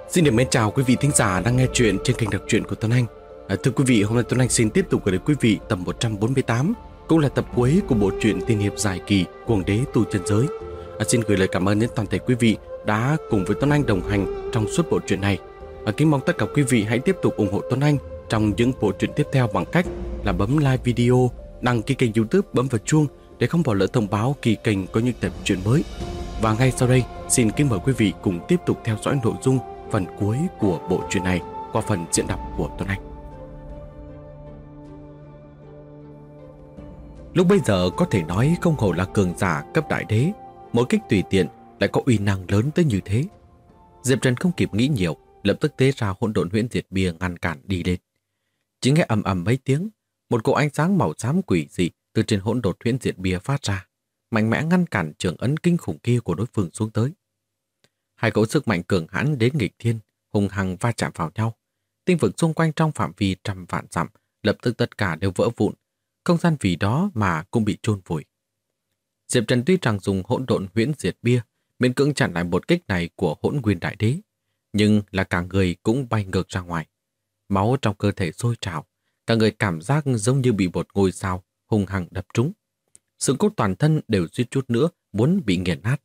Xin được mến chào quý vị thính giả đang nghe chuyện trên kênh đọc truyện của Tuấn Anh. Thưa quý vị, hôm nay Tuấn Anh xin tiếp tục gửi đến quý vị tập 148, cũng là tập cuối của bộ truyện tiên hiệp dài kỳ Cuồng Đế Tu Chân Giới. Xin gửi lời cảm ơn đến toàn thể quý vị đã cùng với Tuấn Anh đồng hành trong suốt bộ truyện này. Kính mong tất cả quý vị hãy tiếp tục ủng hộ Tuấn Anh trong những bộ truyện tiếp theo bằng cách là bấm like video, đăng ký kênh YouTube, bấm vào chuông để không bỏ lỡ thông báo khi kênh có những tập truyện mới. Và ngay sau đây, xin kính mời quý vị cùng tiếp tục theo dõi nội dung phần cuối của bộ truyện này qua phần diễn đọc của Tuấn Anh. Lúc bây giờ có thể nói không hổ là cường giả cấp đại đế, một kích tùy tiện lại có uy năng lớn tới như thế. Diệp Trần không kịp nghĩ nhiều, lập tức tế ra hỗn độn huyễn diệt bia ngăn cản đi lên. Chỉ nghe ầm ầm mấy tiếng, một cỗ ánh sáng màu xám quỷ dị từ trên hỗn độn huyễn diệt bia phát ra, mạnh mẽ ngăn cản trường ấn kinh khủng kia của đối phương xuống tới. Hai cỗ sức mạnh cường hãn đến nghịch thiên, hùng hăng va chạm vào nhau. Tinh vực xung quanh trong phạm vi trăm vạn dặm lập tức tất cả đều vỡ vụn, không gian vì đó mà cũng bị chôn vùi. Diệp Trần tuy rằng dùng hỗn độn huyễn diệt bia miễn cưỡng chặn lại một kích này của Hỗn Nguyên Đại Đế, nhưng là cả người cũng bay ngược ra ngoài. Máu trong cơ thể sôi trào, cả người cảm giác giống như bị một ngôi sao hung hăng đập trúng. Xương cốt toàn thân đều suýt chút nữa muốn bị nghiền nát.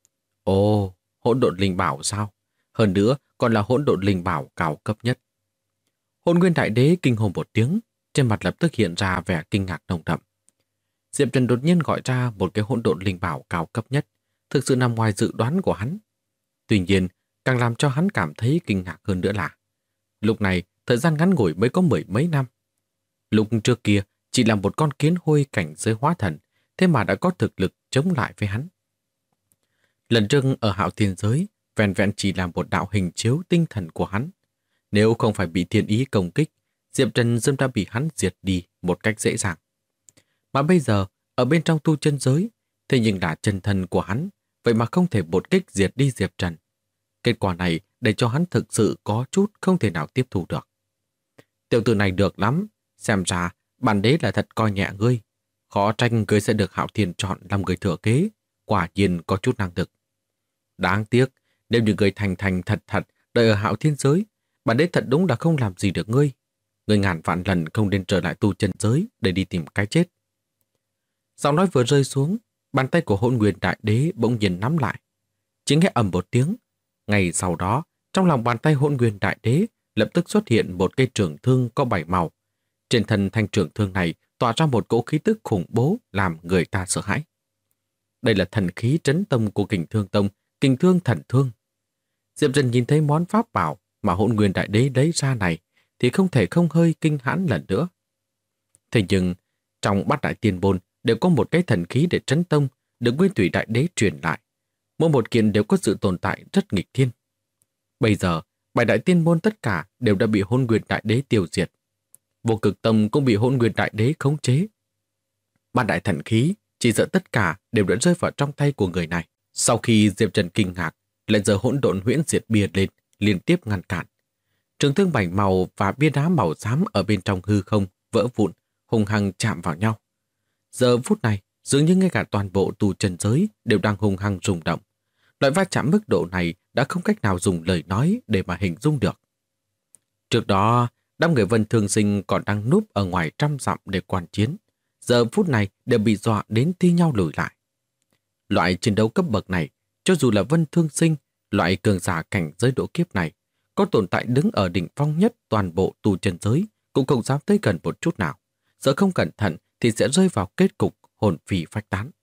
Ồ, hỗn độn linh bảo sao? Hơn nữa còn là hỗn độn linh bảo cao cấp nhất. Hỗn Nguyên Đại Đế kinh hồn một tiếng, trên mặt lập tức hiện ra vẻ kinh ngạc nồng đậm. Diệp Trần đột nhiên gọi ra một cái hỗn độn linh bảo cao cấp nhất, thực sự nằm ngoài dự đoán của hắn. Tuy nhiên, càng làm cho hắn cảm thấy kinh ngạc hơn nữa là lúc này, thời gian ngắn ngủi mới có 10 mấy năm. Lúc trước kia chỉ là một con kiến hôi cảnh giới hóa thần, thế mà đã có thực lực chống lại với hắn. Lần trước ở Hạo Thiên Giới, vẹn vẹn chỉ là một đạo hình chiếu tinh thần của hắn. Nếu không phải bị thiên ý công kích, Diệp Trần dâm đã bị hắn diệt đi một cách dễ dàng. Mà bây giờ, ở bên trong tu chân giới, thế nhưng là chân thân của hắn, vậy mà không thể một kích diệt đi Diệp Trần. Kết quả này để cho hắn thực sự có chút không thể nào tiếp thu được. Tiểu tử này được lắm, xem ra bản đế là thật coi nhẹ ngươi. Khó trách ngươi sẽ được Hạo Thiên chọn làm người thừa kế, quả nhiên có chút năng lực. Đáng tiếc, nếu như ngươi thành thành thật thật đợi ở Hạo Thiên Giới, bản đế thật đúng là không làm gì được ngươi. Ngươi ngàn vạn lần không nên trở lại tu chân giới để đi tìm cái chết. Giọng nói vừa rơi xuống, bàn tay của Hỗn Nguyên Đại Đế bỗng nhiên nắm lại. Chỉ nghe ầm một tiếng, ngay sau đó, trong lòng bàn tay Hỗn Nguyên Đại Đế lập tức xuất hiện một cây trường thương có 7 màu. Trên thân thanh trường thương này tỏa ra một cỗ khí tức khủng bố làm người ta sợ hãi. Đây là thần khí trấn tông của Kình Thương Tông, Kình Thương Thần Thương. Diệp Trần nhìn thấy món pháp bảo mà Hỗn Nguyên Đại Đế lấy ra này thì không thể không hơi kinh hãi lần nữa. Thế nhưng, trong Bát Đại Tiên Môn đều có một cái thần khí để trấn tông được Nguyên Thủy Đại Đế truyền lại. Mỗi một kiện đều có sự tồn tại rất nghịch thiên. Bây giờ, 7 Đại Tiên Môn tất cả đều đã bị Hỗn Nguyên Đại Đế tiêu diệt. Vô Cực Tông cũng bị Hỗn Nguyên Đại Đế khống chế. Bát đại thần khí chỉ sợ tất cả đều đã rơi vào trong tay của người này. Sau khi Diệp Trần kinh ngạc, lại giờ hỗn độn huyễn diệt bia lên, liên tiếp ngăn cản. Trường thương 7 màu và bia đá màu xám ở bên trong hư không vỡ vụn, hung hăng chạm vào nhau. Giờ phút này, dường như ngay cả toàn bộ tu chân giới đều đang hung hăng rung động. Loại va chạm mức độ này đã không cách nào dùng lời nói để mà hình dung được. Trước đó, đám người Vân Thương Sinh còn đang núp ở ngoài trăm dặm để quan chiến. Giờ phút này đều bị dọa đến thi nhau lùi lại. Loại chiến đấu cấp bậc này, cho dù là Vân Thương Sinh, loại cường giả cảnh giới độ kiếp này, có tồn tại đứng ở đỉnh phong nhất toàn bộ tu chân giới, cũng không dám tới gần một chút nào. Sợ không cẩn thận thì sẽ rơi vào kết cục hồn phi phách tán.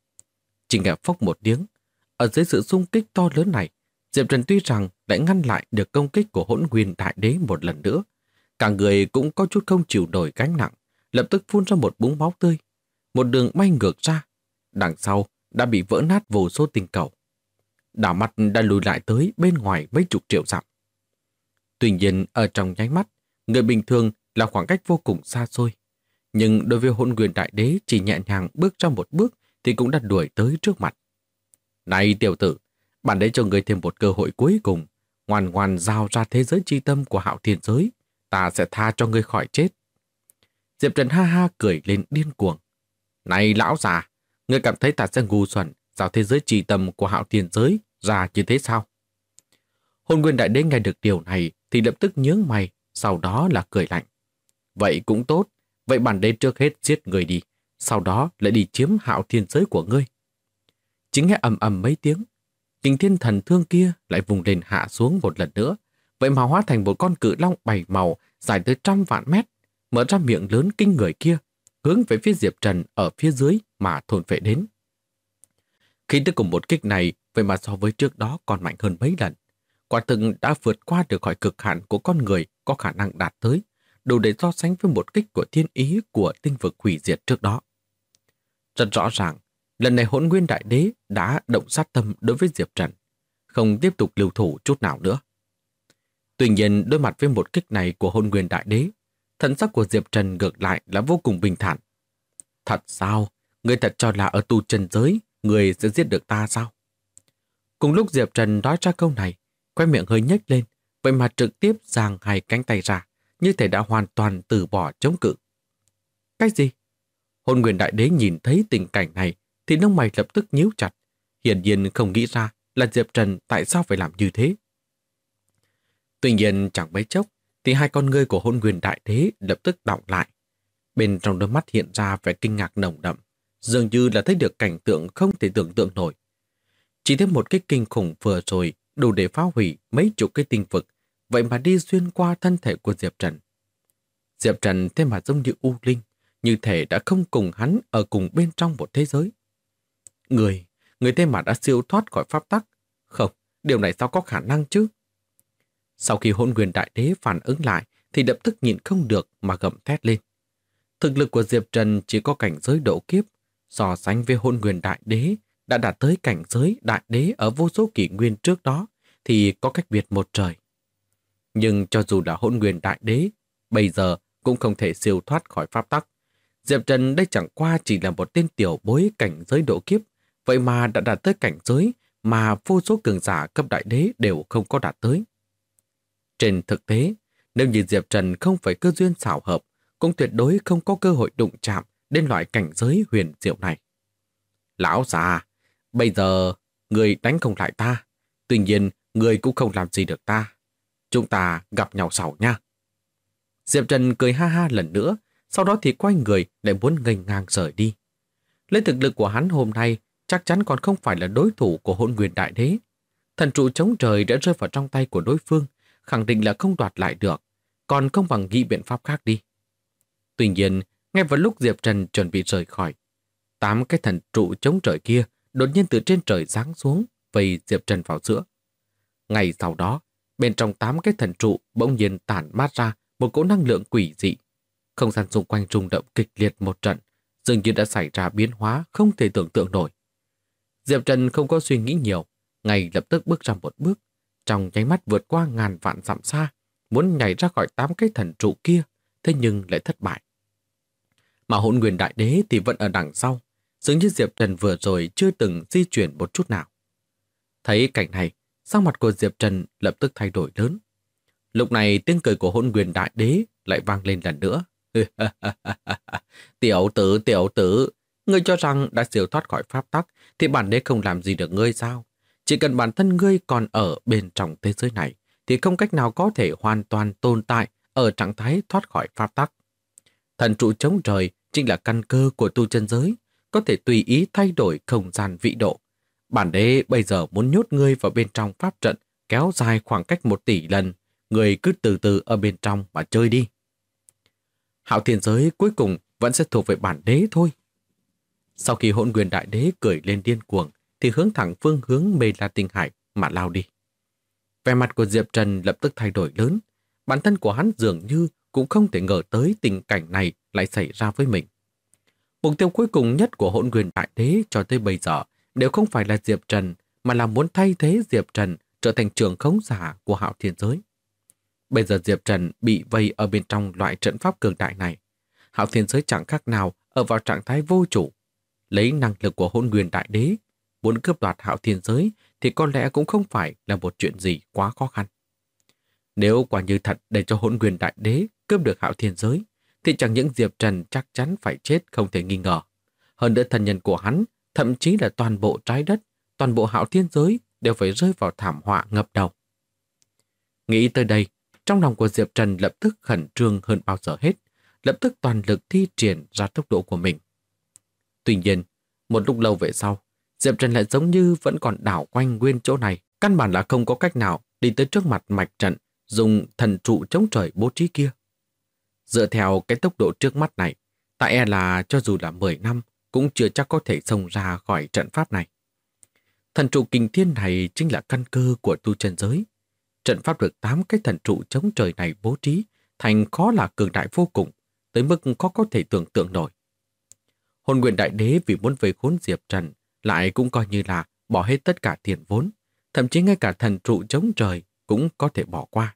Chỉ nghe phốc một tiếng, ở dưới sự xung kích to lớn này, Diệp Trần tuy rằng đã ngăn lại được công kích của Hỗn Nguyên Đại Đế một lần nữa, cả người cũng có chút không chịu nổi gánh nặng, lập tức phun ra một búng máu tươi, một đường bay ngược ra, đằng sau đã bị vỡ nát vô số tinh cầu. Đảo mắt đã lùi lại tới bên ngoài mấy chục triệu dặm. Tuy nhiên ở trong nháy mắt, người bình thường là khoảng cách vô cùng xa xôi, nhưng đối với Hỗn Nguyên Đại Đế chỉ nhẹ nhàng bước ra một bước thì cũng đã đuổi tới trước mặt. Này tiểu tử, bản đế cho người thêm một cơ hội cuối cùng, ngoan ngoan giao ra thế giới chi tâm của Hạo Thiên Giới, ta sẽ tha cho ngươi khỏi chết. Diệp Trần ha ha cười lên điên cuồng. Này lão già, ngươi cảm thấy ta sẽ ngu xuẩn giao thế giới chi tâm của Hạo Thiên Giới ra như thế sao? Hôn Nguyên Đại Đế nghe được điều này thì lập tức nhướng mày, sau đó là cười lạnh. Vậy cũng tốt, vậy bản đế trước hết giết người đi, sau đó lại đi chiếm Hạo Thiên giới của ngươi. Chỉ nghe ầm ầm mấy tiếng, Kình Thiên Thần Thương kia lại vùng lên hạ xuống một lần nữa, vậy mà hóa thành một con cự long 7 màu dài tới 100 vạn mét, mở ra miệng lớn kinh người kia, hướng về phía Diệp Trần ở phía dưới mà thôn phệ đến. Khi tới cùng một kích này, vậy mà so với trước đó còn mạnh hơn mấy lần. Quả thực đã vượt qua được khỏi cực hạn của con người có khả năng đạt tới, đủ để so sánh với một kích của thiên ý của tinh vực hủy diệt trước đó. Rất rõ ràng, lần này Hỗn Nguyên Đại Đế đã động sát tâm đối với Diệp Trần, không tiếp tục lưu thủ chút nào nữa. Tuy nhiên, đối mặt với một kích này của Hỗn Nguyên Đại Đế, thần sắc của Diệp Trần ngược lại là vô cùng bình thản. Thật sao? Người thật cho là ở tu chân giới, người sẽ giết được ta sao? Cùng lúc Diệp Trần nói ra câu này, khóe miệng hơi nhếch lên, vậy mà trực tiếp giang hai cánh tay ra, như thể đã hoàn toàn từ bỏ chống cự. Cái gì? Hỗn Nguyên Đại Đế nhìn thấy tình cảnh này thì lông mày lập tức nhíu chặt, hiển nhiên không nghĩ ra là Diệp Trần tại sao phải làm như thế. Tuy nhiên chẳng mấy chốc thì hai con ngươi của Hỗn Nguyên Đại Đế lập tức đọng lại. Bên trong đôi mắt hiện ra vẻ kinh ngạc nồng đậm, dường như là thấy được cảnh tượng không thể tưởng tượng nổi. Chỉ thêm một cái kinh khủng vừa rồi đủ để phá hủy mấy chục cái tinh vực, vậy mà đi xuyên qua thân thể của Diệp Trần. Diệp Trần thế mà giống như U Linh, như thể đã không cùng hắn ở cùng bên trong một thế giới. Người thế mà đã siêu thoát khỏi pháp tắc. Không, điều này sao có khả năng chứ? Sau khi Hỗn Nguyên Đại Đế phản ứng lại thì lập tức nhịn không được mà gầm thét lên. Thực lực của Diệp Trần chỉ có cảnh giới độ kiếp, so sánh với Hỗn Nguyên Đại Đế đã đạt tới cảnh giới Đại Đế ở vô số kỷ nguyên trước đó thì có cách biệt một trời. Nhưng cho dù là Hỗn Nguyên Đại Đế, bây giờ cũng không thể siêu thoát khỏi pháp tắc. Diệp Trần đây chẳng qua chỉ là một tên tiểu bối cảnh giới độ kiếp, vậy mà đã đạt tới cảnh giới mà vô số cường giả cấp Đại Đế đều không có đạt tới. Trên thực tế, nếu như Diệp Trần không phải cơ duyên xảo hợp, cũng tuyệt đối không có cơ hội đụng chạm đến loại cảnh giới huyền diệu này. Lão già, bây giờ người đánh không lại ta, tuy nhiên người cũng không làm gì được ta. Chúng ta gặp nhau sau nha. Diệp Trần cười ha ha lần nữa, sau đó thì quay người lại muốn nghênh ngang rời đi. Lấy thực lực của hắn hôm nay, chắc chắn còn không phải là đối thủ của Hỗn Nguyên Đại Đế. Thần trụ chống trời đã rơi vào trong tay của đối phương, khẳng định là không đoạt lại được, còn không bằng nghĩ biện pháp khác đi. Tuy nhiên, ngay vào lúc Diệp Trần chuẩn bị rời khỏi, 8 cái thần trụ chống trời kia đột nhiên từ trên trời giáng xuống, vây Diệp Trần vào giữa. Ngay sau đó, bên trong 8 cái thần trụ bỗng nhiên tản mát ra một cỗ năng lượng quỷ dị. Không gian xung quanh rung động kịch liệt một trận, dường như đã xảy ra biến hóa không thể tưởng tượng nổi. Diệp Trần không có suy nghĩ nhiều, ngay lập tức bước ra một bước, trong nháy mắt vượt qua ngàn vạn dặm xa, muốn nhảy ra khỏi 8 cái thần trụ kia, thế nhưng lại thất bại. Mà Hỗn Nguyên Đại Đế thì vẫn ở đằng sau, dường như Diệp Trần vừa rồi chưa từng di chuyển một chút nào. Thấy cảnh này, sắc mặt của Diệp Trần lập tức thay đổi lớn. Lúc này tiếng cười của Hỗn Nguyên Đại Đế lại vang lên lần nữa. Tiểu tử, ngươi cho rằng đã siêu thoát khỏi pháp tắc thì bản đế không làm gì được ngươi sao? Chỉ cần bản thân ngươi còn ở bên trong thế giới này thì không cách nào có thể hoàn toàn tồn tại ở trạng thái thoát khỏi pháp tắc. Thần trụ chống trời chính là căn cơ của tu chân giới, có thể tùy ý thay đổi không gian vị độ. Bản đế bây giờ muốn nhốt ngươi vào bên trong pháp trận kéo dài khoảng cách 1 tỷ lần, ngươi cứ từ từ ở bên trong mà chơi đi. Hạo Thiên giới cuối cùng vẫn sẽ thuộc về bản đế thôi. Sau khi Hỗn Nguyên Đại Đế cười lên điên cuồng thì hướng thẳng phương hướng Mê La Tinh Hải mà lao đi. Vẻ mặt của Diệp Trần lập tức thay đổi lớn, bản thân của hắn dường như cũng không thể ngờ tới tình cảnh này lại xảy ra với mình. Mục tiêu cuối cùng nhất của Hỗn Nguyên Đại Đế cho tới bây giờ đều không phải là Diệp Trần, mà là muốn thay thế Diệp Trần trở thành trưởng khống giả của Hạo Thiên giới. Bây giờ Diệp Trần bị vây ở bên trong loại trận pháp cường đại này. Hạo Thiên giới chẳng khác nào ở vào trạng thái vô chủ. Lấy năng lực của Hỗn Nguyên Đại Đế, muốn cướp đoạt Hạo Thiên giới thì có lẽ cũng không phải là một chuyện gì quá khó khăn. Nếu quả như thật để cho Hỗn Nguyên Đại Đế cướp được Hạo Thiên giới, thì chẳng những Diệp Trần chắc chắn phải chết không thể nghi ngờ. Hơn nữa thân nhân của hắn, thậm chí là toàn bộ trái đất, toàn bộ Hạo Thiên giới đều phải rơi vào thảm họa ngập đầu. Nghĩ tới đây, trong lòng của Diệp Trần lập tức khẩn trương hơn bao giờ hết, lập tức toàn lực thi triển ra tốc độ của mình. Tuy nhiên, một lúc lâu về sau, Diệp Trần lại giống như vẫn còn đảo quanh nguyên chỗ này, căn bản là không có cách nào đi tới trước mặt mạch trận dùng thần trụ chống trời bố trí kia. Dựa theo cái tốc độ trước mắt này, tại e là cho dù là 10 năm cũng chưa chắc có thể xông ra khỏi trận pháp này. Thần trụ kình thiên này chính là căn cơ của tu chân giới. Trận pháp được 8 cái thần trụ chống trời này bố trí thành khó là cường đại vô cùng, tới mức khó có thể tưởng tượng nổi. Hồn Nguyện Đại Đế vì muốn về khốn Diệp Trần lại cũng coi như là bỏ hết tất cả tiền vốn, thậm chí ngay cả thần trụ chống trời cũng có thể bỏ qua.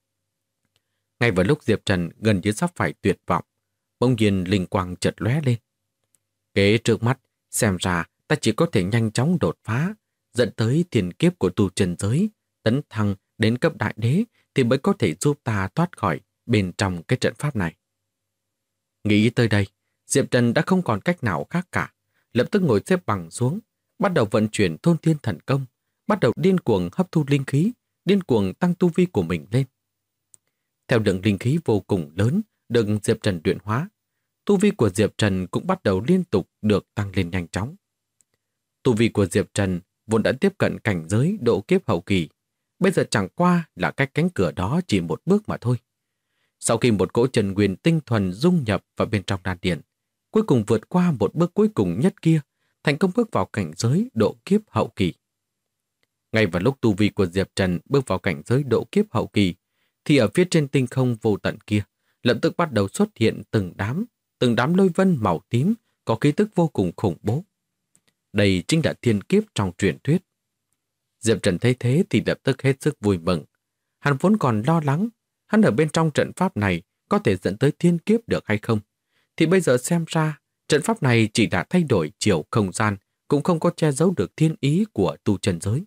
Ngay vào lúc Diệp Trần gần như sắp phải tuyệt vọng, bỗng nhiên linh quang chợt lóe lên. Kế trước mắt, xem ra ta chỉ có thể nhanh chóng đột phá, dẫn tới tiền kiếp của tu chân giới, tấn thăng đến cấp đại đế thì mới có thể giúp ta thoát khỏi bên trong cái trận pháp này. Nghĩ tới đây, Diệp Trần đã không còn cách nào khác cả, lập tức ngồi xếp bằng xuống, bắt đầu vận chuyển thôn thiên thần công, bắt đầu điên cuồng hấp thu linh khí, điên cuồng tăng tu vi của mình lên. Theo lượng linh khí vô cùng lớn được Diệp Trần luyện hóa, tu vi của Diệp Trần cũng bắt đầu liên tục được tăng lên nhanh chóng. Tu vi của Diệp Trần vốn đã tiếp cận cảnh giới độ kiếp hậu kỳ, bây giờ chẳng qua là cách cánh cửa đó chỉ một bước mà thôi. Sau khi một cỗ chân nguyên tinh thuần dung nhập vào bên trong đan điền, cuối cùng vượt qua một bước cuối cùng nhất kia, thành công bước vào cảnh giới độ kiếp hậu kỳ. Ngay vào lúc tu vi của Diệp Trần bước vào cảnh giới độ kiếp hậu kỳ, thì ở phía trên tinh không vô tận kia, lập tức bắt đầu xuất hiện từng đám lôi vân màu tím có khí tức vô cùng khủng bố. Đây chính là thiên kiếp trong truyền thuyết. Diệp Trần thấy thế thì lập tức hết sức vui mừng. Hắn vốn còn lo lắng, hắn ở bên trong trận pháp này có thể dẫn tới thiên kiếp được hay không. Thì bây giờ xem ra, trận pháp này chỉ đã thay đổi chiều không gian, cũng không có che giấu được thiên ý của tu chân giới.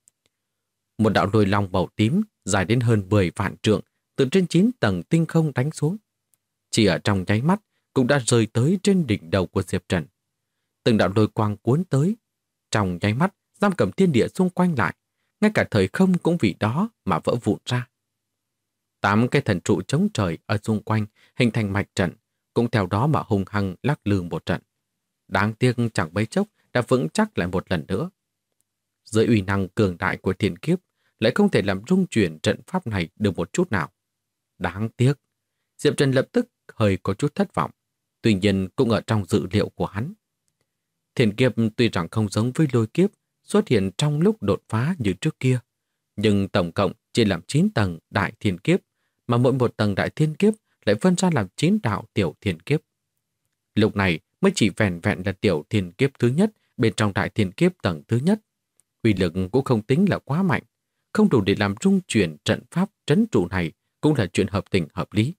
Một đạo lôi long màu tím dài đến hơn 10 vạn trượng từ trên 9 tầng tinh không đánh xuống. Chỉ ở trong nháy mắt cũng đã rơi tới trên đỉnh đầu của Diệp Trần. Từng đạo lôi quang cuốn tới, trong nháy mắt giam cầm thiên địa xung quanh lại, ngay cả thời không cũng vì đó mà vỡ vụn ra. 8 cái thần trụ chống trời ở xung quanh hình thành mạch trận, cũng theo đó mà hung hăng lắc lư một trận. Đáng tiếc chẳng mấy chốc đã vững chắc lại một lần nữa. Dưới uy năng cường đại của thiên kiếp lại không thể làm rung chuyển trận pháp này được một chút nào. Đáng tiếc, Diệp Trần lập tức hơi có chút thất vọng, tuy nhiên cũng ở trong dự liệu của hắn. Thiên kiếp tuy rằng không giống với lôi kiếp xuất hiện trong lúc đột phá như trước kia, nhưng tổng cộng chỉ làm 9 tầng đại thiên kiếp, mà mỗi một tầng đại thiên kiếp lại phân ra làm 9 đạo tiểu thiên kiếp. Lúc này mới chỉ vẹn vẹn là tiểu thiên kiếp thứ nhất bên trong đại thiên kiếp tầng thứ nhất. Uy lực cũng không tính là quá mạnh, không đủ để làm rung chuyển trận pháp trấn trụ này cũng là chuyện hợp tình hợp lý.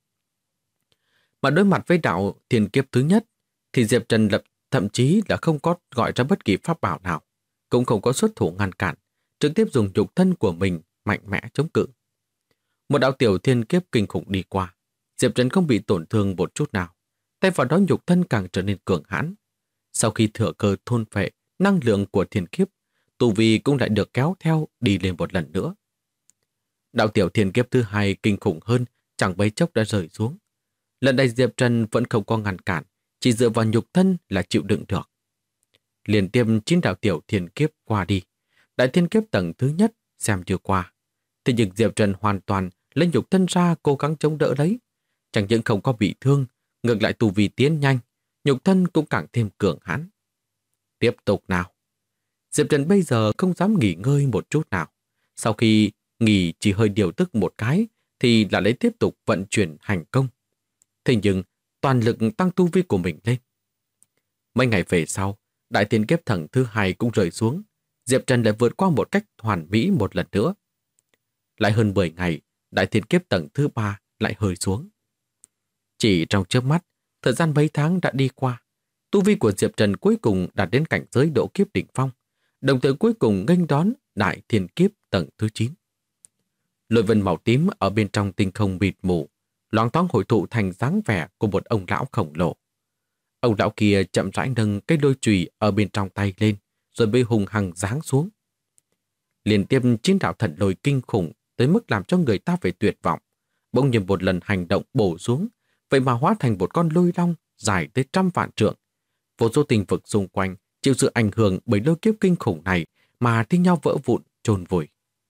Mà đối mặt với đạo thiên kiếp thứ nhất, thì Diệp Trần thậm chí là không có gọi ra bất kỳ pháp bảo nào, cũng không có xuất thủ ngăn cản, trực tiếp dùng nhục thân của mình mạnh mẽ chống cự. Một đạo tiểu thiên kiếp kinh khủng đi qua, Diệp Trần không bị tổn thương một chút nào, thay vào đó nhục thân càng trở nên cường hãn. Sau khi thừa cơ thôn phệ năng lượng của thiên kiếp, tu vi cũng lại được kéo theo đi lên một lần nữa. Đạo tiểu thiên kiếp thứ hai kinh khủng hơn, chẳng mấy chốc đã rơi xuống. Lần này Diệp Trần vẫn không có ngăn cản, chỉ dựa vào nhục thân là chịu đựng được. Liên tiếp 9 đạo tiểu thiên kiếp qua đi, đại thiên kiếp tầng thứ nhất xem chưa qua. Thế nhưng Diệp Trần hoàn toàn lấy nhục thân ra cố gắng chống đỡ lấy. Chẳng những không có bị thương, ngược lại tu vi tiến nhanh, nhục thân cũng càng thêm cường hãn. Tiếp tục nào. Diệp Trần bây giờ không dám nghỉ ngơi một chút nào. Sau khi nghỉ chỉ hơi điều tức một cái, thì là lấy tiếp tục vận chuyển hành công. Thế nhưng toàn lực tăng tu vi của mình lên. Mấy ngày về sau, đại thiên kiếp tầng thứ hai cũng rơi xuống. Diệp Trần lại vượt qua một cách hoàn mỹ một lần nữa. Lại hơn 10 ngày, đại thiên kiếp tầng thứ ba lại hơi xuống. Chỉ trong chớp mắt, thời gian mấy tháng đã đi qua. Tu vi của Diệp Trần cuối cùng đạt đến cảnh giới độ kiếp đỉnh phong, đồng thời cuối cùng nghênh đón đại thiên kiếp tầng thứ 9. Lôi vân màu tím ở bên trong tinh không mịt mù, loáng thoáng hội tụ thành dáng vẻ của một ông lão khổng lồ. Ông lão kia chậm rãi nâng cái đôi chùy ở bên trong tay lên, rồi mới hùng hăng giáng xuống. Liên tiếp 9 đạo thần lôi kinh khủng tới mức làm cho người ta phải tuyệt vọng. Bỗng nhiên một lần hành động bổ xuống, vậy mà hóa thành một con lôi long dài tới 100 vạn trượng. Vô số tinh vực xung quanh chịu sự ảnh hưởng bởi lôi kiếp kinh khủng này mà thi nhau vỡ vụn, chôn vùi.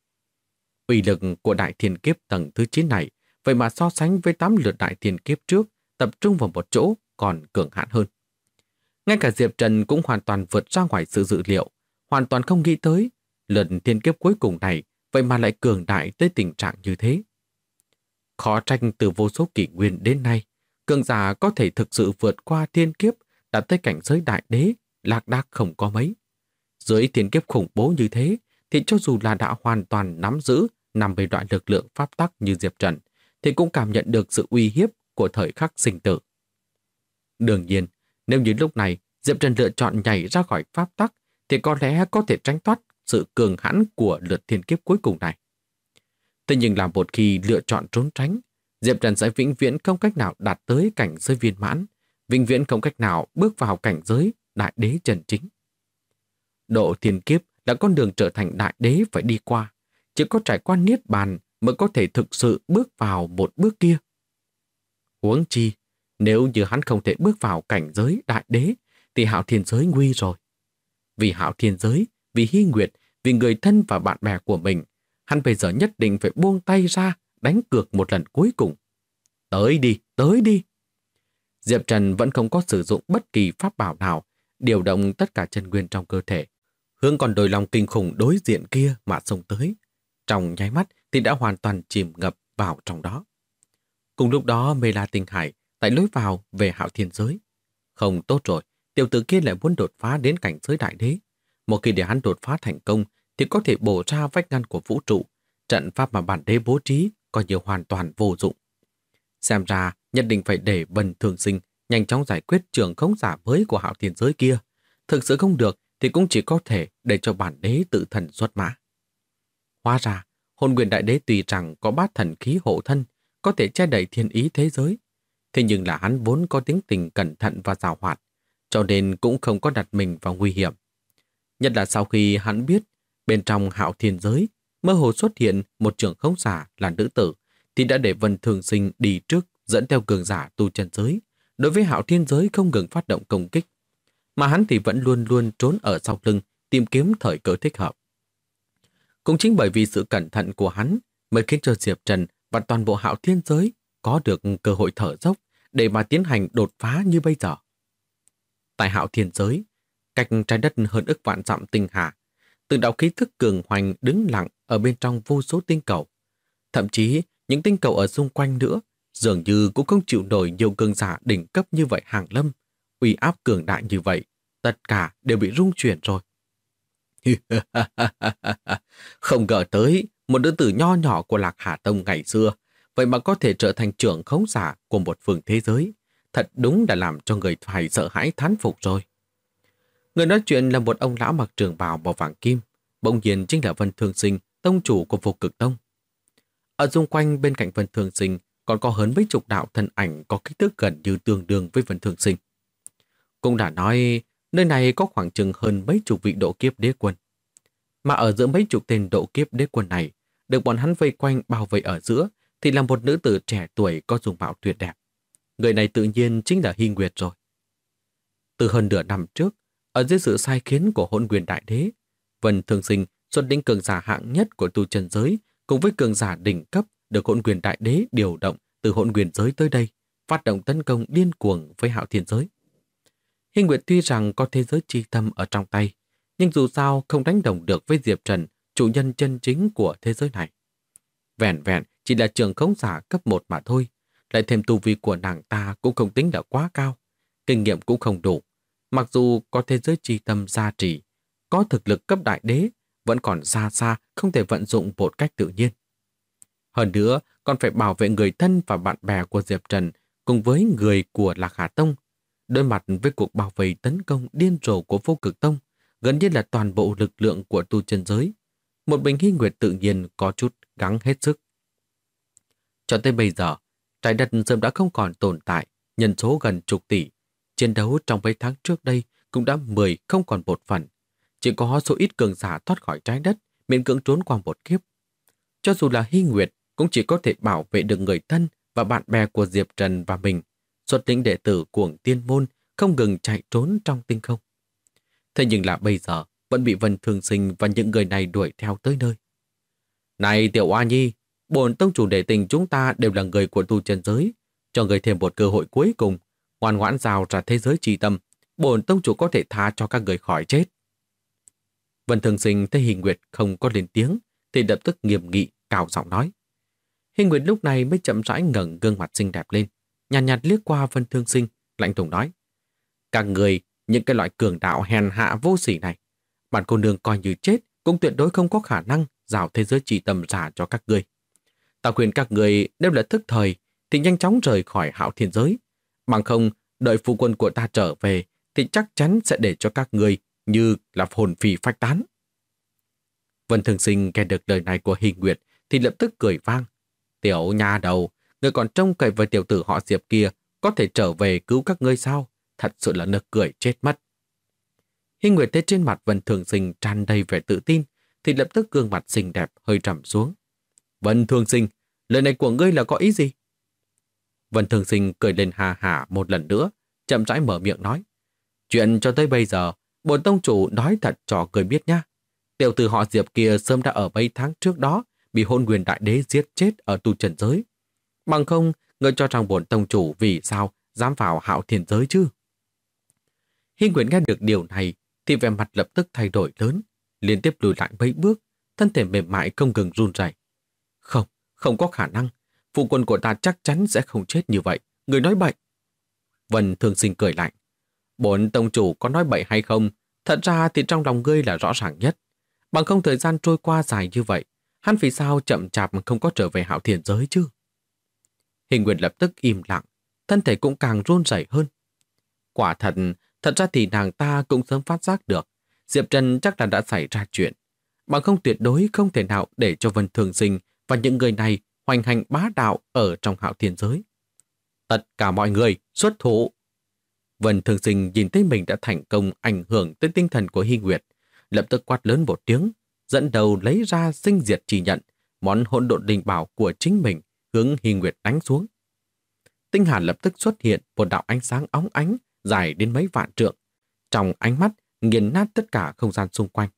Uy lực của đại thiên kiếp tầng thứ 9 này vậy mà so sánh với 8 lượt đại thiên kiếp trước tập trung vào một chỗ còn cường hãn hơn. Ngay cả Diệp Trần cũng hoàn toàn vượt ra ngoài sự dự liệu, hoàn toàn không nghĩ tới lần thiên kiếp cuối cùng này vậy mà lại cường đại tới tình trạng như thế. Khó trách từ vô số kỷ nguyên đến nay, cường giả có thể thực sự vượt qua thiên kiếp đạt tới cảnh giới đại đế, lạc đác không có mấy. Dưới thiên kiếp khủng bố như thế, thì cho dù là đã hoàn toàn nắm giữ nằm về loại lực lượng pháp tắc như Diệp Trần, thì cũng cảm nhận được sự uy hiếp của thời khắc sinh tử. Đương nhiên, nếu như lúc này Diệp Trần lựa chọn nhảy ra khỏi pháp tắc, thì có lẽ có thể tránh thoát sự cường hãn của lượt thiên kiếp cuối cùng này. Thế nhưng là một khi lựa chọn trốn tránh, Diệp Trần sẽ vĩnh viễn không cách nào đạt tới cảnh giới viên mãn, vĩnh viễn không cách nào bước vào cảnh giới đại đế chân chính. Độ thiên kiếp là con đường trở thành đại đế phải đi qua, chỉ có trải qua niết bàn mới có thể thực sự bước vào một bước kia. Huống chi, nếu như hắn không thể bước vào cảnh giới đại đế, thì Hạo Thiên Giới nguy rồi. Vì Hạo Thiên Giới, vì Hy Nguyệt, vì người thân và bạn bè của mình, hắn bây giờ nhất định phải buông tay ra, đánh cược một lần cuối cùng. Tới đi, tới đi! Diệp Trần vẫn không có sử dụng bất kỳ pháp bảo nào, điều động tất cả chân nguyên trong cơ thể, hướng con đồi long kinh khủng đối diện kia mà xông tới. Trong nháy mắt thì đã hoàn toàn chìm ngập vào trong đó. Cùng lúc đó Mê La Tinh Hải tại lối vào về Hạo Thiên Giới. Không tốt rồi, tiểu tử kia lại muốn đột phá đến cảnh giới đại đế. Một khi để hắn đột phá thành công thì có thể bổ ra vách ngăn của vũ trụ. Trận pháp mà bản đế bố trí coi như hoàn toàn vô dụng. Xem ra nhất định phải để Vân Thường Sinh nhanh chóng giải quyết trường khống giả mới của Hạo Thiên Giới kia. Thực sự không được thì cũng chỉ có thể để cho bản đế tự thần xuất mã. Hóa ra, Hồn Nguyên Đại Đế tuy rằng có bát thần khí hộ thân, có thể che đậy thiên ý thế giới. Thế nhưng là hắn vốn có tính tình cẩn thận và giàu hoạt, cho nên cũng không có đặt mình vào nguy hiểm. Nhất là sau khi hắn biết bên trong Hạo Thiên Giới mơ hồ xuất hiện một trưởng khống giả là nữ tử, thì đã để Vân Thường Sinh đi trước dẫn theo cường giả tu chân giới, đối với Hạo Thiên Giới không ngừng phát động công kích. Mà hắn thì vẫn luôn luôn trốn ở sau lưng, tìm kiếm thời cơ thích hợp. Cũng chính bởi vì sự cẩn thận của hắn mới khiến cho Diệp Trần và toàn bộ Hạo Thiên Giới có được cơ hội thở dốc để mà tiến hành đột phá như bây giờ. Tại Hạo Thiên Giới, cách trái đất hơn ức vạn dặm tinh hà, từng đạo khí thức cường hoành đứng lặng ở bên trong vô số tinh cầu. Thậm chí những tinh cầu ở xung quanh nữa dường như cũng không chịu nổi nhiều cường giả đỉnh cấp như vậy hàng lâm. Uy áp cường đại như vậy, tất cả đều bị rung chuyển rồi. Không ngờ tới một nữ tử nho nhỏ của Lạc Hà Tông ngày xưa, vậy mà có thể trở thành trưởng khống giả của một phương thế giới. Thật đúng là làm cho người phải sợ hãi thán phục rồi. Người nói chuyện là một ông lão mặc trường bào màu vàng kim, bỗng nhiên chính là Vân Thường Sinh, tông chủ của Vô Cực Tông. Ở xung quanh bên cạnh Vân Thường Sinh còn có hơn mấy chục đạo thân ảnh có kích thước gần như tương đương với Vân Thường Sinh. Cũng đã nói, nơi này có khoảng chừng hơn mấy chục vị độ kiếp đế quân. Mà ở giữa mấy chục tên độ kiếp đế quân này, được bọn hắn vây quanh bao vây ở giữa, thì là một nữ tử trẻ tuổi có dung mạo tuyệt đẹp. Người này tự nhiên chính là Hy Nguyệt rồi. Từ hơn nửa năm trước, ở dưới sự sai khiến của Hỗn Nguyên Đại Đế, Vân Thường Sinh xuất lĩnh cường giả hạng nhất của tu chân giới cùng với cường giả đỉnh cấp được Hỗn Nguyên Đại Đế điều động từ Hỗn Nguyên giới tới đây, phát động tấn công điên cuồng với Hạo Thiên Giới. Hy Nguyệt tuy rằng có thế giới chi tâm ở trong tay, nhưng dù sao không đánh đồng được với Diệp Trần, chủ nhân chân chính của thế giới này. Vẹn vẹn chỉ là trường khống giả cấp 1 mà thôi, lại thêm tu vi của nàng ta cũng không tính là quá cao, kinh nghiệm cũng không đủ. Mặc dù có thế giới chi tâm gia trì, có thực lực cấp đại đế, vẫn còn xa xa không thể vận dụng một cách tự nhiên. Hơn nữa, còn phải bảo vệ người thân và bạn bè của Diệp Trần cùng với người của Lạc Hà Tông. Đối mặt với cuộc bao vây tấn công điên rồ của Vô Cực Tông, gần như là toàn bộ lực lượng của tu chân giới, một mình Hy Nguyệt tự nhiên có chút gắng hết sức. Cho tới bây giờ, trái đất sớm đã không còn tồn tại, nhân số gần chục tỷ. Chiến đấu trong mấy tháng trước đây cũng đã 10 không còn một phần. Chỉ có số ít cường giả thoát khỏi trái đất, miễn cưỡng trốn qua một kiếp. Cho dù là Hy Nguyệt cũng chỉ có thể bảo vệ được người thân và bạn bè của Diệp Trần và mình, xuất lĩnh đệ tử cuồng tiên môn không ngừng chạy trốn trong tinh không. Thế nhưng là bây giờ vẫn bị Vân Thường Sinh và những người này đuổi theo tới nơi. Này Tiểu Oa Nhi, bổn tông chủ đệ tình chúng ta đều là người của tu chân giới, cho người thêm một cơ hội cuối cùng, ngoan ngoãn rào ra thế giới trì tâm, bổn tông chủ có thể tha cho các người khỏi chết. Vân Thường Sinh thấy Hình Nguyệt không có lên tiếng, thì lập tức nghiêm nghị, cao giọng nói. Hình Nguyệt lúc này mới chậm rãi ngẩng gương mặt xinh đẹp lên, nhàn nhạt liếc qua Vân Thương Sinh, lạnh lùng nói. Các người, những cái loại cường đạo hèn hạ vô sỉ này, bản cô nương coi như chết cũng tuyệt đối không có khả năng rào thế giới trì tâm giả cho các người. Ta khuyên các người nếu là thức thời thì nhanh chóng rời khỏi Hạo Thiên giới, bằng không đợi phu quân của ta trở về thì chắc chắn sẽ để cho các người như là hồn phi phách tán. Vân Thường Sinh nghe được lời này của Hình Nguyệt thì lập tức cười vang. Tiểu nha đầu, người còn trông cậy với tiểu tử họ Diệp kia có thể trở về cứu các ngươi sao? Thật sự là nực cười chết mất. Hình Nguyệt thấy trên mặt Vân Thường Sinh tràn đầy vẻ tự tin thì lập tức gương mặt xinh đẹp hơi trầm xuống. Vân Thường Sinh, lời này của ngươi là có ý gì? Vân Thường Sinh cười lên hà hả một lần nữa, chậm rãi mở miệng nói. Chuyện cho tới bây giờ, bổn tông chủ nói thật cho người biết nhá. Tiểu tử họ Diệp kia sớm đã ở mấy tháng trước đó bị Hôn Nguyên Đại Đế giết chết ở tu trần giới. Bằng không, ngươi cho rằng bổn tông chủ vì sao dám vào Hạo Thiên giới chứ? Hy Nguyệt nghe được điều này thì vẻ mặt lập tức thay đổi lớn, liên tiếp lùi lại mấy bước, thân thể mềm mại không ngừng run rẩy. Không, không có khả năng. Phụ quân của ta chắc chắn sẽ không chết như vậy. Người nói bậy. Vân Thường Sinh cười lạnh. Bổn tông chủ có nói bậy hay không, thật ra thì trong lòng ngươi là rõ ràng nhất. Bằng không thời gian trôi qua dài như vậy, hắn vì sao chậm chạp không có trở về Hạo Thiên giới chứ? Hình Nguyệt lập tức im lặng, thân thể cũng càng run rẩy hơn. Quả thật ra thì nàng ta cũng sớm phát giác được, Diệp Trần chắc là đã xảy ra chuyện. Bằng không tuyệt đối không thể nào để cho Vân Thường Sinh và những người này hoành hành bá đạo ở trong Hạo Thiên giới. Tất cả mọi người xuất thủ. Vân Thường Sinh nhìn thấy mình đã thành công ảnh hưởng tới tinh thần của Hy Nguyệt, lập tức quát lớn một tiếng, dẫn đầu lấy ra sinh diệt chỉ nhận, món hỗn độn linh bảo của chính mình, hướng Hy Nguyệt đánh xuống. Tinh hà lập tức xuất hiện một đạo ánh sáng óng ánh dài đến mấy vạn trượng, trong ánh mắt nghiền nát tất cả không gian xung quanh.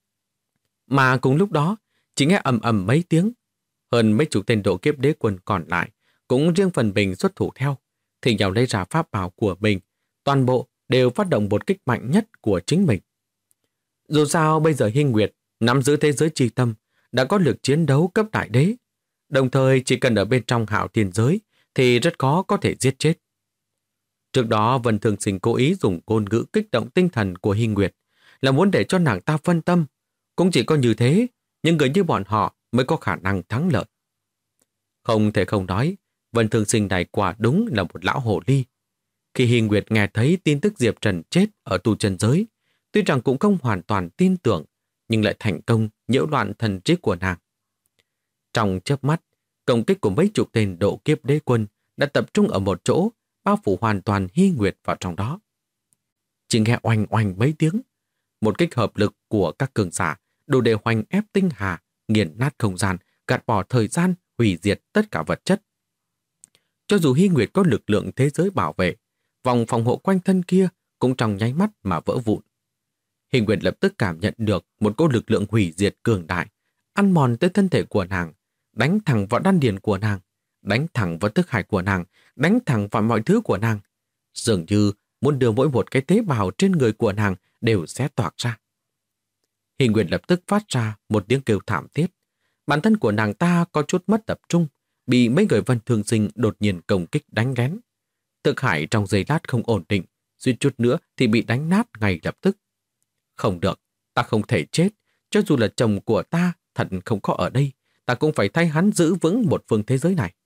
Mà cùng lúc đó, chỉ nghe ầm ầm mấy tiếng, hơn mấy chục tên độ kiếp đế quân còn lại cũng riêng phần mình xuất thủ theo, thì nhau lấy ra pháp bảo của mình, toàn bộ đều phát động một kích mạnh nhất của chính mình. Dù sao bây giờ Hy Nguyệt nắm giữ thế giới chi tâm, đã có lực chiến đấu cấp đại đế, đồng thời chỉ cần ở bên trong Hạo Thiên giới thì rất khó có thể giết chết. Trước đó Vân Thường Sinh cố ý dùng ngôn ngữ kích động tinh thần của Hy Nguyệt là muốn để cho nàng ta phân tâm. Cũng chỉ có như thế, những người như bọn họ mới có khả năng thắng lợi. Không thể không nói, Vân Thường Sinh này quả đúng là một lão hồ ly. Khi Hy Nguyệt nghe thấy tin tức Diệp Trần chết ở tu chân giới, tuy rằng cũng không hoàn toàn tin tưởng, nhưng lại thành công nhiễu loạn thần trí của nàng. Trong chớp mắt, công kích của mấy chục tên độ kiếp đế quân đã tập trung ở một chỗ, bao phủ hoàn toàn Hy Nguyệt vào trong đó. Chỉ nghe oanh oanh mấy tiếng, một kích hợp lực của các cường giả đủ để hoành ép tinh hà, nghiền nát không gian, gạt bỏ thời gian, hủy diệt tất cả vật chất. Cho dù Hy Nguyệt có lực lượng thế giới bảo vệ, vòng phòng hộ quanh thân kia cũng trong nháy mắt mà vỡ vụn. Hy Nguyệt lập tức cảm nhận được một cỗ lực lượng hủy diệt cường đại, ăn mòn tới thân thể của nàng, đánh thẳng vào đan điền của nàng, đánh thẳng vào thức hải của nàng, đánh thẳng vào mọi thứ của nàng. Dường như muốn đưa mỗi một cái tế bào trên người của nàng đều xé toạc ra. Hy Nguyệt lập tức phát ra một tiếng kêu thảm thiết. Bản thân của nàng ta có chút mất tập trung, bị mấy người Vân Thường Sinh đột nhiên công kích đánh lén. Thực hải trong giây lát không ổn định, suýt chút nữa thì bị đánh nát ngay lập tức. Không được, ta không thể chết, cho dù là chồng của ta thật không có ở đây, ta cũng phải thay hắn giữ vững một phương thế giới này.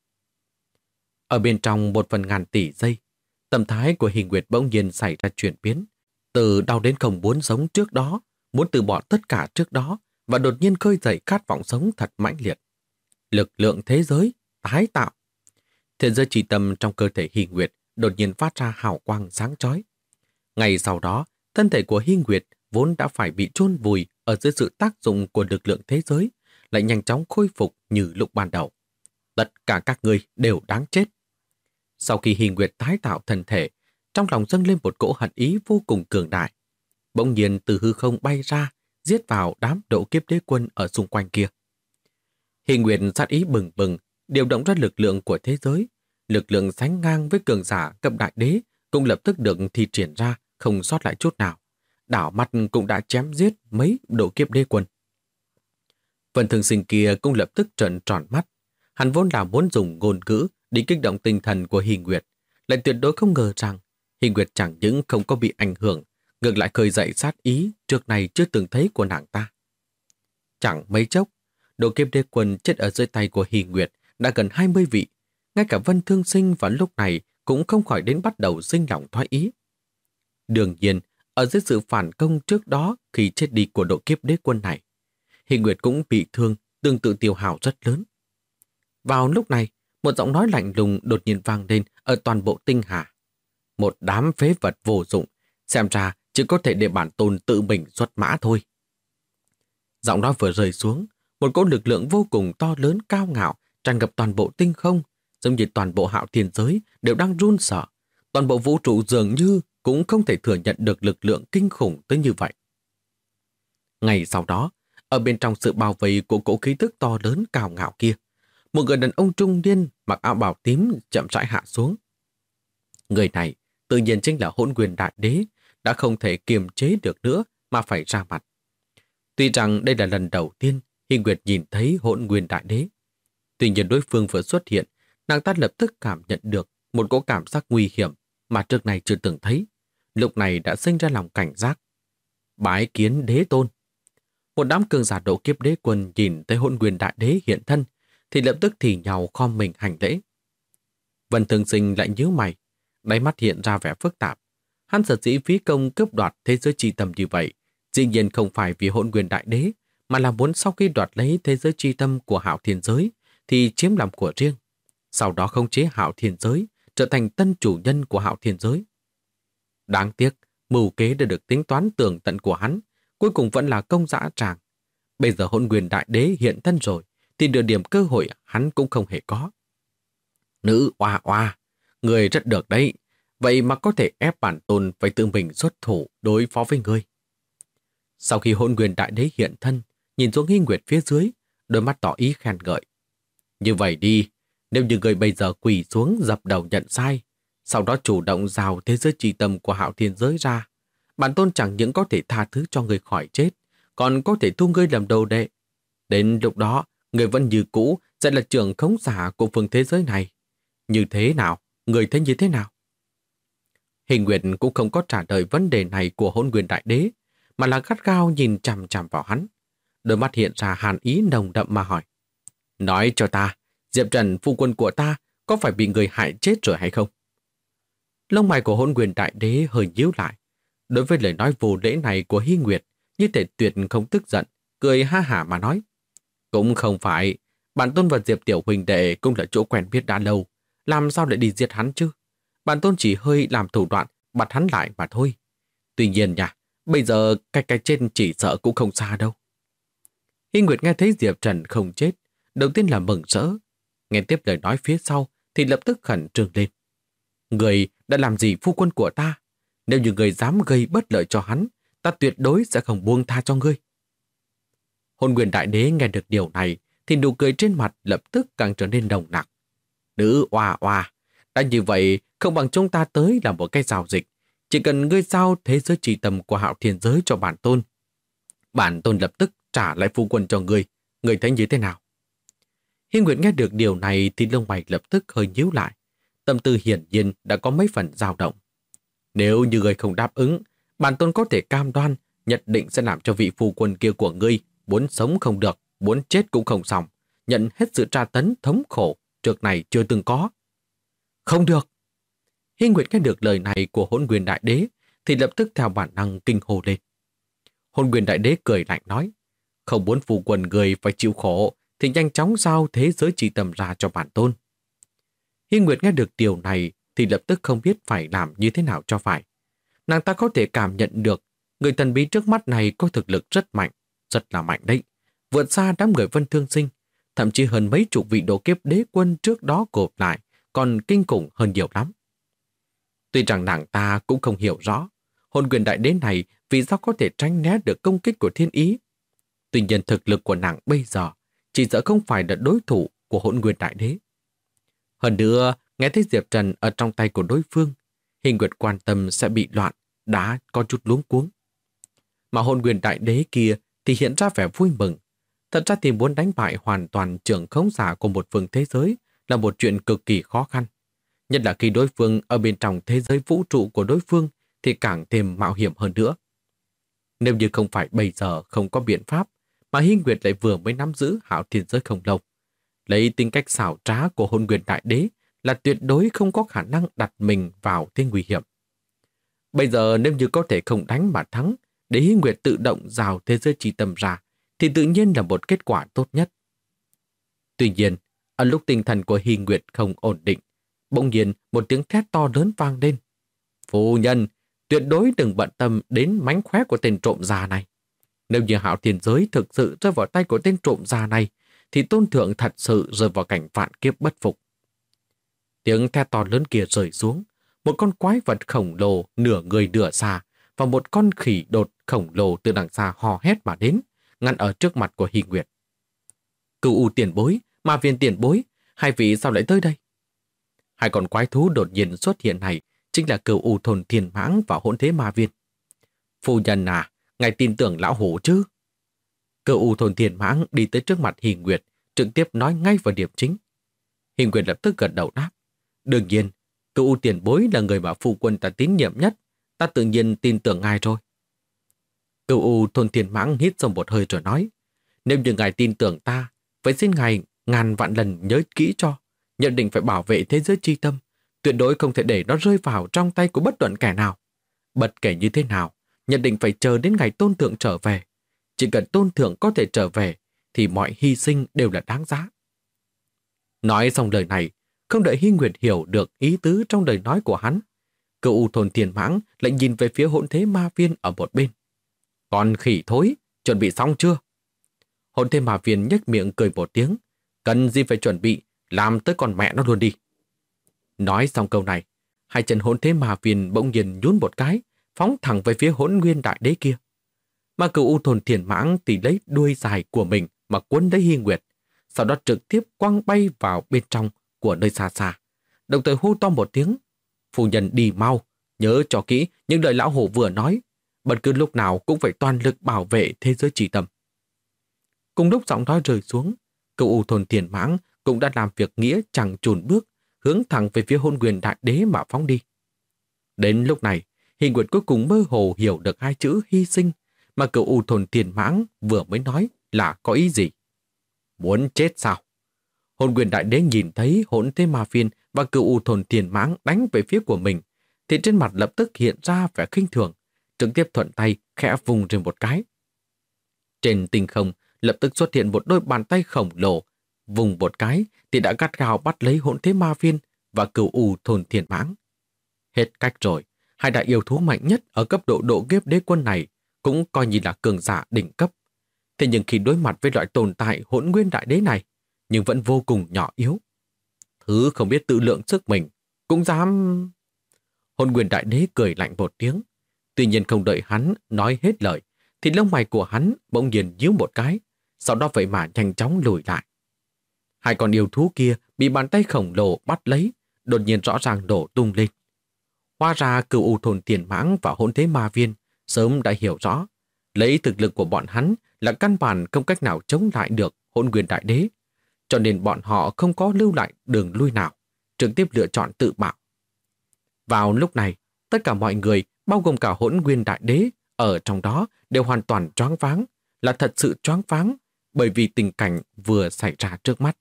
Ở bên trong 1/1000 tỷ giây, tâm thái của Hy Nguyệt bỗng nhiên xảy ra chuyển biến. Từ đau đến không muốn sống trước đó, muốn từ bỏ tất cả trước đó, và đột nhiên khơi dậy khát vọng sống thật mãnh liệt. Lực lượng thế giới, tái tạo. Thế giới chi tâm trong cơ thể Hy Nguyệt đột nhiên phát ra hào quang sáng chói. Ngay sau đó, thân thể của Hy Nguyệt vốn đã phải bị chôn vùi ở dưới sự tác dụng của lực lượng thế giới, lại nhanh chóng khôi phục như lúc ban đầu. Tất cả các ngươi đều đáng chết. Sau khi Hy Nguyệt tái tạo thân thể, trong lòng dâng lên một cỗ hận ý vô cùng cường đại. Bỗng nhiên từ hư không bay ra, giết vào đám độ kiếp đế quân ở xung quanh kia. Hy Nguyệt sát ý bừng bừng, điều động ra lực lượng của thế giới. Lực lượng sánh ngang với cường giả cấp đại đế cũng lập tức được thi triển ra, không sót lại chút nào. Đảo mắt cũng đã chém giết mấy độ kiếp đế quân. Vân Thường Sinh kia cũng lập tức trợn tròn mắt. Hắn vốn là muốn dùng ngôn ngữ để kích động tinh thần của Hy Nguyệt, lại tuyệt đối không ngờ rằng Hy Nguyệt chẳng những không có bị ảnh hưởng, ngược lại khơi dậy sát ý trước này chưa từng thấy của nàng ta. Chẳng mấy chốc, độ kiếp đế quân chết ở dưới tay của Hy Nguyệt đã gần 20 vị. Ngay cả Vân Thương Sinh vào lúc này cũng không khỏi đến bắt đầu sinh lòng thoái ý. Đương nhiên, ở dưới sự phản công trước đó khi chết đi của độ kiếp đế quân này, Hy Nguyệt cũng bị thương, tương tự tiêu hao rất lớn. Vào lúc này, một giọng nói lạnh lùng đột nhiên vang lên ở toàn bộ tinh hà. Một đám phế vật vô dụng, xem ra chỉ có thể để bản tôn tự mình xuất mã thôi. Giọng nói vừa rơi xuống, một cỗ lực lượng vô cùng to lớn cao ngạo tràn ngập toàn bộ tinh không, giống như toàn bộ Hạo Thiên giới đều đang run sợ. Toàn bộ vũ trụ dường như cũng không thể thừa nhận được lực lượng kinh khủng tới như vậy. Ngày sau đó, ở bên trong sự bao vây của cỗ khí tức to lớn cao ngạo kia, một người đàn ông trung niên mặc áo bào tím chậm rãi hạ xuống. Người này tự nhiên chính là Hỗn Nguyên Đại Đế, đã không thể kiềm chế được nữa mà phải ra mặt. Tuy rằng đây là lần đầu tiên Hy Nguyệt nhìn thấy Hỗn Nguyên Đại Đế, tuy nhiên đối phương vừa xuất hiện, nàng ta lập tức cảm nhận được một cỗ cảm giác nguy hiểm mà trước này chưa từng thấy. Lúc này đã sinh ra lòng cảnh giác. Bái kiến đế tôn. Một đám cường giả độ kiếp đế quân nhìn thấy Hỗn Nguyên Đại Đế hiện thân thì lập tức thì nhào khom mình hành lễ. Vân Thường Sinh lại nhíu mày, đáy mắt hiện ra vẻ phức tạp. Hắn sở dĩ phí công cướp đoạt thế giới chi tâm như vậy, dĩ nhiên không phải vì Hỗn Nguyên Đại Đế, mà là muốn sau khi đoạt lấy thế giới chi tâm của Hạo Thiên giới thì chiếm làm của riêng, sau đó khống chế Hạo Thiên giới, trở thành tân chủ nhân của Hạo Thiên giới. Đáng tiếc, mưu kế đã được tính toán tường tận của hắn, cuối cùng vẫn là công dã tràng. Bây giờ Hỗn Nguyên Đại Đế hiện thân rồi, thì nửa điểm cơ hội hắn cũng không hề có. Nữ oa oa, người rất được đấy, vậy mà có thể ép bản tôn phải tự mình xuất thủ đối phó với ngươi. Sau khi Hỗn Nguyên Đại Đế hiện thân, nhìn xuống Hy Nguyệt phía dưới, đôi mắt tỏ ý khen ngợi. Như vậy đi, nếu như người bây giờ quỳ xuống dập đầu nhận sai, sau đó chủ động rào thế giới chi tâm của Hạo Thiên giới ra, bản tôn chẳng những có thể tha thứ cho người khỏi chết, còn có thể thu ngươi làm đồ đệ. Đến lúc đó, người vẫn như cũ sẽ là trưởng khống giả của phương thế giới này. Như thế nào? Người thấy như thế nào? Hình Nguyệt cũng không có trả lời vấn đề này của Hỗn Nguyên Đại Đế, mà là gắt gao nhìn chằm chằm vào hắn. Đôi mắt hiện ra hàn ý nồng đậm mà hỏi. Nói cho ta, Diệp Trần phu quân của ta có phải bị người hại chết rồi hay không? Lông mày của Hỗn Nguyên Đại Đế hơi nhíu lại. Đối với lời nói vô lễ này của Hy Nguyệt, như thể tuyệt không tức giận, cười ha hả mà nói. Cũng không phải, bản tôn và Diệp Tiểu huynh đệ cũng là chỗ quen biết đã lâu, làm sao lại đi giết hắn chứ? Bản tôn chỉ hơi làm thủ đoạn bắt hắn lại mà thôi. Tuy nhiên nha, bây giờ cái trên chỉ sợ cũng không xa đâu. Hy Nguyệt nghe thấy Diệp Trần không chết, đầu tiên là mừng rỡ. Nghe tiếp lời nói phía sau thì lập tức khẩn trương lên. Người đã làm gì phu quân của ta? Nếu như người dám gây bất lợi cho hắn, ta tuyệt đối sẽ không buông tha cho ngươi. Hỗn Nguyên Đại Đế nghe được điều này thì nụ cười trên mặt lập tức càng trở nên nồng nặc. Nữ oa oa, đã như vậy không bằng chúng ta tới làm một cái giao dịch. Chỉ cần ngươi giao thế giới chi tâm của Hạo Thiên giới cho bản tôn. Bản tôn lập tức trả lại phu quân cho ngươi. Ngươi thấy như thế nào? Hy Nguyệt nghe được điều này thì lông mày lập tức hơi nhíu lại. Tâm tư hiển nhiên đã có mấy phần dao động. Nếu như ngươi không đáp ứng, bản tôn có thể cam đoan nhất định sẽ làm cho vị phu quân kia của ngươi muốn sống không được, muốn chết cũng không xong, nhận hết sự tra tấn thống khổ trước này chưa từng có. Không được. Hy Nguyệt nghe được lời này của Hỗn Nguyên Đại Đế thì lập tức theo bản năng kinh hô lên. Hỗn Nguyên Đại Đế cười lạnh nói, không muốn phu quân người phải chịu khổ thì nhanh chóng giao thế giới chi tâm ra cho bản tôn. Hy Nguyệt nghe được điều này thì lập tức không biết phải làm như thế nào cho phải. Nàng ta có thể cảm nhận được người thần bí trước mắt này có thực lực rất mạnh là mạnh đấy. vượt xa đám người Vân Thương Sinh, thậm chí hơn mấy chục vị độ kiếp đế quân trước đó gộp lại, còn kinh khủng hơn nhiều lắm. Tuy rằng nàng ta cũng không hiểu rõ, hồn quyền đại đế này vì sao có thể tránh né được công kích của thiên ý. Tuy nhiên thực lực của nàng bây giờ chỉ sợ không phải là đối thủ của hồn quyền đại đế. Hơn nữa, nghe thấy Diệp Trần ở trong tay của đối phương, Hình Nguyệt quan tâm sẽ bị loạn, đã có chút luống cuống. Mà hồn quyền đại đế kia thì hiện ra vẻ vui mừng. Thật ra thì muốn đánh bại hoàn toàn trưởng khống giả của một phương thế giới là một chuyện cực kỳ khó khăn. Nhất là khi đối phương ở bên trong thế giới vũ trụ của đối phương thì càng thêm mạo hiểm hơn nữa. Nếu như không phải bây giờ không có biện pháp, mà Hy Nguyệt lại vừa mới nắm giữ Hạo Thiên Giới không lâu, lấy tính cách xảo trá của hồn quyền đại đế là tuyệt đối không có khả năng đặt mình vào thế nguy hiểm. Bây giờ nếu như có thể không đánh mà thắng, để Hy Nguyệt tự động rào thế giới chi tâm ra, thì tự nhiên là một kết quả tốt nhất. Tuy nhiên, ở lúc tinh thần của Hy Nguyệt không ổn định, bỗng nhiên một tiếng thét to lớn vang lên. Phu nhân, tuyệt đối đừng bận tâm đến mánh khóe của tên trộm già này. Nếu như Hạo Thiên Giới thực sự rơi vào tay của tên trộm già này, thì tôn thượng thật sự rơi vào cảnh vạn kiếp bất phục. Tiếng thét to lớn kia rơi xuống, một con quái vật khổng lồ nửa người nửa xà và một con khỉ đột khổng lồ từ đằng xa hò hét mà đến, ngăn ở trước mặt của Hy Nguyệt. Cửu U tiền bối, Ma Viên tiền bối, hai vị sao lại tới đây? Hai con quái thú đột nhiên xuất hiện này chính là Cửu U thôn Thiên Mãng và Hỗn Thế Ma Viên. Phu nhân à, ngài tin tưởng lão hổ chứ? Cửu U thôn Thiên Mãng đi tới trước mặt Hy Nguyệt, trực tiếp nói ngay vào điểm chính. Hy Nguyệt lập tức gật đầu đáp. Đương nhiên, Cửu U tiền bối là người mà phu quân ta tín nhiệm nhất, ta tự nhiên tin tưởng ngài rồi. Cửu U thôn Thiên Mãng hít sâu một hơi rồi nói, nếu như ngài tin tưởng ta, vậy xin ngài ngàn vạn lần nhớ kỹ cho, nhất định phải bảo vệ thế giới chi tâm, tuyệt đối không thể để nó rơi vào trong tay của bất luận kẻ nào. Bất kể như thế nào, nhất định phải chờ đến ngày tôn thượng trở về. Chỉ cần tôn thượng có thể trở về, thì mọi hy sinh đều là đáng giá. Nói xong lời này, không đợi Hy Nguyệt hiểu được ý tứ trong lời nói của hắn, Cửu U thôn Thiên Mãng lại nhìn về phía Hỗn Thế Ma Viên ở một bên. Con khỉ thối, chuẩn bị xong chưa? Hỗn Thế Ma Viên nhếch miệng cười một tiếng, cần gì phải chuẩn bị, làm tới con mẹ nó luôn đi. Nói xong câu này, hai chân Hỗn Thế Ma Viên bỗng nhiên nhún một cái, phóng thẳng về phía Hỗn Nguyên Đại Đế kia. Mà Cửu U thôn Thiên Mãng thì lấy đuôi dài của mình mà cuốn lấy Hy Nguyệt, sau đó trực tiếp quăng bay vào bên trong của nơi xa xa, đồng thời hô to một tiếng, phu nhân đi mau, nhớ cho kỹ những lời lão hổ vừa nói, bất cứ lúc nào cũng phải toàn lực bảo vệ thế giới chi tâm. Cùng lúc giọng nói rơi xuống, Cửu U thôn Thiên Mãng cũng đã làm việc nghĩa chẳng chùn bước, hướng thẳng về phía Hỗn Nguyên Đại Đế mà phóng đi. Đến lúc này, Hy Nguyệt cuối cùng mơ hồ hiểu được hai chữ hy sinh mà Cửu U thôn Thiên Mãng vừa mới nói là có ý gì. Muốn chết sao? Hỗn Nguyên Đại Đế nhìn thấy Hỗn Thế Ma Viên và Cửu U thôn Thiên Mãng đánh về phía của mình, thì trên mặt lập tức hiện ra vẻ khinh thường, trực tiếp thuận tay khẽ vùng trên một cái. Trên tinh không lập tức xuất hiện một đôi bàn tay khổng lồ, vùng một cái thì đã gắt gao bắt lấy Hỗn Thế Ma Viên và Cửu U thôn Thiên Mãng. Hết cách rồi, hai đại yêu thú mạnh nhất ở cấp độ độ kiếp đế quân này cũng coi như là cường giả đỉnh cấp. Thế nhưng khi đối mặt với loại tồn tại Hỗn Nguyên Đại Đế này, nhưng vẫn vô cùng nhỏ yếu. Thứ không biết tự lượng sức mình, cũng dám... Hỗn Nguyên Đại Đế cười lạnh một tiếng. Tuy nhiên không đợi hắn nói hết lời, thì lông mày của hắn bỗng nhiên nhíu một cái, sau đó vậy mà nhanh chóng lùi lại. Hai con yêu thú kia bị bàn tay khổng lồ bắt lấy, đột nhiên rõ ràng đổ tung lên. Hóa ra Cửu U thôn Thiên Mãng và Hỗn Thế Ma Viên sớm đã hiểu rõ, lấy thực lực của bọn hắn là căn bản không cách nào chống lại được Hỗn Nguyên Đại Đế, cho nên bọn họ không có lưu lại đường lui nào, trực tiếp lựa chọn tự bạo. Vào lúc này, tất cả mọi người, bao gồm cả Hỗn Nguyên Đại Đế, ở trong đó đều hoàn toàn choáng váng, là thật sự choáng váng, bởi vì tình cảnh vừa xảy ra trước mắt.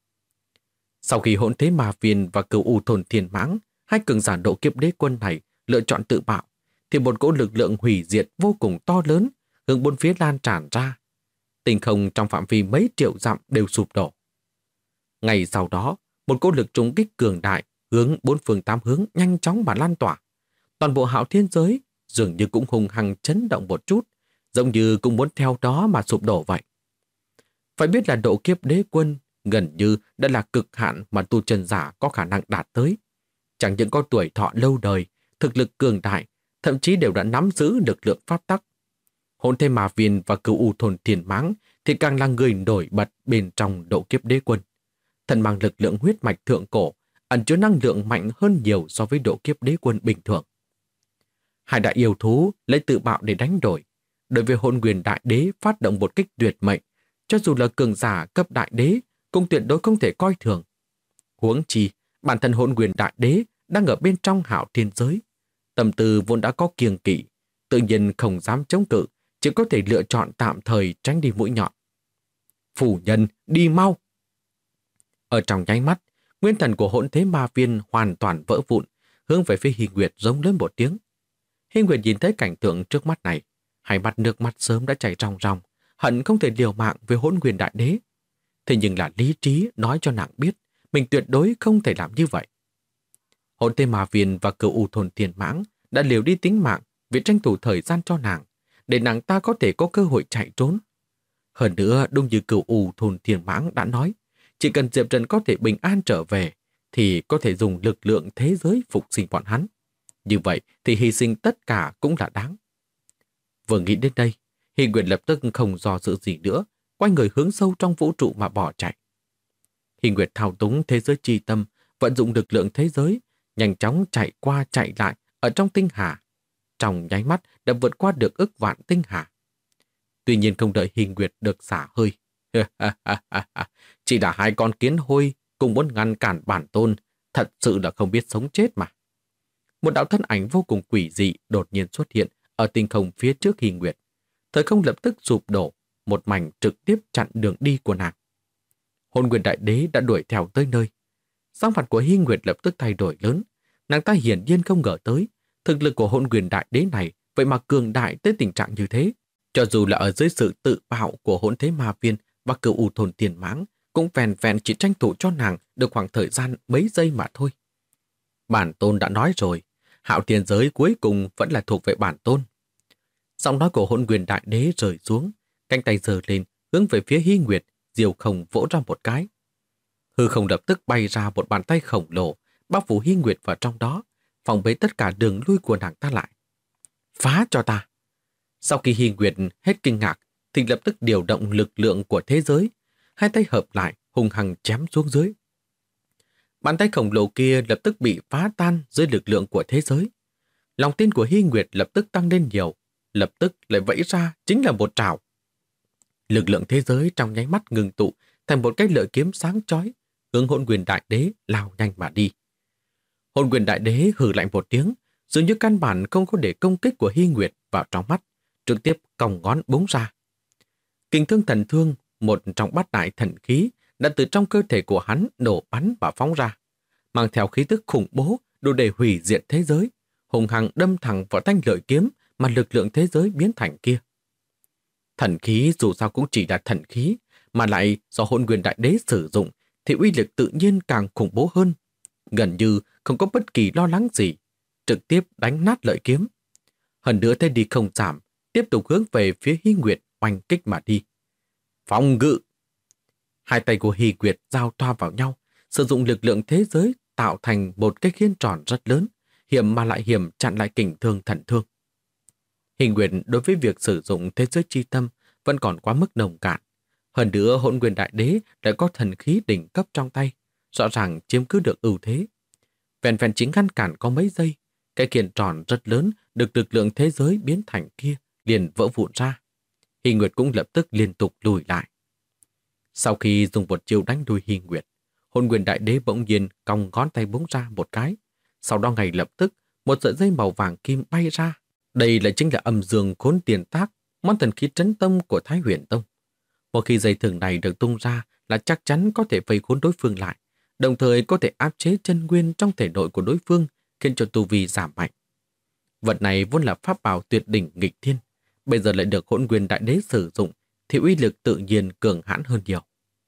Sau khi Hỗn Thế Ma Viên và Cửu U thôn Thiên Mãng, hai cường giả độ kiếp đế quân này lựa chọn tự bạo, thì một cỗ lực lượng hủy diệt vô cùng to lớn hướng bốn phía lan tràn ra. Tinh không trong phạm vi mấy triệu dặm đều sụp đổ. Ngay sau đó, một cỗ lực trùng kích cường đại hướng bốn phương tám hướng nhanh chóng mà lan tỏa. Toàn bộ Hạo Thiên Giới dường như cũng hùng hăng chấn động một chút, giống như cũng muốn theo đó mà sụp đổ vậy. Phải biết là độ kiếp đế quân gần như đã là cực hạn mà tu chân giả có khả năng đạt tới. Chẳng những có tuổi thọ lâu đời, thực lực cường đại, thậm chí đều đã nắm giữ lực lượng pháp tắc. Hỗn Thế Ma Viên và Cửu U Thôn Thiên Mãng thì càng là người nổi bật bên trong độ kiếp đế quân. Thần mang lực lượng huyết mạch thượng cổ, ẩn chứa năng lượng mạnh hơn nhiều so với độ kiếp đế quân bình thường. Hai đại yêu thú lấy tự bạo để đánh đổi. Đối với Hỗn Nguyên Đại Đế phát động một kích tuyệt mệnh, cho dù là cường giả cấp đại đế cũng tuyệt đối không thể coi thường. Huống chi, bản thân Hỗn Nguyên Đại Đế đang ở bên trong Hạo Thiên giới, tâm tư vốn đã có kiêng kỵ, tự nhiên không dám chống cự, chỉ có thể lựa chọn tạm thời tránh đi mũi nhọn. Phủ nhân, đi mau! Ở trong nháy mắt, nguyên thần của Hỗn Thế Ma Viên hoàn toàn vỡ vụn, hướng về phía Hy Nguyệt giống lớn một tiếng. Hy Nguyệt nhìn thấy cảnh tượng trước mắt này, hai mắt nước mắt sớm đã chảy ròng ròng, hận không thể liều mạng với Hỗn Nguyên Đại Đế. Thế nhưng là lý trí nói cho nàng biết, mình tuyệt đối không thể làm như vậy. Hỗn Thế Ma Viên và Cửu U Thôn Thiên Mãng đã liều đi tính mạng vì tranh thủ thời gian cho nàng, để nàng ta có thể có cơ hội chạy trốn. Hơn nữa, đúng như Cửu U Thôn Thiên Mãng đã nói, chỉ cần Diệp Trần có thể bình an trở về, thì có thể dùng lực lượng thế giới phục sinh bọn hắn. Như vậy thì hy sinh tất cả cũng là đáng. Vừa nghĩ đến đây, Hy Nguyệt lập tức không do dự gì nữa, quay người hướng sâu trong vũ trụ mà bỏ chạy. Hy Nguyệt thao túng thế giới chi tâm, vận dụng lực lượng thế giới, nhanh chóng chạy qua chạy lại ở trong tinh hà. Trong nháy mắt đã vượt qua được ức vạn tinh hà. Tuy nhiên không đợi Hy Nguyệt được xả hơi. Chỉ là hai con kiến hôi cùng muốn ngăn cản bản tôn, thật sự là không biết sống chết mà. Một đạo thân ảnh vô cùng quỷ dị đột nhiên xuất hiện ở tinh không phía trước Hy Nguyệt. Thời không lập tức sụp đổ, một mảnh trực tiếp chặn đường đi của nàng. Hỗn Nguyên Đại Đế đã đuổi theo tới nơi. Sắc mặt của Hy Nguyệt lập tức thay đổi lớn. Nàng ta hiển nhiên không ngờ tới, thực lực của Hỗn Nguyên Đại Đế này vậy mà cường đại tới tình trạng như thế. Cho dù là ở dưới sự tự bạo của Hỗn Thế Ma Viên và Cửu U Thôn Thiên Mãng, cũng vẹn vẹn chỉ tranh thủ cho nàng được khoảng thời gian mấy giây mà thôi. Bản tôn đã nói rồi, Hạo Thiên giới cuối cùng vẫn là thuộc về bản tôn. Giọng nói của Hỗn Nguyên Đại Đế rời xuống, cánh tay giơ lên, hướng về phía Hy Nguyệt, diều không vỗ ra một cái. Hư không lập tức bay ra một bàn tay khổng lồ, bao phủ Hy Nguyệt vào trong đó, phòng bế tất cả đường lui của nàng ta lại. Phá cho ta! Sau khi Hy Nguyệt hết kinh ngạc, thì lập tức điều động lực lượng của thế giới, hai tay hợp lại, hung hăng chém xuống dưới. Bàn tay khổng lồ kia lập tức bị phá tan dưới lực lượng của thế giới. Lòng tin của Hy Nguyệt lập tức tăng lên nhiều, lập tức lại vẫy ra chính là một trảo. Lực lượng thế giới trong nháy mắt ngừng tụ thành một cái lợi kiếm sáng chói, hướng Hỗn Nguyên Đại Đế lao nhanh mà đi. Hỗn Nguyên Đại Đế hừ lạnh một tiếng, dường như căn bản không có để công kích của Hy Nguyệt vào trong mắt, trực tiếp còng ngón búng ra. Kình Thương Thần Thương, một trong bát đại thần khí, đã từ trong cơ thể của hắn nổ bắn và phóng ra, mang theo khí tức khủng bố đủ để hủy diệt thế giới, hùng hăng đâm thẳng vào thanh lợi kiếm mà lực lượng thế giới biến thành kia. Thần khí dù sao cũng chỉ là thần khí, mà lại do Hỗn Nguyên Đại Đế sử dụng thì uy lực tự nhiên càng khủng bố hơn, gần như không có bất kỳ lo lắng gì, trực tiếp đánh nát lợi kiếm. Hơn nữa thế đi không giảm, tiếp tục hướng về phía Hy Nguyệt oanh kích mà đi. Phòng ngự! Hai tay của Hy Nguyệt giao thoa vào nhau, sử dụng lực lượng thế giới tạo thành một cái khiên tròn rất lớn, hiểm mà lại hiểm chặn lại Kình Thương Thần Thương. Hy Nguyệt đối với việc sử dụng thế giới chi tâm vẫn còn quá mức nồng cạn. Hơn nữa Hỗn Nguyên Đại Đế lại có thần khí đỉnh cấp trong tay, rõ ràng chiếm cứ được ưu thế. Vẹn vẹn chính ngăn cản có mấy giây, cái khiên tròn rất lớn được lực lượng thế giới biến thành kia liền vỡ vụn ra. Hy Nguyệt cũng lập tức liên tục lùi lại. Sau khi dùng một chiêu đánh đuôi Hy Nguyệt, Hỗn Nguyên Đại Đế bỗng nhiên cong ngón tay búng ra một cái. Sau đó ngay lập tức, một sợi dây màu vàng kim bay ra. Đây lại chính là Âm Dương Khốn Tiền Tác, món thần khí trấn tông của Thái Huyền Tông. Một khi dây thừng này được tung ra là chắc chắn có thể vây khốn đối phương lại, đồng thời có thể áp chế chân nguyên trong thể nội của đối phương, khiến cho tu vi giảm mạnh. Vật này vốn là pháp bảo tuyệt đỉnh nghịch thiên, bây giờ lại được Hỗn Nguyên Đại Đế sử dụng, thì uy lực tự nhiên cường hãn hơn nhiều.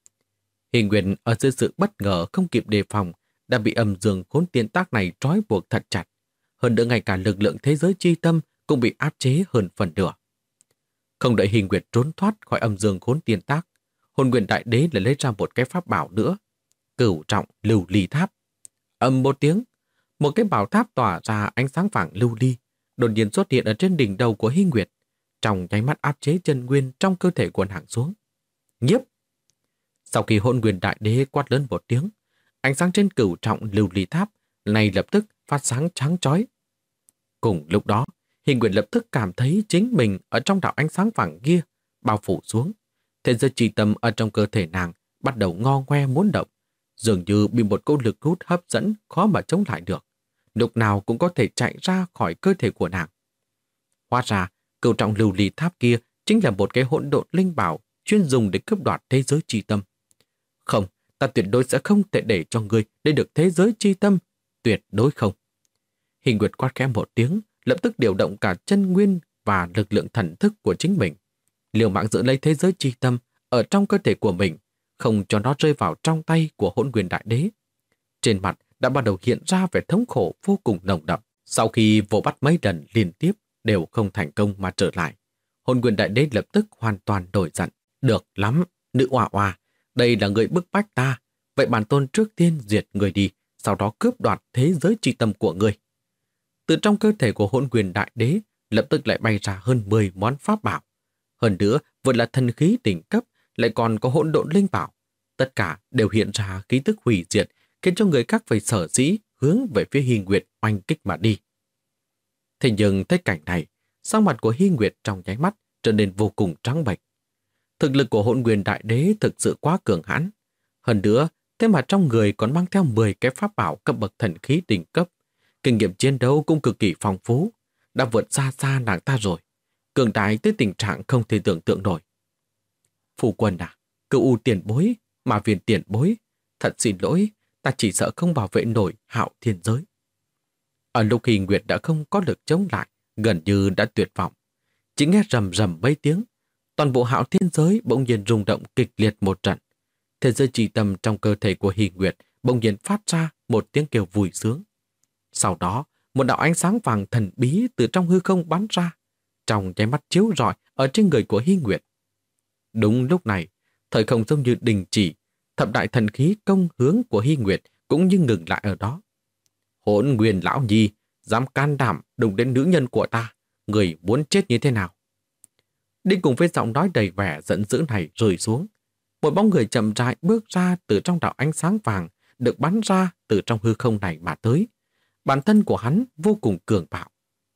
Hy Nguyệt ở dưới sự bất ngờ không kịp đề phòng đã bị Âm Dương Khốn Tiền Tác này trói buộc thật chặt. Hơn nữa ngay cả lực lượng thế giới chi tâm cũng bị áp chế hơn phần nửa. Không đợi Hy Nguyệt trốn thoát khỏi Âm Dương Khốn Tiền Tác, Hồn Nguyên Đại Đế lại lấy ra một cái pháp bảo nữa, Cửu Trọng Lưu Ly Tháp. Ầm một tiếng, một cái bảo tháp tỏa ra ánh sáng vàng lưu ly, đột nhiên xuất hiện ở trên đỉnh đầu của Hy Nguyệt, trong nháy mắt áp chế chân nguyên trong cơ thể của nàng xuống. Nhiếp! Sau khi Hồn Nguyên Đại Đế quát lớn một tiếng, ánh sáng trên Cửu Trọng Lưu Ly Tháp này lập tức phát sáng trắng chói. Cùng lúc đó, Hy Nguyệt lập tức cảm thấy chính mình ở trong đạo ánh sáng vàng kia bao phủ xuống. Thế giới chi tâm ở trong cơ thể nàng bắt đầu ngo ngoe muốn động, dường như bị một cỗ lực hút hấp dẫn khó mà chống lại được. Lúc nào cũng có thể chạy ra khỏi cơ thể của nàng. Hóa ra, Cửu Trọng Lưu Ly Tháp kia chính là một cái hỗn độn linh bảo chuyên dùng để cướp đoạt thế giới chi tâm. Không, ta tuyệt đối sẽ không thể để cho ngươi lấy được thế giới chi tâm. Tuyệt đối không. Hình Nguyệt quát khẽ một tiếng, lập tức điều động cả chân nguyên và lực lượng thần thức của chính mình, liều mạng giữ lấy thế giới chi tâm ở trong cơ thể của mình, không cho nó rơi vào trong tay của Hỗn Nguyên Đại Đế. Trên mặt đã bắt đầu hiện ra vẻ thống khổ vô cùng nồng đậm. Sau khi vồ bắt mấy lần liên tiếp đều không thành công mà trở lại, Hỗn Nguyên Đại Đế lập tức hoàn toàn nổi giận. Được lắm, nữ oa oa, đây là người bức bách ta, vậy bản tôn trước tiên diệt người đi, sau đó cướp đoạt thế giới chi tâm của người. Từ trong cơ thể của Hỗn Nguyên Đại Đế lập tức lại bay ra hơn 10 món pháp bảo. Hơn nữa, vừa là thần khí đỉnh cấp, lại còn có hỗn độn linh bảo. Tất cả đều hiện ra khí tức hủy diệt, khiến cho người khác phải sở dĩ hướng về phía Hy Nguyệt oanh kích mà đi. Thế nhưng thấy cảnh này, sắc mặt của Hy Nguyệt trong nháy mắt trở nên vô cùng trắng bệch. Thực lực của Hỗn Nguyên Đại Đế thực sự quá cường hãn. Hơn nữa, thế mà trong người còn mang theo 10 cái pháp bảo cấp bậc thần khí đỉnh cấp. Kinh nghiệm chiến đấu cũng cực kỳ phong phú, đã vượt xa xa nàng ta rồi. Cường đại tới tình trạng không thể tưởng tượng nổi. Phu quân à, Cửu U tiền bối, mà Viên tiền bối, thật xin lỗi, ta chỉ sợ không bảo vệ nổi Hạo Thiên giới. Ở lúc Hy Nguyệt đã không có lực chống lại, gần như đã tuyệt vọng. Chỉ nghe rầm rầm mấy tiếng, toàn bộ Hạo Thiên giới bỗng nhiên rung động kịch liệt một trận. Thế giới chi tâm trong cơ thể của Hy Nguyệt bỗng nhiên phát ra một tiếng kêu vui sướng. Sau đó, một đạo ánh sáng vàng thần bí từ trong hư không bắn ra, trong nháy mắt chiếu rọi ở trên người của Hy Nguyệt. Đúng lúc này, thời không giống như đình chỉ, thập đại thần khí công hướng của Hy Nguyệt cũng như ngừng lại ở đó. Hỗn Nguyên lão nhi, dám can đảm đụng đến nữ nhân của ta, người muốn chết như thế nào? Đi cùng với giọng nói đầy vẻ giận dữ này rơi xuống, một bóng người chậm rãi bước ra từ trong đạo ánh sáng vàng được bắn ra từ trong hư không này mà tới. Bản thân của hắn vô cùng cường bạo.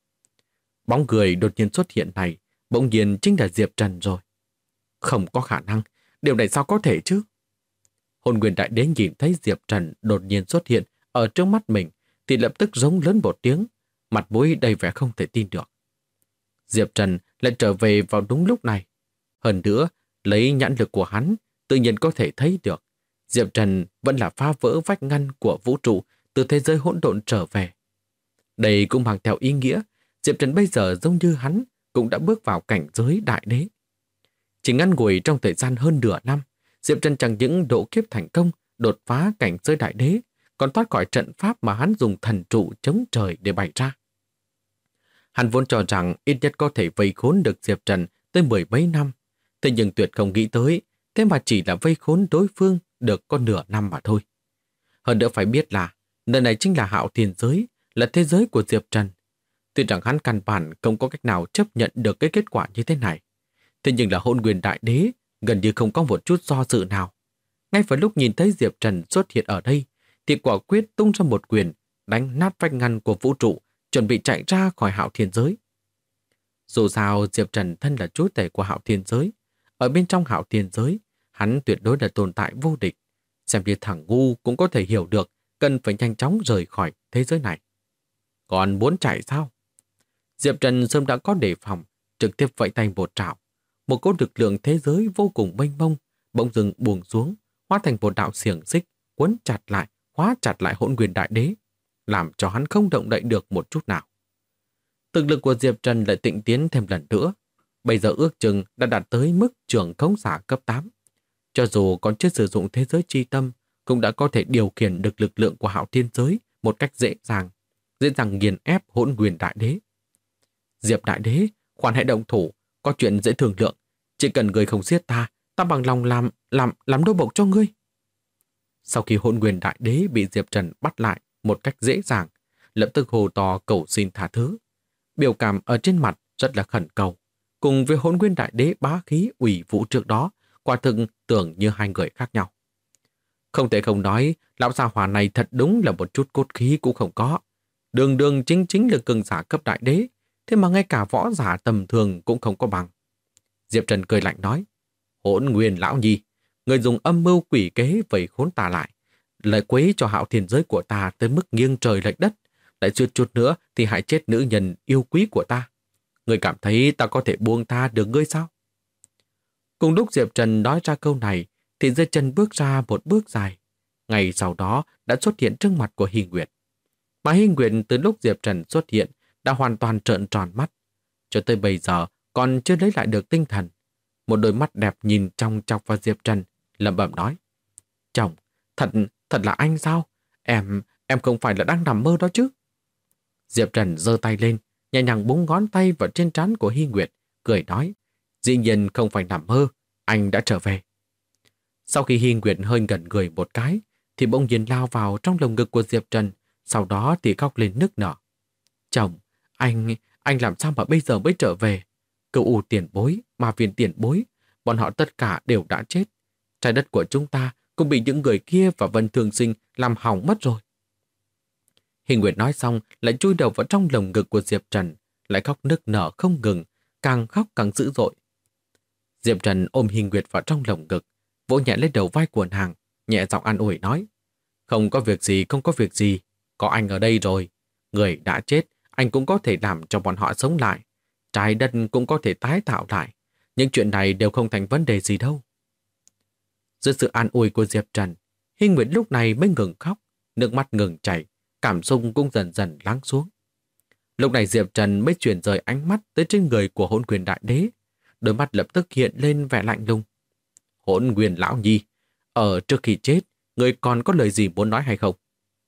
Bóng người đột nhiên xuất hiện này bỗng nhiên chính là Diệp Trần rồi. Không có khả năng, điều này sao có thể chứ? Hồn Nguyên Đại Đế nhìn thấy Diệp Trần đột nhiên xuất hiện ở trước mắt mình thì lập tức giống lớn một tiếng, mặt mũi đầy vẻ không thể tin được. Diệp Trần lại trở về vào đúng lúc này. Hơn nữa, lấy nhãn lực của hắn, tự nhiên có thể thấy được Diệp Trần vẫn là phá vỡ vách ngăn của vũ trụ từ thế giới hỗn độn trở về. Đây cũng mang theo ý nghĩa Diệp Trần bây giờ giống như hắn cũng đã bước vào cảnh giới đại đế. Chỉ ngắn ngủi trong thời gian hơn nửa năm, Diệp Trần chẳng những độ kiếp thành công, đột phá cảnh giới đại đế, còn thoát khỏi trận pháp mà hắn dùng thần trụ chống trời để bày ra. Hắn vốn cho rằng ít nhất có thể vây khốn được Diệp Trần tới 10 mấy năm, thế nhưng tuyệt không nghĩ tới, thế mà chỉ là vây khốn đối phương được có nửa năm mà thôi. Hơn nữa phải biết là, nơi này chính là Hạo Thiên giới, là thế giới của Diệp Trần. Tuy rằng hắn căn bản không có cách nào chấp nhận được cái kết quả như thế này, thế nhưng là Hỗn Nguyên Đại Đế gần như không có một chút do dự nào. Ngay vào lúc nhìn thấy Diệp Trần xuất hiện ở đây, thì quả quyết tung ra một quyền, đánh nát vách ngăn của vũ trụ, chuẩn bị chạy ra khỏi Hạo Thiên giới. Dù sao Diệp Trần thân là chúa tể của Hạo Thiên giới, ở bên trong Hạo Thiên giới, hắn tuyệt đối là tồn tại vô địch. Xem như thằng ngu cũng có thể hiểu được cần phải nhanh chóng rời khỏi thế giới này. Còn muốn chạy sao? Diệp Trần sớm đã có đề phòng, trực tiếp vẫy tay một trảo. Một cỗ lực lượng thế giới vô cùng mênh mông, bỗng dưng buông xuống, hóa thành một đạo xiềng xích, quấn chặt lại, hóa chặt lại Hỗn Nguyên Đại Đế, làm cho hắn không động đậy được một chút nào. Thực lực của Diệp Trần lại tịnh tiến thêm lần nữa, bây giờ ước chừng đã đạt tới mức trưởng khống giả cấp 8. Cho dù còn chưa sử dụng thế giới chi tâm, cũng đã có thể điều khiển được lực lượng của Hạo Thiên giới một cách dễ dàng nghiền ép Hỗn Nguyên Đại Đế. Diệp Đại Đế, khoan hãy động thủ, có chuyện dễ thương lượng, chỉ cần người không giết ta, ta bằng lòng làm nô bộc cho ngươi. Sau khi Hỗn Nguyên Đại Đế bị Diệp Trần bắt lại một cách dễ dàng, lập tức hô to cầu xin tha thứ. Biểu cảm ở trên mặt rất là khẩn cầu. Cùng với Hỗn Nguyên Đại Đế bá khí ủy vũ trước đó, quả thực tưởng như hai người khác nhau. Không thể không nói, lão gia hỏa này thật đúng là một chút cốt khí cũng không có. Đường đường chính là cường giả cấp đại đế, thế mà ngay cả võ giả tầm thường cũng không có bằng. Diệp Trần cười lạnh nói, Hỗn Nguyên lão nhi, người dùng âm mưu quỷ kế vây khốn ta lại, lại quấy cho Hạo Thiên giới của ta tới mức nghiêng trời lệch đất, lại suýt chút nữa thì hại chết nữ nhân yêu quý của ta. Người cảm thấy ta có thể buông tha được ngươi sao? Cùng lúc Diệp Trần nói ra câu này, thì dưới chân bước ra một bước dài. Ngày sau đó đã xuất hiện trước mặt của Hy Nguyệt. Mà Hy Nguyệt từ lúc Diệp Trần xuất hiện đã hoàn toàn trợn tròn mắt. Cho tới bây giờ còn chưa lấy lại được tinh thần. Một đôi mắt đẹp nhìn trong chọc vào Diệp Trần, lẩm bẩm nói. Chồng, thật là anh sao? Em không phải là đang nằm mơ đó chứ? Diệp Trần giơ tay lên, nhẹ nhàng búng ngón tay vào trên trán của Hy Nguyệt, cười nói. Dĩ nhiên không phải nằm mơ, anh đã trở về. Sau khi Hy Nguyệt hơi ngẩn người một cái, thì bỗng nhiên lao vào trong lồng ngực của Diệp Trần, sau đó thì khóc lên nức nở. Chồng, anh làm sao mà bây giờ mới trở về? Cửu U tiền bối, Ma Viên tiền bối, bọn họ tất cả đều đã chết. Trái đất của chúng ta cũng bị những người kia và Vân Thường Sinh làm hỏng mất rồi. Hy Nguyệt nói xong lại chui đầu vào trong lồng ngực của Diệp Trần, lại khóc nức nở không ngừng, càng khóc càng dữ dội. Diệp Trần ôm Hy Nguyệt vào trong lồng ngực, vỗ nhẹ lên đầu vai của nàng, nhẹ giọng an ủi nói. Không có việc gì, có anh ở đây rồi. Người đã chết, anh cũng có thể làm cho bọn họ sống lại. Trái đất cũng có thể tái tạo lại. Những chuyện này đều không thành vấn đề gì đâu. Dưới sự an ủi của Diệp Trần, Hy Nguyệt lúc này mới ngừng khóc, nước mắt ngừng chảy, cảm xúc cũng dần dần lắng xuống. Lúc này Diệp Trần mới chuyển rời ánh mắt tới trên người của Hỗn Nguyên Đại Đế, đôi mắt lập tức hiện lên vẻ lạnh lùng. Hỗn Nguyên lão nhi, trước khi chết, người còn có lời gì muốn nói hay không?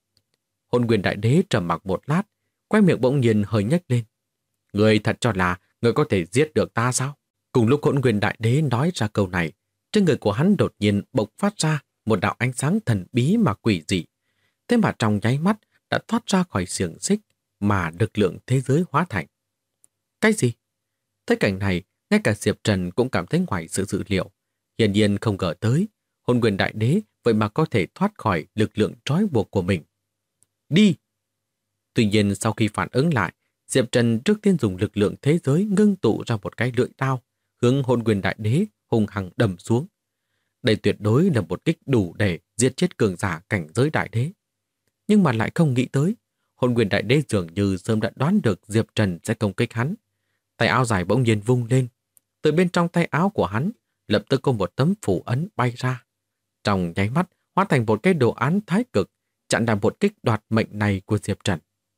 Hỗn Nguyên Đại Đế trầm mặc một lát, quay miệng bỗng nhiên hơi nhếch lên. Người thật cho là người có thể giết được ta sao? Cùng lúc Hỗn Nguyên Đại Đế nói ra câu này, trên người của hắn đột nhiên bộc phát ra một đạo ánh sáng thần bí mà quỷ dị. Thế mà trong nháy mắt đã thoát ra khỏi xiềng xích mà lực lượng thế giới hóa thành. Cái gì? Thấy cảnh này, ngay cả Diệp Trần cũng cảm thấy ngoài sự dự liệu. Hiển nhiên không ngờ tới, Hỗn Nguyên Đại Đế vậy mà có thể thoát khỏi lực lượng trói buộc của mình. Đi! Tuy nhiên sau khi phản ứng lại, Diệp Trần trước tiên dùng lực lượng thế giới ngưng tụ ra một cái lưỡi đao, hướng Hỗn Nguyên Đại Đế hung hăng đâm xuống. Đây tuyệt đối là một kích đủ để giết chết cường giả cảnh giới đại đế. Nhưng mà lại không nghĩ tới, Hỗn Nguyên Đại Đế dường như sớm đã đoán được Diệp Trần sẽ công kích hắn. Tay áo dài bỗng nhiên vung lên, từ bên trong tay áo của hắn lập tức có một tấm phù ấn bay ra. Trong nháy mắt hóa thành một cái đồ án thái cực, chặn đằng một kích đoạt mệnh này của Diệp Trần.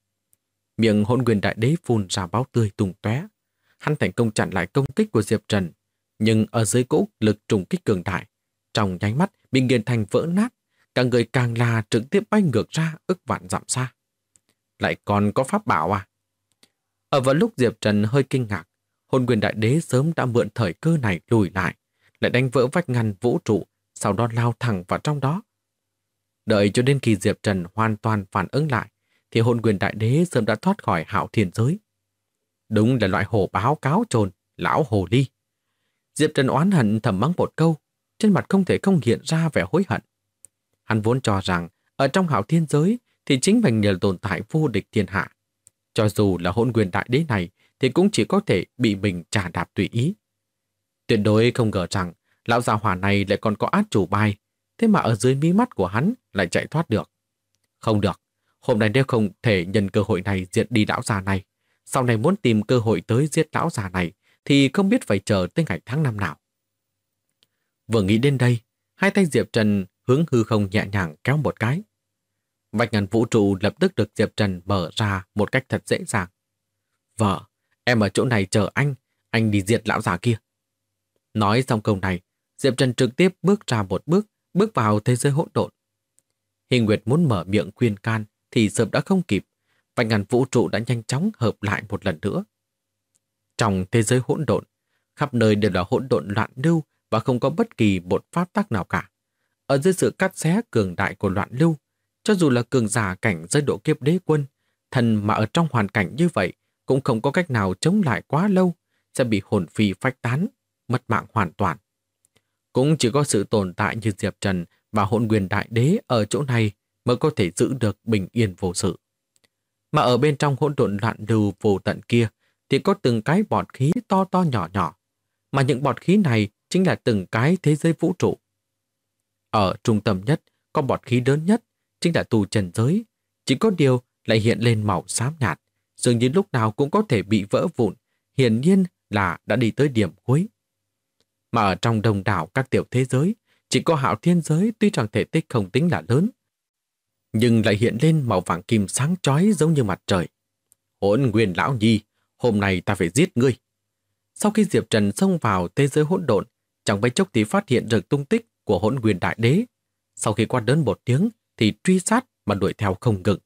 Miệng Hỗn Nguyên Đại Đế phun ra máu tươi tung tóe. Hắn thành công chặn lại công kích của Diệp Trần, nhưng ở dưới cỗ lực trùng kích cường đại, trong nháy mắt bị nghiền thành vỡ nát, cả người càng là trực tiếp bay ngược ra ức vạn dặm xa. Lại còn có pháp bảo à? Ở vào lúc Diệp Trần hơi kinh ngạc, Hỗn Nguyên Đại Đế sớm đã mượn thời cơ này lùi lại, lại đánh vỡ vách ngăn vũ trụ, sau đó lao thẳng vào trong đó. Đợi cho đến khi Diệp Trần hoàn toàn phản ứng lại, thì Hỗn Nguyên Đại Đế sớm đã thoát khỏi Hạo Thiên giới. Đúng là loại hổ báo cáo trồn, lão hồ ly. Diệp Trần oán hận thầm mắng một câu, trên mặt không thể không hiện ra vẻ hối hận. Hắn vốn cho rằng ở trong Hạo Thiên giới thì chính mình nhờ tồn tại vô địch thiên hạ. Cho dù là Hỗn Nguyên Đại Đế này thì cũng chỉ có thể bị mình trà đạp tùy ý. Tuyệt đối không ngờ rằng lão già hỏa này lại còn có át chủ bài, thế mà ở dưới mí mắt của hắn lại chạy thoát được. Không được, hôm nay nếu không thể nhân cơ hội này diệt đi lão già này, sau này muốn tìm cơ hội tới giết lão già này thì không biết phải chờ tới ngày tháng năm nào. Vừa nghĩ đến đây, hai tay Diệp Trần hướng hư không nhẹ nhàng kéo một cái. Vạch ngăn vũ trụ lập tức được Diệp Trần mở ra một cách thật dễ dàng. Vợ, em ở chỗ này chờ anh đi diệt lão già kia. Nói xong câu này, Diệp Trần trực tiếp bước ra một bước vào thế giới hỗn độn. Hy Nguyệt muốn mở miệng khuyên can thì sớm đã không kịp, vạch ngăn vũ trụ đã nhanh chóng hợp lại một lần nữa. Trong thế giới hỗn độn, khắp nơi đều là hỗn độn loạn lưu và không có bất kỳ một pháp tắc nào cả. Ở dưới sự cắt xé cường đại của loạn lưu, cho dù là cường giả cảnh giới độ kiếp đế quân, thần mà ở trong hoàn cảnh như vậy cũng không có cách nào chống lại quá lâu, sẽ bị hồn phi phách tán, mất mạng hoàn toàn. Cũng chỉ có sự tồn tại như Diệp Trần và Hỗn Nguyên Đại Đế ở chỗ này mới có thể giữ được bình yên vô sự. Mà ở bên trong hỗn độn loạn lưu vô tận kia thì có từng cái bọt khí to to nhỏ nhỏ, mà những bọt khí này chính là từng cái thế giới vũ trụ. Ở trung tâm nhất có bọt khí lớn nhất, chính là tu trần giới, chỉ có điều lại hiện lên màu xám nhạt, dường như lúc nào cũng có thể bị vỡ vụn, hiển nhiên là đã đi tới điểm cuối. Mà ở trong đông đảo các tiểu thế giới, chỉ có Hạo Thiên giới tuy rằng thể tích không tính là lớn, nhưng lại hiện lên màu vàng kim sáng chói giống như mặt trời. Hỗn Nguyên lão nhi, hôm nay ta phải giết ngươi. Sau khi Diệp Trần xông vào thế giới hỗn độn, chẳng mấy chốc thì phát hiện được tung tích của Hỗn Nguyên Đại Đế. Sau khi quát lớn một tiếng thì truy sát mà đuổi theo không ngừng.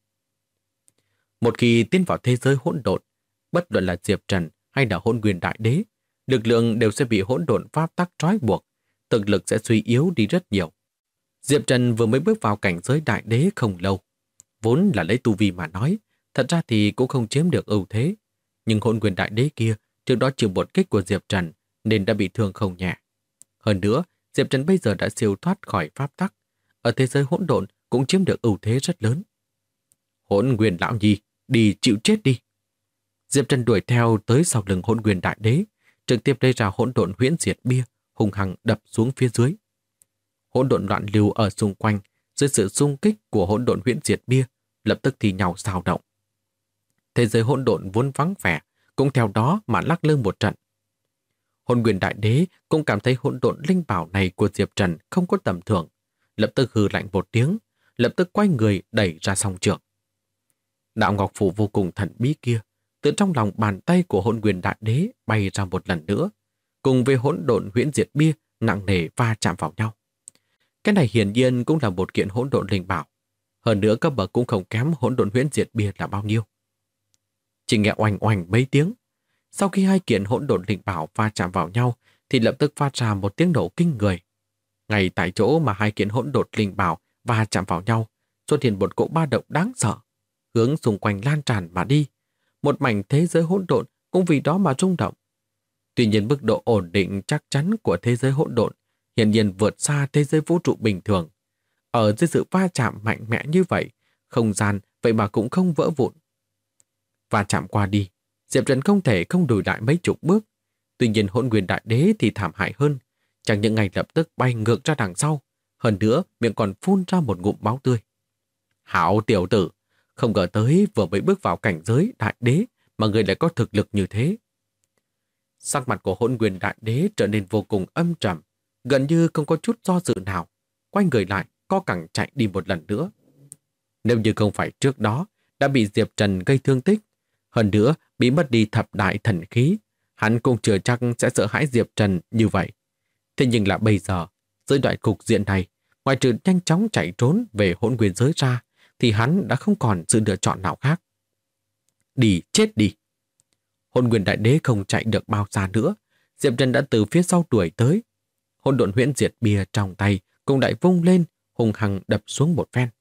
Một khi tiến vào thế giới hỗn độn, bất luận là Diệp Trần hay là Hỗn Nguyên Đại Đế, lực lượng đều sẽ bị hỗn độn pháp tắc trói buộc, thực lực sẽ suy yếu đi rất nhiều. Diệp Trần vừa mới bước vào cảnh giới Đại Đế không lâu, vốn là lấy tu vi mà nói, thật ra thì cũng không chiếm được ưu thế, nhưng Hỗn Nguyên Đại Đế kia trước đó chịu một kích của Diệp Trần nên đã bị thương không nhẹ. Hơn nữa, Diệp Trần bây giờ đã siêu thoát khỏi pháp tắc, ở thế giới hỗn độn cũng chiếm được ưu thế rất lớn. Hỗn Nguyên lão nhi, đi chịu chết đi. Diệp Trần đuổi theo tới sau lưng Hỗn Nguyên Đại Đế, trực tiếp lấy ra hỗn độn huyễn diệt bia, hung hăng đập xuống phía dưới. Hỗn độn loạn lưu ở xung quanh, dưới sự xung kích của hỗn độn huyễn diệt bia, lập tức thì nhau xao động. Thế giới hỗn độn vốn vắng vẻ, cũng theo đó mà lắc lư một trận. Hỗn Nguyên Đại Đế cũng cảm thấy hỗn độn linh bảo này của Diệp Trần không có tầm thường, lập tức hừ lạnh một tiếng, lập tức quay người đẩy ra song trường. Đạo ngọc phù vô cùng thần bí kia, từ trong lòng bàn tay của Hỗn Nguyên Đại Đế bay ra một lần nữa, cùng với hỗn độn huyễn diệt bia nặng nề va chạm vào nhau. Cái này hiển nhiên cũng là một kiện hỗn độn linh bảo, hơn nữa cấp bậc cũng không kém hỗn độn huyễn diệt bia là bao nhiêu. Chỉ nghe oanh oanh mấy tiếng, sau khi hai kiện hỗn độn linh bảo va chạm vào nhau thì lập tức phát ra một tiếng nổ kinh người. Ngay tại chỗ mà hai kiện hỗn độn linh bảo va chạm vào nhau, xuất hiện một cỗ ba động đáng sợ, hướng xung quanh lan tràn mà đi. Một mảnh thế giới hỗn độn cũng vì đó mà rung động. Tuy nhiên mức độ ổn định chắc chắn của thế giới hỗn độn hiển nhiên vượt xa thế giới vũ trụ bình thường. Ở dưới sự va chạm mạnh mẽ như vậy, không gian vậy mà cũng không vỡ vụn. Va chạm qua đi, Diệp Trần không thể không lùi lại mấy chục bước. Tuy nhiên Hỗn Nguyên Đại Đế thì thảm hại hơn, chẳng những ngay lập tức bay ngược ra đằng sau, hơn nữa miệng còn phun ra một ngụm máu tươi. Hảo tiểu tử, không ngờ tới vừa mới bước vào cảnh giới Đại Đế mà người lại có thực lực như thế. Sắc mặt của Hỗn Nguyên Đại Đế trở nên vô cùng âm trầm, gần như không có chút do dự nào, quay người lại, co cẳng chạy đi một lần nữa. Nếu như không phải trước đó đã bị Diệp Trần gây thương tích, hơn nữa bị mất đi thập đại thần khí, hắn cũng chưa chắc sẽ sợ hãi Diệp Trần như vậy. Thế nhưng là bây giờ, dưới loại cục diện này, ngoài trừ nhanh chóng chạy trốn về Hỗn Nguyên giới ra, thì hắn đã không còn sự lựa chọn nào khác. Đi, chết đi. Hỗn Nguyên Đại Đế không chạy được bao xa nữa, Diệp Trần đã từ phía sau đuổi tới. Hỗn độn huyễn diệt bia trong tay cũng đại vung lên, hung hăng đập xuống một phen.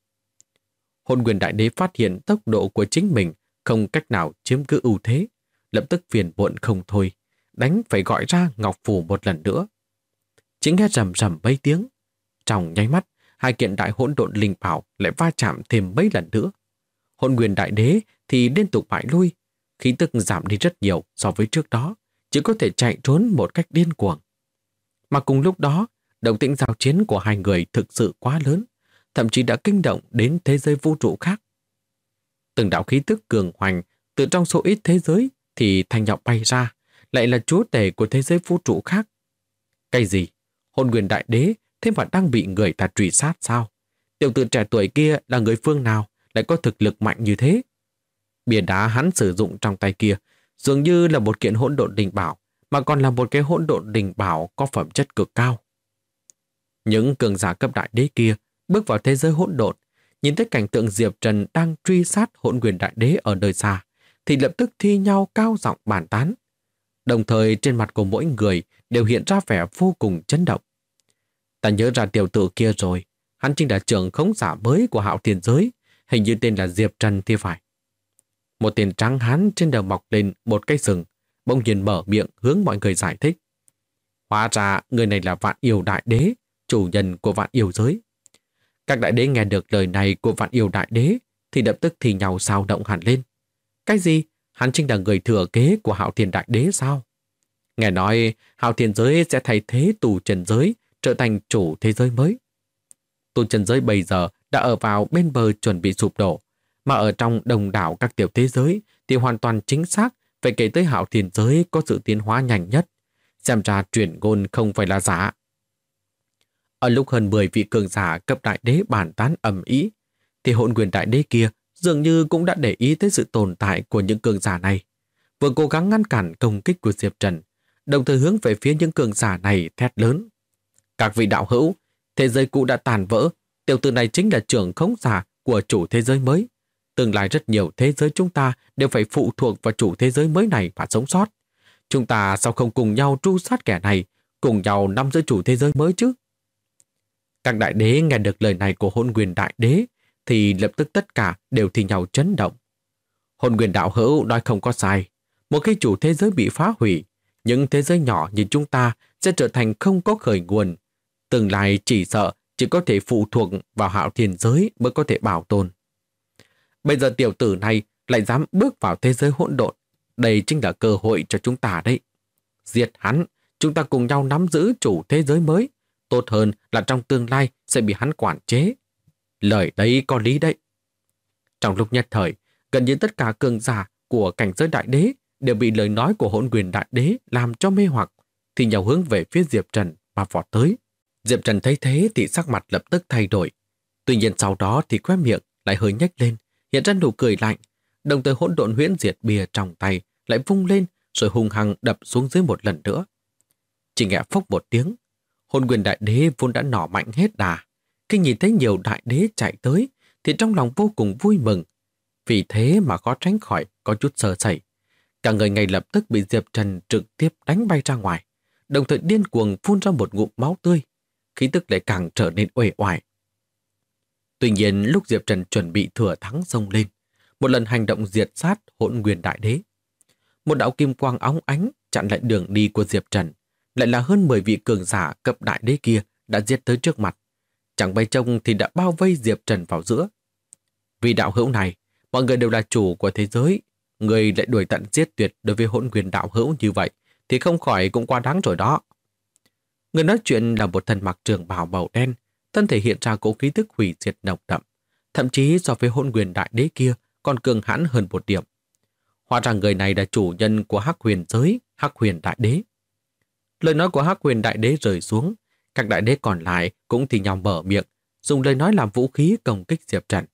Hỗn Nguyên Đại Đế phát hiện tốc độ của chính mình không cách nào chiếm cứ ưu thế, lập tức phiền muộn không thôi, đánh phải gọi ra ngọc phù một lần nữa. Chỉ nghe rầm rầm mấy tiếng, trong nháy mắt, hai kiện đại hỗn độn linh bảo lại va chạm thêm mấy lần nữa. Hỗn Nguyên Đại Đế thì liên tục bại lui, khí tức giảm đi rất nhiều so với trước đó, chỉ có thể chạy trốn một cách điên cuồng. Mà cùng lúc đó, động tĩnh giao chiến của hai người thực sự quá lớn, thậm chí đã kinh động đến thế giới vũ trụ khác. Từng đạo khí tức cường hoành từ trong số ít thế giới thì thanh nhọc bay ra, lại là chúa tể của thế giới vũ trụ khác. Cái gì? Hỗn Nguyên Đại Đế thế mà đang bị người ta truy sát sao? Tiểu tử trẻ tuổi kia là người phương nào lại có thực lực mạnh như thế? Bìa đá hắn sử dụng trong tay kia dường như là một kiện hỗn độn linh bảo, mà còn là một cái hỗn độn linh bảo có phẩm chất cực cao. Những cường giả cấp đại đế kia bước vào thế giới hỗn độn, nhìn thấy cảnh tượng Diệp Trần đang truy sát Hỗn Nguyên Đại Đế ở nơi xa, thì lập tức thi nhau cao giọng bàn tán. Đồng thời trên mặt của mỗi người đều hiện ra vẻ vô cùng chấn động. Ta nhớ ra tiểu tử kia rồi, hắn chính là trưởng khống giả mới của Hạo Thiên Giới, hình như tên là Diệp Trần thì phải. Một tên trắng hán trên đầu mọc lên một cái sừng, bỗng nhiên mở miệng hướng mọi người giải thích. Hóa ra người này là Vạn Yêu Đại Đế, chủ nhân của Vạn Yêu Giới. Các đại đế nghe được lời này của Vạn Yêu Đại Đế thì lập tức thì nhau xao động hẳn lên. Cái gì? Hắn chính là người thừa kế của Hạo Thiên Đại Đế sao? Nghe nói Hạo Thiên Giới sẽ thay thế tu trần giới trở thành chủ thế giới mới. Tu trần giới bây giờ đã ở vào bên bờ chuẩn bị sụp đổ, mà ở trong đồng đảo các tiểu thế giới thì hoàn toàn chính xác phải kể tới Hạo Thiên Giới có sự tiến hóa nhanh nhất. Xem ra truyền ngôn không phải là giả. Ở lúc hơn 10 vị cường giả cấp đại đế bàn tán ầm ĩ, thì Hỗn Nguyên Đại Đế kia dường như cũng đã để ý tới sự tồn tại của những cường giả này, vừa cố gắng ngăn cản công kích của Diệp Trần, đồng thời hướng về phía những cường giả này thét lớn. Các vị đạo hữu, thế giới cũ đã tàn vỡ, tiểu tử này chính là trưởng khống giả của chủ thế giới mới. Tương lai rất nhiều thế giới chúng ta đều phải phụ thuộc vào chủ thế giới mới này và sống sót. Chúng ta sao không cùng nhau tru sát kẻ này, cùng nhau nắm giữ chủ thế giới mới chứ? Các đại đế nghe được lời này của Hỗn Nguyên Đại Đế thì lập tức tất cả đều thì nhau chấn động. Hỗn Nguyên đạo hữu nói không có sai. Một khi chủ thế giới bị phá hủy, những thế giới nhỏ như chúng ta sẽ trở thành không có khởi nguồn. Tương lai chỉ sợ chỉ có thể phụ thuộc vào Hạo Thiên Giới mới có thể bảo tồn. Bây giờ tiểu tử này lại dám bước vào thế giới hỗn độn. Đây chính là cơ hội cho chúng ta đấy. Diệt hắn, chúng ta cùng nhau nắm giữ chủ thế giới mới. Tốt hơn là trong tương lai sẽ bị hắn quản chế. Lời đấy có lý đấy. Trong lúc nhất thời, gần như tất cả cường giả của cảnh giới đại đế đều bị lời nói của Hỗn Nguyên Đại Đế làm cho mê hoặc, thì nhau hướng về phía Diệp Trần và vọt tới. Diệp Trần thấy thế thì sắc mặt lập tức thay đổi. Tuy nhiên sau đó thì khóe miệng lại hơi nhếch lên, hiện ra nụ cười lạnh, đồng thời hỗn độn huyễn diệt bìa trong tay lại vung lên rồi hung hăng đập xuống dưới một lần nữa. Chỉ nghe phốc một tiếng, Hỗn Nguyên Đại Đế vốn đã nỏ mạnh hết đà, khi nhìn thấy nhiều đại đế chạy tới thì trong lòng vô cùng vui mừng. Vì thế mà khó tránh khỏi có chút sơ sẩy. Cả người ngay lập tức bị Diệp Trần trực tiếp đánh bay ra ngoài, đồng thời điên cuồng phun ra một ngụm máu tươi, khí tức lại càng trở nên uể oải. Tuy nhiên lúc Diệp Trần chuẩn bị thừa thắng xông lên, một lần hành động diệt sát Hỗn Nguyên Đại Đế, một đạo kim quang óng ánh chặn lại đường đi của Diệp Trần, lại là hơn 10 vị cường giả cấp đại đế kia đã giết tới trước mặt. Chẳng bay trông thì đã bao vây Diệp Trần vào giữa. Vì đạo hữu này, mọi người đều là chủ của thế giới, người lại đuổi tận giết tuyệt đối với Hỗn Nguyên đạo hữu như vậy thì không khỏi cũng quá đáng rồi đó. Người nói chuyện là một thân mặc trường bào màu đen, thân thể hiện ra cỗ khí tức hủy diệt nồng đậm, thậm chí so với Hỗn Nguyên Đại Đế kia còn cường hãn hơn một điểm. Hóa ra người này là chủ nhân của Hắc Huyền Giới, Hắc Huyền Đại Đế. Lời nói của Hắc Huyền Đại Đế rơi xuống, các đại đế còn lại cũng thì nhau mở miệng, dùng lời nói làm vũ khí công kích Diệp Trần.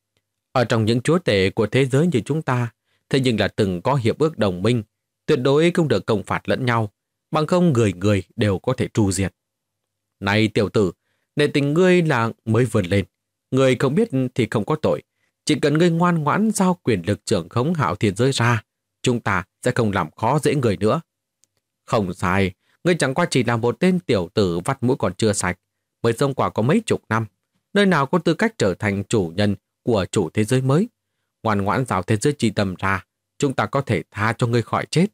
Ở trong những chúa tể của thế giới như chúng ta, thế nhưng là từng có hiệp ước đồng minh, tuyệt đối không được công phạt lẫn nhau, bằng không người người đều có thể tru diệt. Này tiểu tử, nể tình ngươi là mới vươn lên, người không biết thì không có tội, chỉ cần ngươi ngoan ngoãn giao quyền lực trưởng khống Hạo Thiên Giới ra, chúng ta sẽ không làm khó dễ người nữa. Không sai, ngươi chẳng qua chỉ là một tên tiểu tử vắt mũi còn chưa sạch, mới sống qua có mấy chục năm, nơi nào có tư cách trở thành chủ nhân của chủ thế giới mới. Ngoan ngoãn giao thế giới chi tâm ra, chúng ta có thể tha cho ngươi khỏi chết.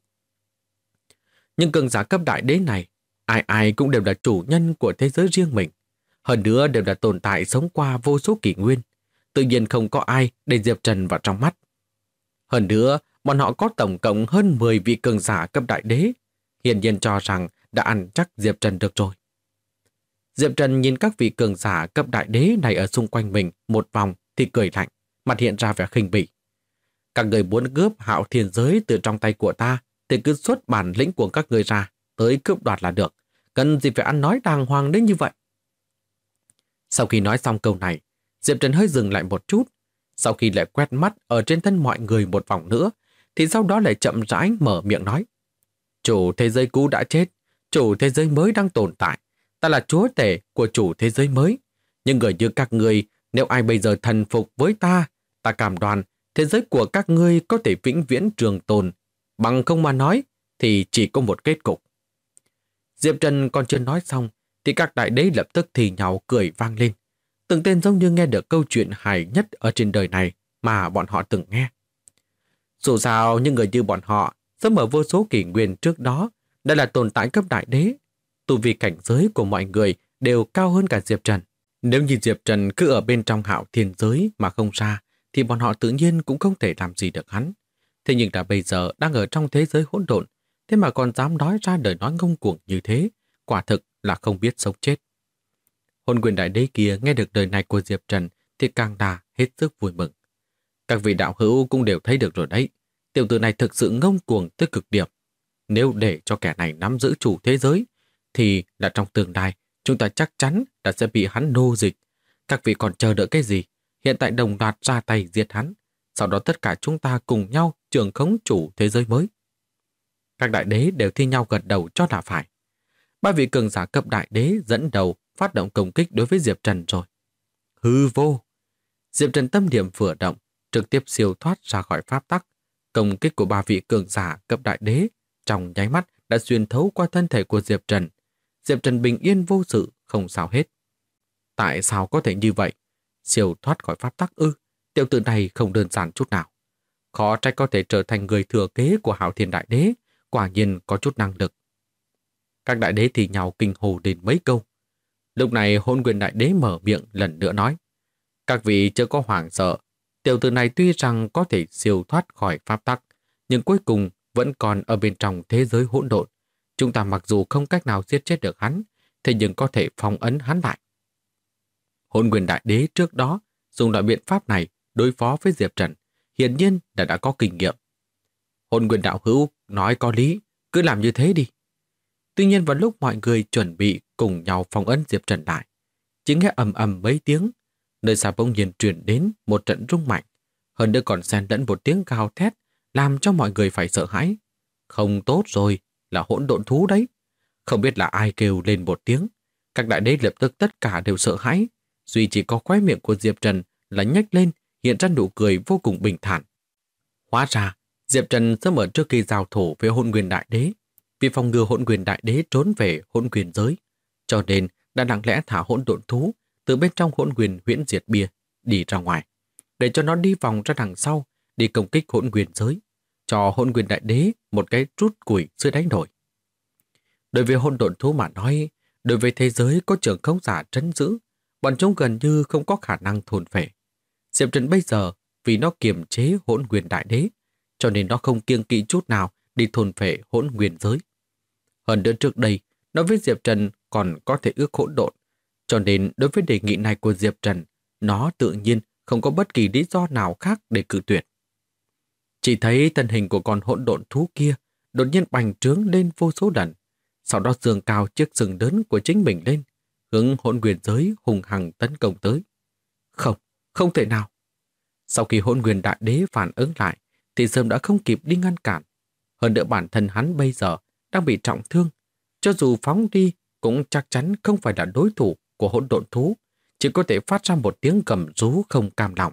Nhưng cường giả cấp đại đế này, ai ai cũng đều là chủ nhân của thế giới riêng mình, hơn nữa đều là tồn tại sống qua vô số kỷ nguyên, tự nhiên không có ai để Diệp Trần vào trong mắt. Hơn nữa, bọn họ có tổng cộng hơn 10 vị cường giả cấp đại đế, hiển nhiên cho rằng đã ăn chắc Diệp Trần được rồi. Diệp Trần nhìn các vị cường giả cấp đại đế này ở xung quanh mình một vòng thì cười lạnh, mặt hiện ra vẻ khinh bỉ. Các người muốn cướp Hạo Thiên Giới từ trong tay của ta thì cứ xuất bản lĩnh của các người ra, tới cướp đoạt là được, cần gì phải ăn nói đàng hoàng đến như vậy. Sau khi nói xong câu này, Diệp Trần hơi dừng lại một chút, sau khi lại quét mắt ở trên thân mọi người một vòng nữa, thì sau đó lại chậm rãi mở miệng nói. Chủ thế giới cũ đã chết, chủ thế giới mới đang tồn tại, ta là chúa tể của chủ thế giới mới. Nhưng người như các ngươi, nếu ai bây giờ thần phục với ta, ta cam đoan thế giới của các ngươi có thể vĩnh viễn trường tồn. Bằng không mà nói, thì chỉ có một kết cục. Diệp Trần còn chưa nói xong thì các đại đế lập tức thì nhau cười vang lên. Từng tên giống như nghe được câu chuyện hài nhất ở trên đời này mà bọn họ từng nghe. Dù sao những người như bọn họ sống ở vô số kỷ nguyên trước đó đã là tồn tại cấp đại đế. Tu vi cảnh giới của mọi người đều cao hơn cả Diệp Trần. Nếu như Diệp Trần cứ ở bên trong Hạo Thiên giới mà không ra thì bọn họ tự nhiên cũng không thể làm gì được hắn. Thế nhưng là bây giờ đang ở trong thế giới hỗn độn, thế mà còn dám nói ra lời nói ngông cuồng như thế, quả thực là không biết sống chết. Hôn Nguyên Đại Đế kia nghe được lời này của Diệp Trần thì càng đà hết sức vui mừng. Các vị đạo hữu cũng đều thấy được rồi đấy, tiểu tử này thực sự ngông cuồng tới cực điểm. Nếu để cho kẻ này nắm giữ chủ thế giới, thì là trong tương lai chúng ta chắc chắn là sẽ bị hắn nô dịch. Các vị còn chờ đợi cái gì? Hiện tại đồng loạt ra tay giết hắn, sau đó tất cả chúng ta cùng nhau trưởng khống chủ thế giới mới. Các đại đế đều thi nhau gật đầu cho là phải. Ba vị cường giả cấp đại đế dẫn đầu phát động công kích đối với Diệp Trần rồi. Hư vô! Diệp Trần tâm điểm vừa động, trực tiếp siêu thoát ra khỏi pháp tắc. Công kích của ba vị cường giả cấp đại đế trong nháy mắt đã xuyên thấu qua thân thể của Diệp Trần. Diệp Trần bình yên vô sự, không sao hết. Tại sao có thể như vậy? Siêu thoát khỏi pháp tắc ư? Tiểu tử này không đơn giản chút nào. Khó trách có thể trở thành người thừa kế của Hạo Thiên Đại Đế, quả nhiên có chút năng lực. Các đại đế thì nhau kinh hồ đến mấy câu. Lúc này Hôn Nguyên Đại Đế mở miệng lần nữa nói: các vị chưa có hoảng sợ, tiểu tử này tuy rằng có thể siêu thoát khỏi pháp tắc, nhưng cuối cùng vẫn còn ở bên trong thế giới hỗn độn. Chúng ta mặc dù không cách nào giết chết được hắn, thế nhưng có thể phong ấn hắn lại. Hôn Nguyên Đại Đế trước đó dùng loại biện pháp này đối phó với Diệp Trần, hiển nhiên là đã có kinh nghiệm. Hôn Nguyên đạo hữu nói có lý, cứ làm như thế đi. Tuy nhiên vào lúc mọi người chuẩn bị cùng nhau phong ấn Diệp Trần lại, chỉ nghe ầm ầm mấy tiếng, nơi xa bỗng nhiên truyền đến một trận rung mạnh, hơn nữa còn xen lẫn một tiếng gào thét, làm cho mọi người phải sợ hãi. Không tốt rồi, là hỗn độn thú đấy. Không biết là ai kêu lên một tiếng, các đại đế lập tức tất cả đều sợ hãi, duy chỉ có khóe miệng của Diệp Trần là nhếch lên, hiện ra nụ cười vô cùng bình thản. Hóa ra, Diệp Trần sớm ở trước khi giao thủ với Hỗn Nguyên Đại Đế, vì phòng ngừa Hỗn Nguyên Đại Đế trốn về Hỗn Nguyên giới, cho nên đã lặng lẽ thả hỗn độn thú từ bên trong Hỗn Nguyên huyễn diệt bia đi ra ngoài, để cho nó đi vòng ra đằng sau, đi công kích Hỗn Nguyên giới, cho Hỗn Nguyên Đại Đế một cái trút củi dưới đáy nổi. Đối với hỗn độn thú mà nói, đối với thế giới có trưởng khống giả trấn giữ, bọn chúng gần như không có khả năng thôn phệ. Diệp Trần bây giờ vì nó kiềm chế Hỗn Nguyên Đại Đế, cho nên nó không kiêng kỵ chút nào đi thôn phệ Hỗn Nguyên giới. Hơn nữa trước đây, nó với Diệp Trần còn có thể ước hỗn độn, cho nên đối với đề nghị này của Diệp Trần, nó tự nhiên không có bất kỳ lý do nào khác để cự tuyệt. Chỉ thấy thân hình của con hỗn độn thú kia đột nhiên bành trướng lên vô số lần, sau đó giương cao chiếc sừng lớn của chính mình lên, hướng Hỗn Nguyên giới hùng hằng tấn công tới. Không, không thể nào. Sau khi Hỗn Nguyên Đại Đế phản ứng lại, thì sớm đã không kịp đi ngăn cản. Hơn nữa bản thân hắn bây giờ đang bị trọng thương, cho dù phóng đi cũng chắc chắn không phải là đối thủ của hỗn độn thú, chỉ có thể phát ra một tiếng gầm rú không cam lòng.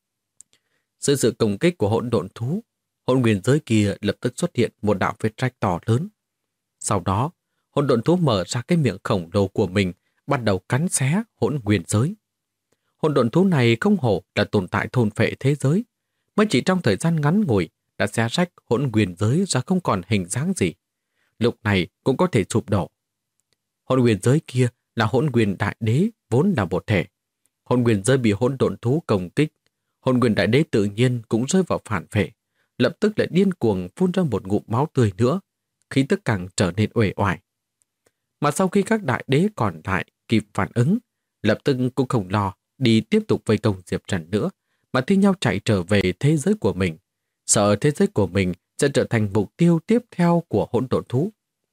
Dưới sự công kích của hỗn độn thú, Hỗn Nguyên giới kia lập tức xuất hiện một đạo vết rách to lớn. Sau đó, hỗn độn thú mở ra cái miệng khổng lồ của mình, bắt đầu cắn xé Hỗn Nguyên giới. Hỗn độn thú này không hổ là tồn tại thôn phệ thế giới, mới chỉ trong thời gian ngắn ngủi đã xé rách Hỗn Nguyên giới ra không còn hình dáng gì. Lúc này cũng có thể sụp đổ. Hỗn Nguyên giới kia là Hỗn Nguyên Đại Đế vốn là một thể. Hỗn Nguyên giới bị hỗn độn thú công kích, Hỗn Nguyên Đại Đế tự nhiên cũng rơi vào phản phệ, lập tức lại điên cuồng phun ra một ngụm máu tươi nữa, khí tức càng trở nên uể oải. Mà sau khi các đại đế còn lại kịp phản ứng, lập tức cũng không lo đi tiếp tục vây công Diệp Trần nữa, mà thi nhau chạy trở về thế giới của mình, sợ thế giới của mình sẽ trở thành mục tiêu tiếp theo của hỗn độn thú.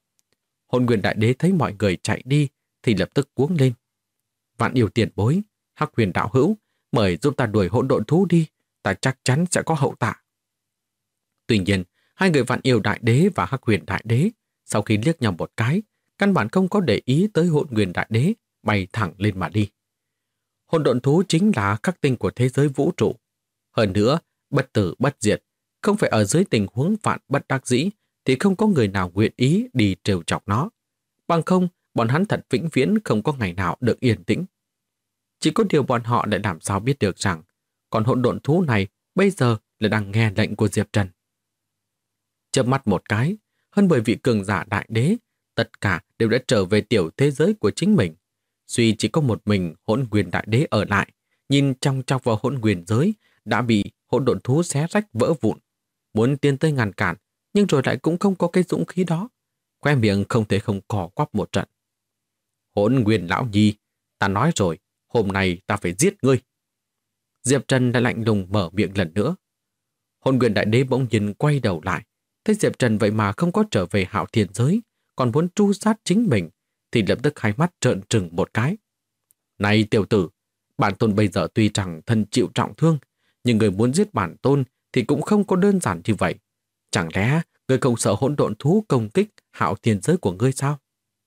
Hỗn Nguyên Đại Đế thấy mọi người chạy đi thì lập tức cuống lên. Vạn Yêu tiền bối, Hắc Huyền đạo hữu, mời giúp ta đuổi hỗn độn thú đi, ta chắc chắn sẽ có hậu tạ. Tuy nhiên, hai người Vạn Yêu Đại Đế và Hắc Huyền Đại Đế sau khi liếc nhau một cái, căn bản không có để ý tới Hỗn Nguyên Đại Đế, bay thẳng lên mà đi. Hỗn độn thú chính là khắc tinh của thế giới vũ trụ. Hơn nữa, bất tử bất diệt, không phải ở dưới tình huống vạn bất đắc dĩ thì không có người nào nguyện ý đi trêu chọc nó. Bằng không, bọn hắn thật vĩnh viễn không có ngày nào được yên tĩnh. Chỉ có điều bọn họ lại làm sao biết được rằng con hỗn độn thú này bây giờ là đang nghe lệnh của Diệp Trần. Chớp mắt một cái, hơn 10 vị cường giả đại đế, tất cả đều đã trở về tiểu thế giới của chính mình. Duy chỉ có một mình Hỗn Nguyên đại đế ở lại, nhìn trong chọc vào hỗn nguyên giới đã bị hỗn độn thú xé rách vỡ vụn. Muốn tiến tới ngăn cản, nhưng rồi lại cũng không có cái dũng khí đó. Khoe miệng không thể không cò quắp một trận. Hỗn Nguyên lão nhi, ta nói rồi, hôm nay ta phải giết ngươi. Diệp Trần đã lạnh lùng mở miệng lần nữa. Hỗn Nguyên đại đế bỗng nhiên quay đầu lại, thấy Diệp Trần vậy mà không có trở về Hạo Thiên giới, còn muốn tru sát chính mình, thì lập tức hai mắt trợn trừng một cái. Này tiểu tử, bản tôn bây giờ tuy rằng thân chịu trọng thương, nhưng người muốn giết bản tôn thì cũng không có đơn giản như vậy. Chẳng lẽ người không sợ hỗn độn thú công kích Hạo Thiên giới của ngươi sao?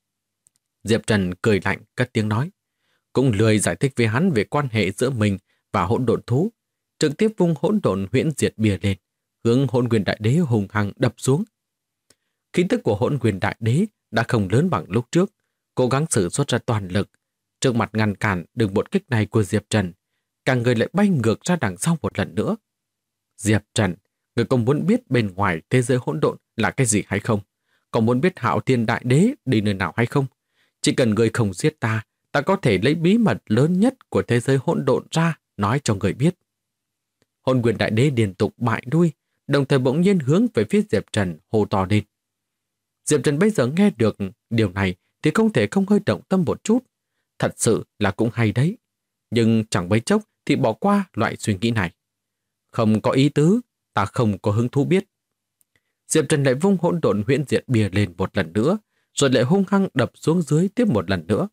Diệp Trần cười lạnh cất tiếng nói, cũng lười giải thích với hắn về quan hệ giữa mình và hỗn độn thú, trực tiếp vung hỗn độn huyễn diệt bia lên, hướng Hỗn Nguyên đại đế hùng hăng đập xuống. Khí tức của Hỗn Nguyên đại đế đã không lớn bằng lúc trước, cố gắng sử xuất ra toàn lực, trước mặt ngăn cản được một kích này của Diệp Trần, cả người lại bay ngược ra đằng sau một lần nữa. Diệp Trần, người có muốn biết bên ngoài thế giới hỗn độn là cái gì hay không? Có muốn biết Hạo Thiên đại đế đi nơi nào hay không? Chỉ cần người không giết ta, ta có thể lấy bí mật lớn nhất của thế giới hỗn độn ra nói cho người biết. Hỗn Nguyên đại đế liên tục bại lui, đồng thời bỗng nhiên hướng về phía Diệp Trần hô to lên. Diệp Trần bây giờ nghe được điều này thì không thể không hơi động tâm một chút. Thật sự là cũng hay đấy. Nhưng chẳng mấy chốc thì bỏ qua loại suy nghĩ này. Không có ý tứ, ta không có hứng thú biết. Diệp Trần lại vung hỗn độn huyễn diệt bia lên một lần nữa, rồi lại hung hăng đập xuống dưới tiếp một lần nữa.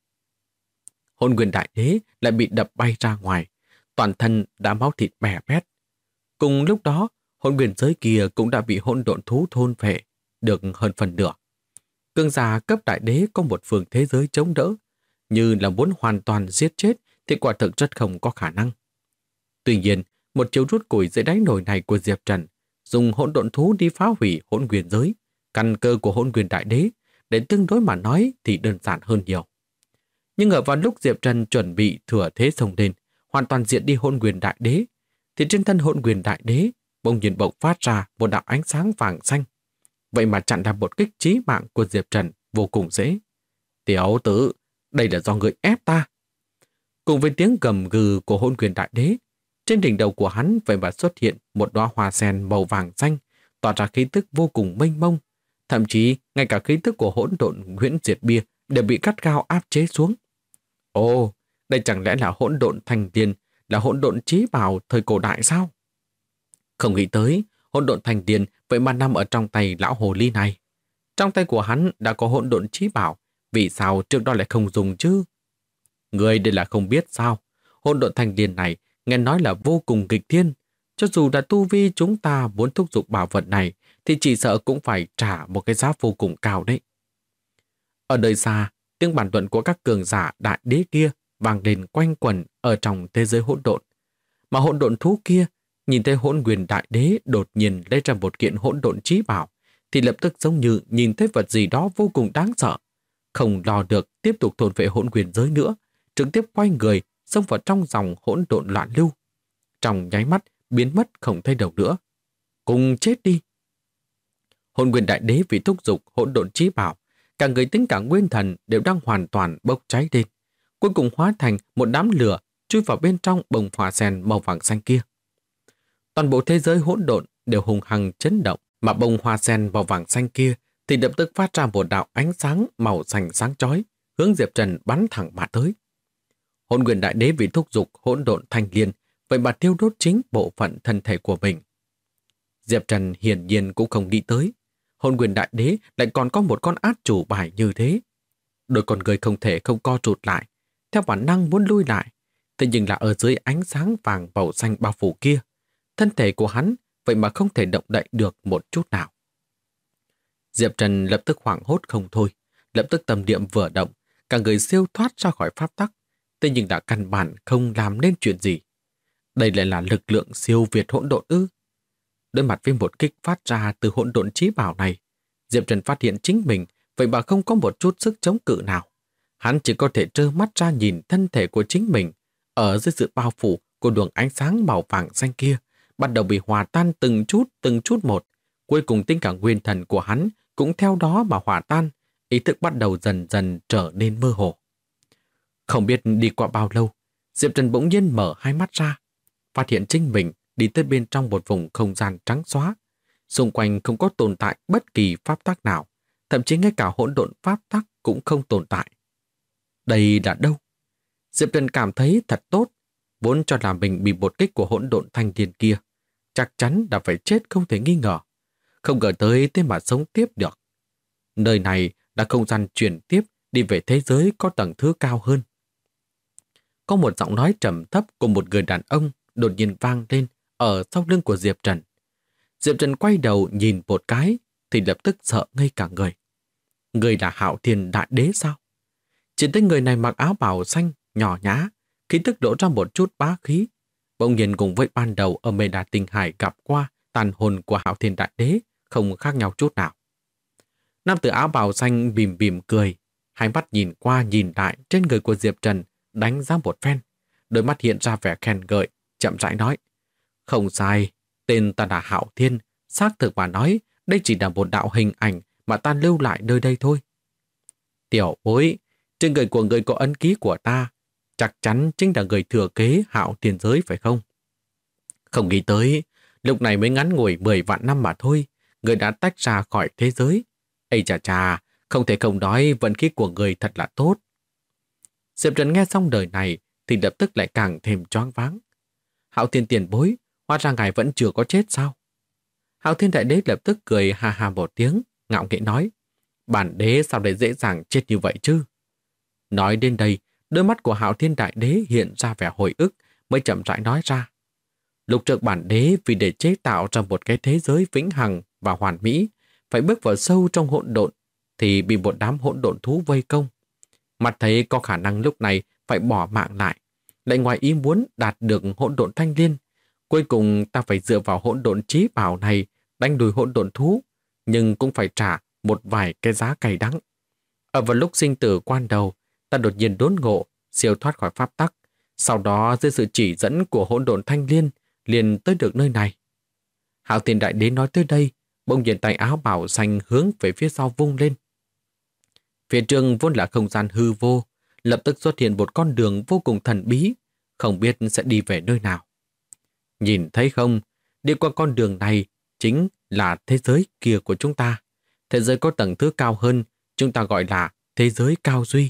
Hỗn Nguyên đại đế lại bị đập bay ra ngoài, toàn thân đã máu thịt bè bét. Cùng lúc đó, hỗn nguyên giới kia cũng đã bị hỗn độn thú thôn phệ, được hơn phần nửa. Cường giả cấp đại đế có một phương thế giới chống đỡ, như là muốn hoàn toàn giết chết thì quả thực rất không có khả năng. Tuy nhiên, một chiêu rút củi dưới đáy nồi này của Diệp Trần, dùng hỗn độn thú đi phá hủy hỗn nguyên giới, căn cơ của hỗn nguyên đại đế, để tương đối mà nói thì đơn giản hơn nhiều. Nhưng ở vào lúc Diệp Trần chuẩn bị thừa thế xông lên, hoàn toàn diệt đi hỗn nguyên đại đế, thì trên thân hỗn nguyên đại đế bỗng nhiên bộc phát ra một đạo ánh sáng vàng xanh. Vậy mà chặn ra một kích chí mạng của Diệp Trần vô cùng dễ. Tiểu tử, đây là do người ép ta. Cùng với tiếng gầm gừ của hỗn nguyên đại đế, trên đỉnh đầu của hắn vậy mà xuất hiện một đóa hoa sen màu vàng xanh, tỏa ra khí tức vô cùng mênh mông. Thậm chí, ngay cả khí tức của hỗn độn huyễn diệt bia đều bị cắt gao áp chế xuống. Ồ, đây chẳng lẽ là hỗn độn thành tiên, là hỗn độn chí bảo thời cổ đại sao? Không nghĩ tới, hỗn độn thành tiên vậy mà nằm ở trong tay lão hồ ly này. Trong tay của hắn đã có hỗn độn chí bảo, vì sao trước đó lại không dùng chứ? Người đây là không biết sao? Hỗn độn thành tiên này nghe nói là vô cùng nghịch thiên. Cho dù là tu vi chúng ta muốn thúc giục bảo vật này, thì chỉ sợ cũng phải trả một cái giá vô cùng cao đấy. Ở đời xa, tiếng bàn luận của các cường giả đại đế kia vang lên quanh quẩn ở trong thế giới hỗn độn. Mà hỗn độn thú kia nhìn thấy hỗn nguyên đại đế đột nhiên lấy ra một kiện hỗn độn chí bảo, thì lập tức giống như nhìn thấy vật gì đó vô cùng đáng sợ. Không lo được tiếp tục thôn phệ hỗn nguyên giới nữa, trực tiếp quay người xông vào trong dòng hỗn độn loạn lưu. Trong nháy mắt biến mất không thấy đâu nữa. Cùng chết đi. Hỗn nguyên đại đế vì thúc giục hỗn độn chí bảo, cả người tính cả nguyên thần đều đang hoàn toàn bốc cháy lên, cuối cùng hóa thành một đám lửa chui vào bên trong bông hoa sen màu vàng xanh kia. Toàn bộ thế giới hỗn độn đều hùng hăng chấn động, mà bông hoa sen màu vàng xanh kia thì lập tức phát ra một đạo ánh sáng màu xanh sáng chói, hướng Diệp Trần bắn thẳng mà tới. Hỗn nguyên đại đế vì thúc giục hỗn độn thành liên, vậy mà tiêu đốt chính bộ phận thân thể của mình. Diệp Trần hiển nhiên cũng không nghĩ tới, hỗn nguyên đại đế lại còn có một con át chủ bài như thế. Đôi con người không thể không co rụt lại, theo bản năng muốn lui lại, thế nhưng là ở dưới ánh sáng vàng màu xanh bao phủ kia, thân thể của hắn vậy mà không thể động đậy được một chút nào. Diệp Trần lập tức hoảng hốt không thôi, lập tức tâm niệm vừa động, cả người siêu thoát ra khỏi pháp tắc, thế nhưng đã căn bản không làm nên chuyện gì. Đây lại là lực lượng siêu việt hỗn độn ư? Đối mặt với một kích phát ra từ hỗn độn chí bảo này, Diệp Trần phát hiện chính mình, vậy mà không có một chút sức chống cự nào. Hắn chỉ có thể trơ mắt ra nhìn thân thể của chính mình, ở dưới sự bao phủ của luồng ánh sáng màu vàng xanh kia, bắt đầu bị hòa tan từng chút một. Cuối cùng tính cả nguyên thần của hắn cũng theo đó mà hòa tan, ý thức bắt đầu dần dần trở nên mơ hồ. Không biết đi qua bao lâu, Diệp Trần bỗng nhiên mở hai mắt ra, phát hiện chính mình đi tới bên trong một vùng không gian trắng xóa. Xung quanh không có tồn tại bất kỳ pháp tắc nào, thậm chí ngay cả hỗn độn pháp tắc cũng không tồn tại. Đây là đâu? Diệp Trần cảm thấy thật tốt, vốn cho là mình bị một kích của hỗn độn thanh thiên kia, chắc chắn đã phải chết không thể nghi ngờ. Không ngờ tới thế mà sống tiếp được. Nơi này là không gian chuyển tiếp đi về thế giới có tầng thứ cao hơn. Có một giọng nói trầm thấp của một người đàn ông đột nhiên vang lên ở sau lưng của Diệp Trần. Diệp Trần quay đầu nhìn một cái thì lập tức sợ ngây cả người. Người là Hạo Thiên Đại Đế sao? Chỉ thấy người này mặc áo bào xanh, nhỏ nhã, khí tức đổ ra một chút bá khí. Bỗng nhiên cùng với ban đầu ở Mê Đà Tinh Hải gặp qua tàn hồn của Hạo Thiên Đại Đế không khác nhau chút nào. Nam tử áo bào xanh bìm bìm cười, hai mắt nhìn qua nhìn lại trên người của Diệp Trần, đánh giá một phen. Đôi mắt hiện ra vẻ khen ngợi, chậm rãi nói. Không sai, tên ta là Hạo Thiên, xác thực mà nói, đây chỉ là một đạo hình ảnh mà ta lưu lại nơi đây thôi. Tiểu bối, trên người của người có ấn ký của ta, chắc chắn chính là người thừa kế Hạo Thiên giới phải không? Không nghĩ tới, lúc này mới ngắn ngủi 10 vạn năm mà thôi, người đã tách ra khỏi thế giới. Ây chà chà, không thể không nói vận khí của người thật là tốt. Diệp Trần nghe xong đời này thì lập tức lại càng thêm choáng váng. Hạo Thiên tiền bối, hóa ra ngài vẫn chưa có chết sao? Hạo Thiên Đại Đế lập tức cười ha ha một tiếng, ngạo nghễ nói. Bản đế sao lại dễ dàng chết như vậy chứ? Nói đến đây, đôi mắt của Hạo Thiên Đại Đế hiện ra vẻ hồi ức mới chậm rãi nói ra. Lúc trước bản đế vì để chế tạo ra một cái thế giới vĩnh hằng và hoàn mỹ, phải bước vào sâu trong hỗn độn, thì bị một đám hỗn độn thú vây công. Mặt thấy có khả năng lúc này phải bỏ mạng lại ngoài ý muốn đạt được hỗn độn thanh liên. Cuối cùng ta phải dựa vào hỗn độn chí bảo này đánh đuổi hỗn độn thú, nhưng cũng phải trả một vài cái giá cay đắng. Ở vào lúc sinh tử quan đầu, ta đột nhiên đốn ngộ, siêu thoát khỏi pháp tắc. Sau đó dưới sự chỉ dẫn của hỗn độn thanh liên, liền tới được nơi này. Hạo Thiên Đại Đế nói tới đây, bỗng nhiên tay áo bảo xanh hướng về phía sau vung lên. Phía trước vốn là không gian hư vô, lập tức xuất hiện một con đường vô cùng thần bí, không biết sẽ đi về nơi nào. Nhìn thấy không, đi qua con đường này chính là thế giới kia của chúng ta. Thế giới có tầng thứ cao hơn, chúng ta gọi là thế giới cao duy.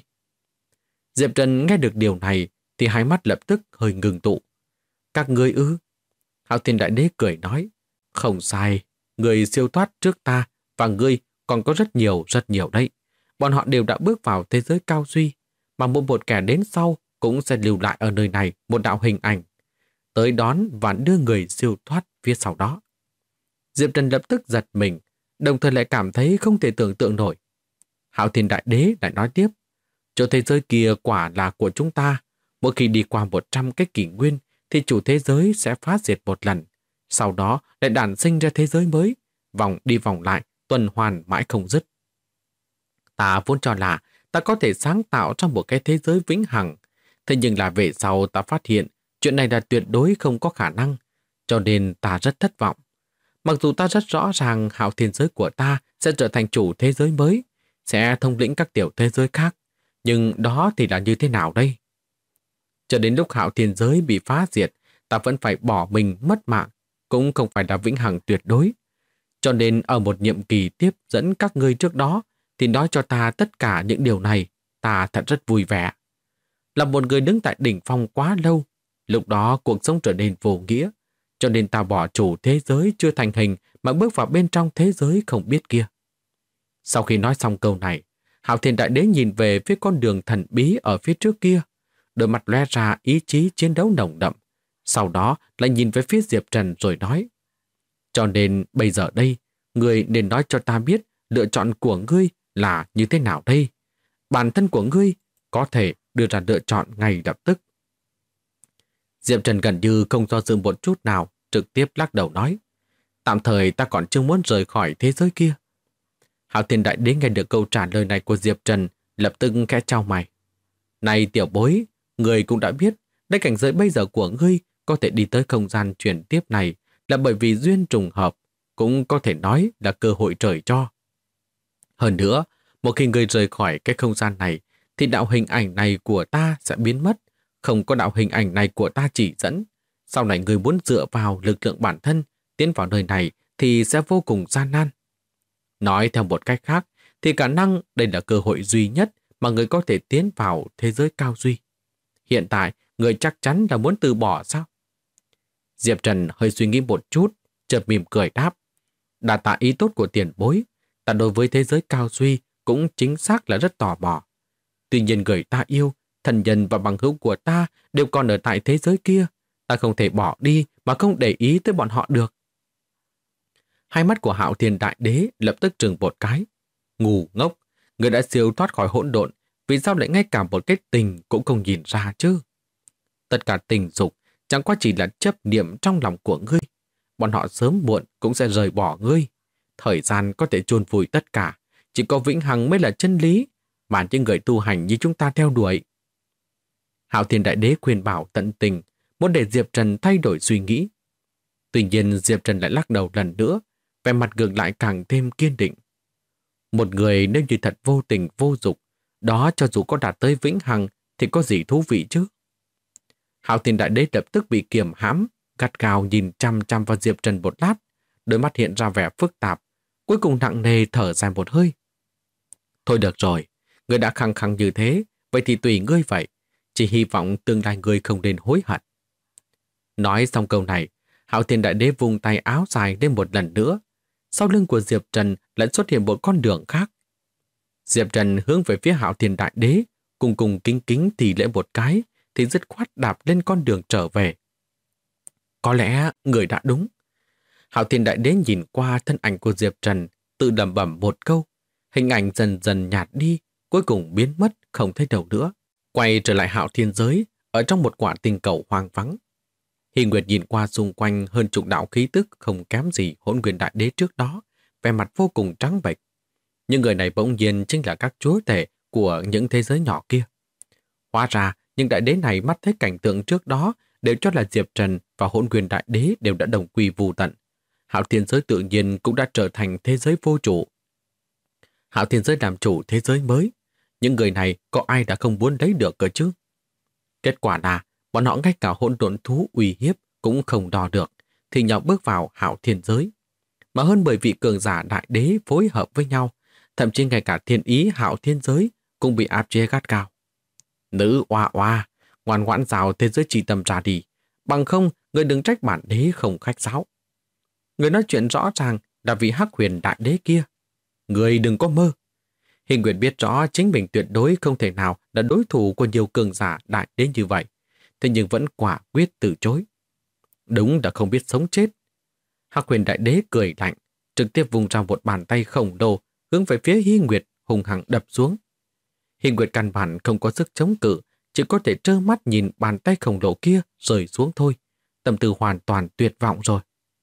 Diệp Trần nghe được điều này thì hai mắt lập tức hơi ngừng tụ. Các ngươi ư? Hạo Thiên Đại Đế cười nói. Không sai, người siêu thoát trước ta và ngươi còn có rất nhiều đấy. Bọn họ đều đã bước vào thế giới cao duy, mà một kẻ đến sau cũng sẽ lưu lại ở nơi này một đạo hình ảnh, tới đón và đưa người siêu thoát phía sau đó. Diệp Trần lập tức giật mình, đồng thời lại cảm thấy không thể tưởng tượng nổi. Hạo Thiên Đại Đế lại nói tiếp, chỗ thế giới kia quả là của chúng ta. Mỗi khi đi qua 100 cái kỷ nguyên thì chủ thế giới sẽ phá diệt một lần, sau đó lại đản sinh ra thế giới mới, vòng đi vòng lại, tuần hoàn mãi không dứt. Ta vốn cho là ta có thể sáng tạo ra một cái thế giới vĩnh hằng, thế nhưng là về sau ta phát hiện chuyện này là tuyệt đối không có khả năng, cho nên ta rất thất vọng. Mặc dù ta rất rõ ràng Hạo Thiên giới của ta sẽ trở thành chủ thế giới mới, sẽ thống lĩnh các tiểu thế giới khác, nhưng đó thì là như thế nào đây? Cho đến lúc Hạo Thiên giới bị phá diệt, ta vẫn phải bỏ mình mất mạng, cũng không phải là vĩnh hằng tuyệt đối. Cho nên ở một nhiệm kỳ tiếp dẫn các ngươi trước đó, thì nói cho ta tất cả những điều này, ta thật rất vui vẻ. Là một người đứng tại đỉnh phong quá lâu, lúc đó cuộc sống trở nên vô nghĩa, cho nên ta bỏ chủ thế giới chưa thành hình mà bước vào bên trong thế giới không biết kia. Sau khi nói xong câu này, Hạo Thiên Đại Đế nhìn về phía con đường thần bí ở phía trước kia, đôi mặt lóe ra ý chí chiến đấu nồng đậm, sau đó lại nhìn về phía Diệp Trần rồi nói, cho nên bây giờ đây, ngươi nên nói cho ta biết lựa chọn của ngươi là như thế nào đây? Bản thân của ngươi có thể đưa ra lựa chọn ngay lập tức. Diệp Trần gần như không do dự một chút nào, trực tiếp lắc đầu nói, tạm thời ta còn chưa muốn rời khỏi thế giới kia. Hạo Thiên Đại Đế nghe được câu trả lời này của Diệp Trần, lập tức khẽ chau mày. Này tiểu bối, ngươi cũng đã biết, đây cảnh giới bây giờ của ngươi có thể đi tới không gian chuyển tiếp này là bởi vì duyên trùng hợp, cũng có thể nói là cơ hội trời cho. Hơn nữa, một khi ngươi rời khỏi cái không gian này, thì đạo hình ảnh này của ta sẽ biến mất, không có đạo hình ảnh này của ta chỉ dẫn. Sau này ngươi muốn dựa vào lực lượng bản thân tiến vào nơi này thì sẽ vô cùng gian nan. Nói theo một cách khác, thì khả năng đây là cơ hội duy nhất mà người có thể tiến vào thế giới cao duy. Hiện tại, người chắc chắn là muốn từ bỏ sao? Diệp Trần hơi suy nghĩ một chút, chợt mỉm cười đáp. Đa tạ ý tốt của tiền bối, ta đối với thế giới cao duy cũng chính xác là rất tò mò. Tuy nhiên người ta yêu, thân nhân và bằng hữu của ta đều còn ở tại thế giới kia. Ta không thể bỏ đi mà không để ý tới bọn họ được. Hai mắt của Hạo Thiên Đại Đế lập tức trừng một cái. Ngu ngốc, người đã siêu thoát khỏi hỗn độn, vì sao lại ngay cả một cái tình cũng không nhìn ra chứ? Tất cả tình dục chẳng qua chỉ là chấp niệm trong lòng của ngươi. Bọn họ sớm muộn cũng sẽ rời bỏ ngươi. Thời gian có thể chôn vùi tất cả, chỉ có vĩnh hằng mới là chân lý mà những người tu hành như chúng ta theo đuổi. Hạo Thiên Đại Đế khuyên bảo tận tình, muốn để Diệp Trần thay đổi suy nghĩ. Tuy nhiên Diệp Trần lại lắc đầu lần nữa, vẻ mặt ngược lại càng thêm kiên định. Một người nếu như thật vô tình vô dục, đó cho dù có đạt tới vĩnh hằng thì có gì thú vị chứ? Hạo Thiên Đại Đế lập tức bị kiềm hãm, gắt gao nhìn chăm chăm vào Diệp Trần một lát, đôi mắt hiện ra vẻ phức tạp, cuối cùng nặng nề thở dài một hơi. Thôi được rồi, ngươi đã khăng khăng như thế, vậy thì tùy ngươi vậy, chỉ hy vọng tương lai ngươi không nên hối hận. Nói xong câu này, Hạo Thiên Đại Đế vung tay áo dài lên một lần nữa. Sau lưng của Diệp Trần lại xuất hiện một con đường khác. Diệp Trần hướng về phía Hạo Thiên Đại Đế, cùng cùng kính kính thì lễ một cái, thì dứt khoát đạp lên con đường trở về. Có lẽ người đã đúng. Hạo Thiên Đại Đế nhìn qua thân ảnh của Diệp Trần, tự lẩm bẩm một câu. Hình ảnh dần dần nhạt đi, cuối cùng biến mất không thấy đâu nữa. Quay trở lại Hạo Thiên giới, ở trong một quả tinh cầu hoang vắng. Hy Nguyệt nhìn qua xung quanh hơn chục đạo khí tức không kém gì Hỗn Nguyên Đại Đế trước đó, vẻ mặt vô cùng trắng bệch. Những người này bỗng nhiên chính là các chúa tể của những thế giới nhỏ kia. Hóa ra, những đại đế này mắt thấy cảnh tượng trước đó đều cho là Diệp Trần và Hỗn Nguyên Đại Đế đều đã đồng quy vu tận. Hạo Thiên giới tự nhiên cũng đã trở thành thế giới vô chủ. Hạo Thiên giới làm chủ thế giới mới. Những người này có ai đã không muốn lấy được cơ chứ? Kết quả là bọn họ ngay cả hỗn độn thú uy hiếp cũng không đo được, thì nhau bước vào Hạo Thiên giới. Mà hơn 10 vị cường giả đại đế phối hợp với nhau, thậm chí ngay cả thiên ý Hạo Thiên giới cũng bị áp chế gắt gao. Nữ oa oa, ngoan ngoãn rào thế giới chỉ tầm ra đi, bằng không người đừng trách bản đế không khách sáo. Người nói chuyện rõ ràng là vị Hắc Huyền Đại Đế kia. Người đừng có mơ. Hình Nguyệt biết rõ chính mình tuyệt đối không thể nào là đối thủ của nhiều cường giả đại đế như vậy, thế nhưng vẫn quả quyết từ chối. Đúng là không biết sống chết. Hắc Huyền Đại Đế cười lạnh, trực tiếp vùng ra một bàn tay khổng lồ hướng về phía Hy Nguyệt hùng hăng đập xuống. Hy Nguyệt căn bản không có sức chống cự, chỉ có thể trơ mắt nhìn bàn tay khổng lồ kia rơi xuống thôi. Tâm tư hoàn toàn tuyệt vọng rồi.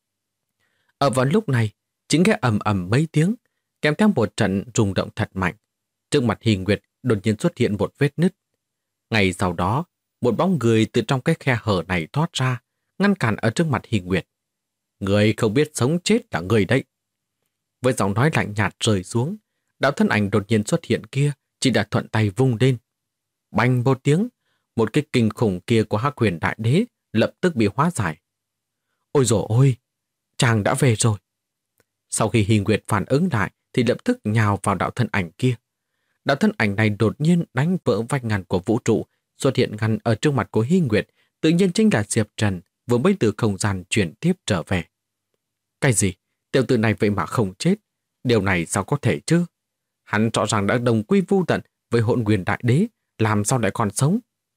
Ở vào lúc này, chính nghe ầm ầm mấy tiếng, kèm theo một trận rung động thật mạnh. Trước mặt Hy Nguyệt đột nhiên xuất hiện một vết nứt. Ngay sau đó, một bóng người từ trong cái khe hở này thoát ra, ngăn cản ở trước mặt Hy Nguyệt. Người không biết sống chết là người đấy. Với giọng nói lạnh nhạt rơi xuống, đạo thân ảnh đột nhiên xuất hiện kia chỉ đã thuận tay vung lên. Bành một tiếng, một cái kinh khủng kia của Hắc Huyền Đại Đế lập tức bị hóa giải. Ôi dồi ôi, chàng đã về rồi. Sau khi Hy Nguyệt phản ứng lại thì lập tức nhào vào đạo thân ảnh kia. Đạo thân ảnh này đột nhiên đánh vỡ vách ngăn của vũ trụ, xuất hiện ngăn ở trước mặt của Hy Nguyệt, tự nhiên chính là Diệp Trần vừa mới từ không gian chuyển tiếp trở về. Cái gì? Tiểu tử này vậy mà không chết? Điều này sao có thể chứ? Hắn rõ ràng đã đồng quy vu tận với Hỗn Nguyên Đại Đế, làm sao lại còn sống?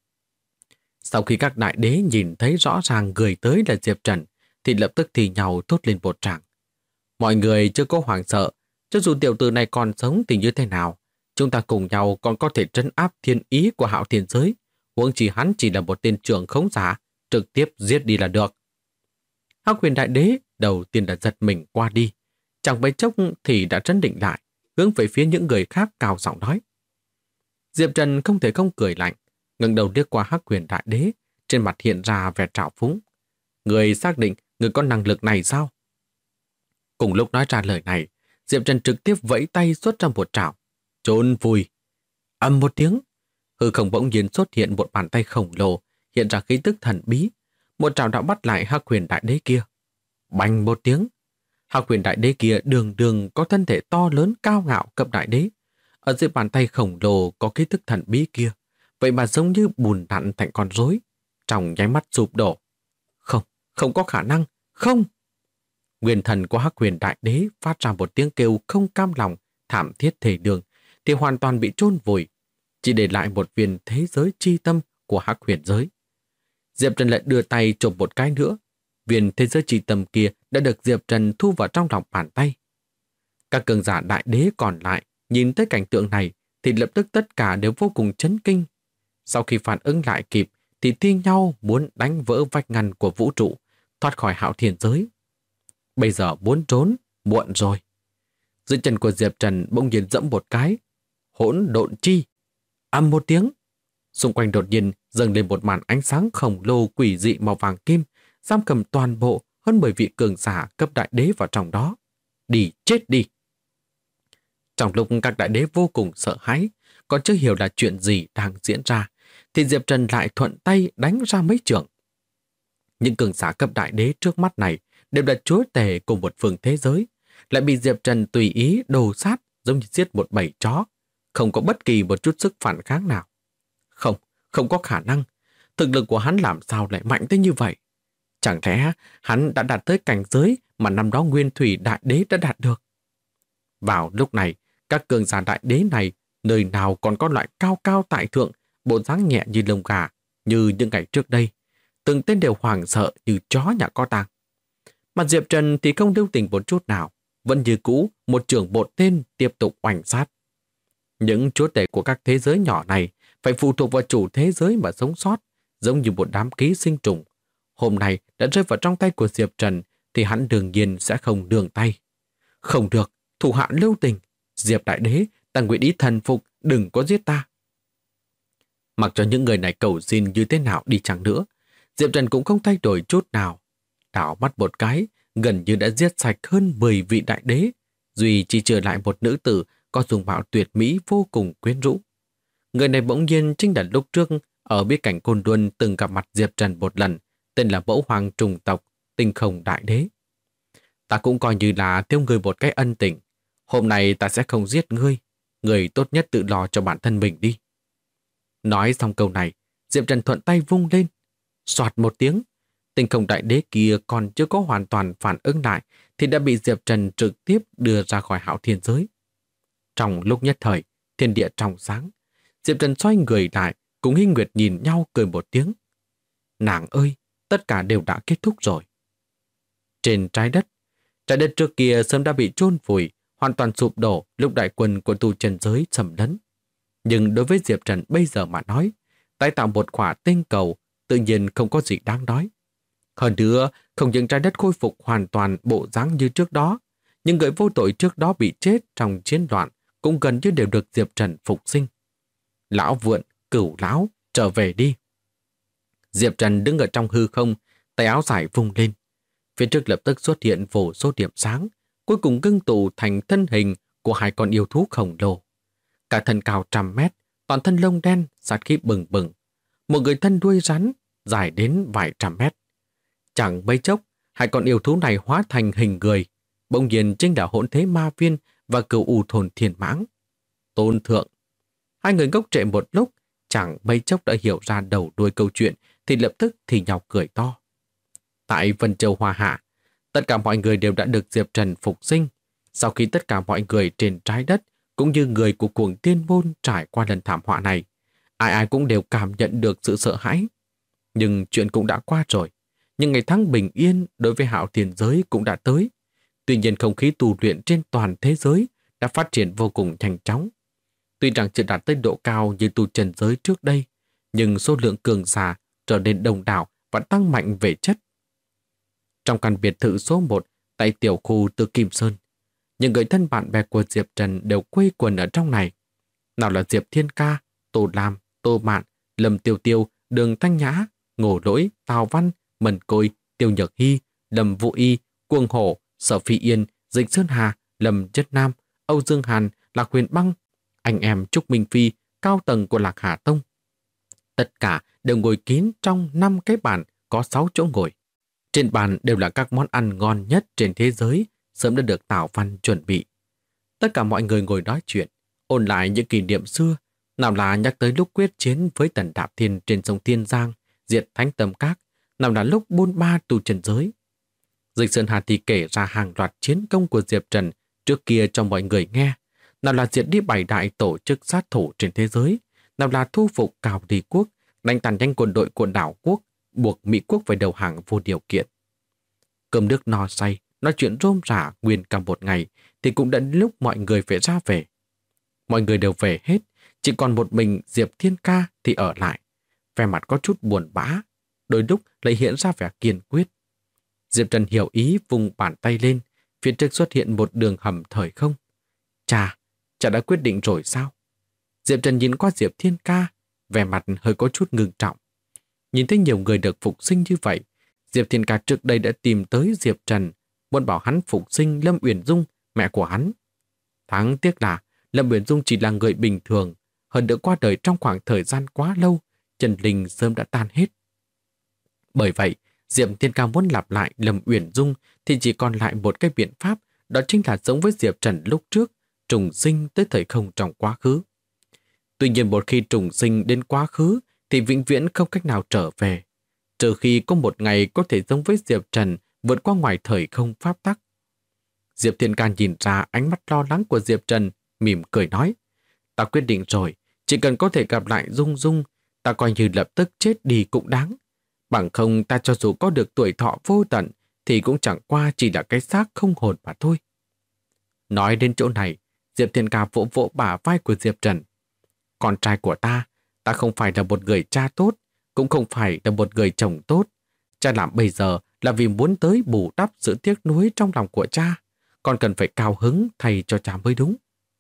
Sau khi các đại đế nhìn thấy rõ ràng người tới là Diệp Trần, thì lập tức thì nhau thốt lên một tràng. Mọi người chưa có hoảng sợ, cho dù tiểu tử này còn sống thì như thế nào, chúng ta cùng nhau còn có thể trấn áp thiên ý của Hạo Thiên giới, huống chỉ hắn chỉ là một tên trưởng khống giả, trực tiếp giết đi là được. Hắc Huyền Đại Đế đầu tiên là giật mình qua đi, chẳng mấy chốc thì đã trấn định lại, hướng về phía những người khác cao giọng nói. Diệp Trần không thể không cười lạnh, ngẩng đầu liếc qua Hắc Huyền Đại Đế, trên mặt hiện ra vẻ trào phúng. Người xác định người có năng lực này sao? Cùng lúc nói ra lời này, Diệp Trần trực tiếp vẫy tay xuất ra một trảo, chôn vùi. Ầm một tiếng, hư không bỗng nhiên xuất hiện một bàn tay khổng lồ, hiện ra khí tức thần bí. Một trảo đã bắt lại Hắc Huyền Đại Đế kia. Bành một tiếng, Hắc Huyền Đại Đế kia đường đường có thân thể to lớn cao ngạo cấp đại đế. Ở dưới bàn tay khổng lồ có khí tức thần bí kia, vậy mà giống như bùn nặn thành con rối, trong nháy mắt sụp đổ. Không, không có khả năng, không. Nguyên thần của Hắc Huyền Đại Đế phát ra một tiếng kêu không cam lòng, thảm thiết thể đường, thì hoàn toàn bị chôn vùi, chỉ để lại một viên thế giới chi tâm của Hắc Huyền giới. Diệp Trần lại đưa tay chụp một cái nữa, viên thế giới chi tâm kia đã được Diệp Trần thu vào trong lòng bàn tay. Các cường giả đại đế còn lại nhìn thấy cảnh tượng này thì lập tức tất cả đều vô cùng chấn kinh. Sau khi phản ứng lại kịp thì thi nhau muốn đánh vỡ vách ngăn của vũ trụ, thoát khỏi Hạo Thiên giới. Bây giờ muốn trốn, muộn rồi. Dưới chân của Diệp Trần bỗng nhiên dẫm một cái. Hỗn độn chi. Ầm một tiếng. Xung quanh đột nhiên dâng lên một màn ánh sáng khổng lồ quỷ dị màu vàng kim, giam cầm toàn bộ hơn 10 vị cường giả cấp đại đế vào trong đó. Đi, chết đi. Trong lúc các đại đế vô cùng sợ hãi, còn chưa hiểu là chuyện gì đang diễn ra, thì Diệp Trần lại thuận tay đánh ra mấy chưởng. Những cường giả cấp đại đế trước mắt này đều là chúa tể cùng một phương thế giới, lại bị Diệp Trần tùy ý đồ sát giống như giết một bầy chó, không có bất kỳ một chút sức phản kháng nào. Không, không có khả năng. Thực lực của hắn làm sao lại mạnh tới như vậy? Chẳng lẽ hắn đã đạt tới cảnh giới mà năm đó Nguyên Thủy Đại Đế đã đạt được? Vào lúc này, các cường giả đại đế này nơi nào còn có loại cao cao tại thượng, bộ dáng nhẹ như lông gà, như những ngày trước đây. Từng tên đều hoảng sợ như chó nhà có tang. Mà Diệp Trần thì không lưu tình một chút nào, vẫn như cũ một trưởng bộ tên tiếp tục oanh sát. Những chúa tể của các thế giới nhỏ này phải phụ thuộc vào chủ thế giới mà sống sót, giống như một đám ký sinh trùng. Hôm nay đã rơi vào trong tay của Diệp Trần thì hắn đương nhiên sẽ không đường tay. Không được, thủ hạ lưu tình. Diệp Đại Đế, ta nguyện ý thần phục, đừng có giết ta. Mặc cho những người này cầu xin như thế nào đi chăng nữa, Diệp Trần cũng không thay đổi chút nào. Đảo mắt một cái, gần như đã giết sạch hơn 10 vị đại đế, duy chỉ trừ lại một nữ tử có dung mạo tuyệt mỹ vô cùng quyến rũ. Người này bỗng nhiên chính là lúc trước ở bí cảnh Côn Luân từng gặp mặt Diệp Trần một lần, tên là Mẫu Hoàng trùng tộc, Tinh Không Đại Đế. Ta cũng coi như là thiếu ngươi một cái ân tình. Hôm nay ta sẽ không giết ngươi, người tốt nhất tự lo cho bản thân mình đi. Nói xong câu này, Diệp Trần thuận tay vung lên. Soạt một tiếng, Tinh Không Đại Đế kia còn chưa có hoàn toàn phản ứng lại thì đã bị Diệp Trần trực tiếp đưa ra khỏi Hạo Thiên giới. Trong lúc nhất thời, thiên địa trong sáng, Diệp Trần xoay người lại, cùng Hinh Nguyệt nhìn nhau cười một tiếng. Nàng ơi, tất cả đều đã kết thúc rồi. Trên trái đất trước kia sớm đã bị chôn vùi, hoàn toàn sụp đổ lúc đại quân của tu chân giới xâm lấn. Nhưng đối với Diệp Trần bây giờ mà nói, tái tạo một quả tinh cầu tự nhiên không có gì đáng nói. Hơn nữa, không những trái đất khôi phục hoàn toàn bộ dáng như trước đó, nhưng người vô tội trước đó bị chết trong chiến loạn cũng gần như đều được Diệp Trần phục sinh. Lão Vượn, Cửu Lão, trở về đi. Diệp Trần đứng ở trong hư không, tay áo dài vung lên. Phía trước lập tức xuất hiện vô số điểm sáng, cuối cùng ngưng tụ thành thân hình của hai con yêu thú khổng lồ. Cả thân cao 100 mét, toàn thân lông đen, sát khí bừng bừng. Một người thân đuôi rắn, dài đến vài trăm mét. Chẳng mấy chốc, hai con yêu thú này hóa thành hình người, bỗng nhiên chính là Hỗn Thế Ma Viên và Cửu U Thôn Thiên Mãng. Tôn thượng. Hai người ngốc trệ một lúc, chẳng mấy chốc đã hiểu ra đầu đuôi câu chuyện thì lập tức thì nhau cười to. Tại Vân Châu Hoa Hạ, tất cả mọi người đều đã được Diệp Trần phục sinh. Sau khi tất cả mọi người trên trái đất cũng như người của Cuồng Tiên Môn trải qua lần thảm họa này, ai ai cũng đều cảm nhận được sự sợ hãi. Nhưng chuyện cũng đã qua rồi. Nhưng ngày tháng bình yên đối với Hạo Thiên giới cũng đã tới. Tuy nhiên không khí tu luyện trên toàn thế giới đã phát triển vô cùng nhanh chóng. Tuy rằng chưa đạt tới độ cao như tu chân giới trước đây, nhưng số lượng cường giả trở nên đông đảo và tăng mạnh về chất. Trong căn biệt thự số 1 tại tiểu khu Từ Kim Sơn, Những người thân bạn bè của Diệp Trần đều quây quần ở trong này. Nào là Diệp Thiên Ca, Tô Lam, Tô Mạn, Lâm Tiêu Tiêu, Đường Thanh Nhã, Ngô Lỗi, Tào Văn, Mần Côi, Tiêu Nhược Hy, Lâm Vũ Y, Cuồng Hổ, Sở Phi Yên, Dịch Sơn Hà, Lâm Chất Nam, Âu Dương Hàn, Lạc Huyền Băng, anh em Trúc Minh Phi, cao tầng của Lạc Hà Tông. Tất cả đều ngồi kín trong 5 cái bàn có 6 chỗ ngồi. Trên bàn đều là các món ăn ngon nhất trên thế giới, sớm đã được Tào Văn chuẩn bị. Tất cả mọi người ngồi nói chuyện, ôn lại những kỷ niệm xưa, nào là nhắc tới lúc quyết chiến với Tần Đạp Thiên trên sông Thiên Giang, diệt Thánh Tâm Các, nào là lúc bôn ba tu trần giới. Dịch Sơn Hà thì kể ra hàng loạt chiến công của Diệp Trần trước kia cho mọi người nghe, nào là diệt đi 7 đại tổ chức sát thủ trên thế giới, nào là thu phục Cào Đi Quốc, đánh tàn nhanh quân đội của đảo quốc, buộc Mỹ quốc phải đầu hàng vô điều kiện. Cơm nước no say, nói chuyện rôm rả nguyên cả một ngày, thì cũng đã đến lúc mọi người phải ra về. Mọi người đều về hết, chỉ còn một mình Diệp Thiên Ca thì ở lại. Vẻ mặt có chút buồn bã, đôi lúc lại hiện ra vẻ kiên quyết. Diệp Trần hiểu ý vùng bàn tay lên, phía trước xuất hiện một đường hầm thời không. Chà đã quyết định rồi sao? Diệp Trần nhìn qua Diệp Thiên Ca, vẻ mặt hơi có chút ngưng trọng. Nhìn thấy nhiều người được phục sinh như vậy, Diệp Thiên Ca trước đây đã tìm tới Diệp Trần, muốn bảo hắn phục sinh Lâm Uyển Dung, mẹ của hắn. Đáng tiếc là Lâm Uyển Dung chỉ là người bình thường, hơn nữa qua đời trong khoảng thời gian quá lâu, chân linh sớm đã tan hết. Bởi vậy, Diệp Thiên Ca muốn lặp lại Lâm Uyển Dung thì chỉ còn lại một cái biện pháp, đó chính là giống với Diệp Trần lúc trước, trùng sinh tới thời không trong quá khứ. Tuy nhiên một khi trùng sinh đến quá khứ thì vĩnh viễn không cách nào trở về, trừ khi có một ngày có thể giống với Diệp Trần vượt qua ngoài thời không pháp tắc. Diệp Thiên Ca nhìn ra ánh mắt lo lắng của Diệp Trần, mỉm cười nói, ta quyết định rồi, chỉ cần có thể gặp lại Dung Dung, ta coi như lập tức chết đi cũng đáng. Bằng không ta cho dù có được tuổi thọ vô tận thì cũng chẳng qua chỉ là cái xác không hồn mà thôi. Nói đến chỗ này, Diệp Thiên Ca vỗ vỗ bả vai của Diệp Trần. Con trai của ta không phải là một người cha tốt, cũng không phải là một người chồng tốt. Cha làm bây giờ là vì muốn tới bù đắp sự tiếc nuối trong lòng của cha. Con cần phải cao hứng thay cho cha mới đúng.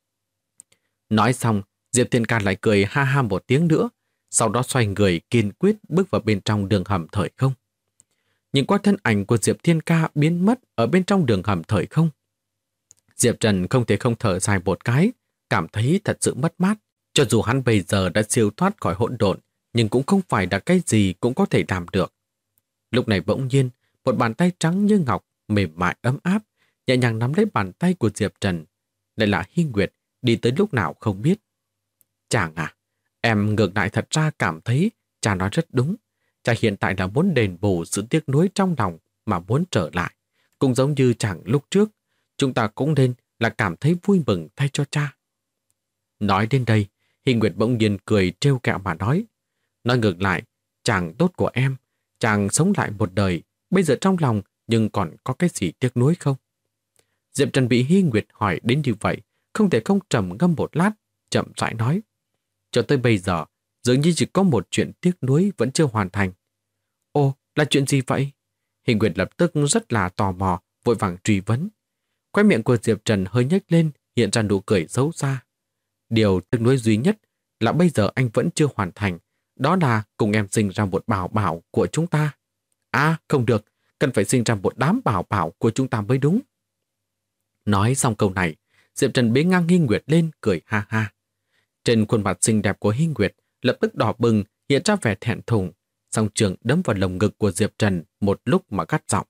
Nói xong, Diệp Thiên Ca lại cười ha ha một tiếng nữa, sau đó xoay người kiên quyết bước vào bên trong đường hầm thời không. Nhìn qua thân ảnh của Diệp Thiên Ca biến mất ở bên trong đường hầm thời không, Diệp Trần không thể không thở dài một cái, cảm thấy thật sự mất mát. Cho dù hắn bây giờ đã siêu thoát khỏi hỗn độn, nhưng cũng không phải là cái gì cũng có thể làm được. Lúc này bỗng nhiên, một bàn tay trắng như ngọc, mềm mại ấm áp, nhẹ nhàng nắm lấy bàn tay của Diệp Trần. Lại là Hy Nguyệt, đi tới lúc nào không biết. Chàng à, em ngược lại thật ra cảm thấy cha nói rất đúng. Cha hiện tại là muốn đền bù sự tiếc nuối trong lòng mà muốn trở lại. Cũng giống như chàng lúc trước, chúng ta cũng nên là cảm thấy vui mừng thay cho cha. Nói đến đây, Hy Nguyệt bỗng nhiên cười trêu kẹo mà nói. Nói ngược lại, chàng tốt của em, chàng sống lại một đời, bây giờ trong lòng nhưng còn có cái gì tiếc nuối không? Diệp Trần bị Hy Nguyệt hỏi đến như vậy, không thể không trầm ngâm một lát, chậm rãi nói. Cho tới bây giờ, dường như chỉ có một chuyện tiếc nuối vẫn chưa hoàn thành. Ồ, là chuyện gì vậy? Hy Nguyệt lập tức rất là tò mò, vội vàng truy vấn. Khóe miệng của Diệp Trần hơi nhếch lên, hiện ra nụ cười xấu xa. Điều tiếc nuối duy nhất là bây giờ anh vẫn chưa hoàn thành, đó là cùng em sinh ra một bảo bảo của chúng ta. À, không được, cần phải sinh ra một đám bảo bảo của chúng ta mới đúng. Nói xong câu này, Diệp Trần bế ngang Hy Nguyệt lên, cười ha ha. Trên khuôn mặt xinh đẹp của Hy Nguyệt lập tức đỏ bừng, hiện ra vẻ thẹn thùng, song trường đấm vào lồng ngực của Diệp Trần một lúc mà gắt giọng.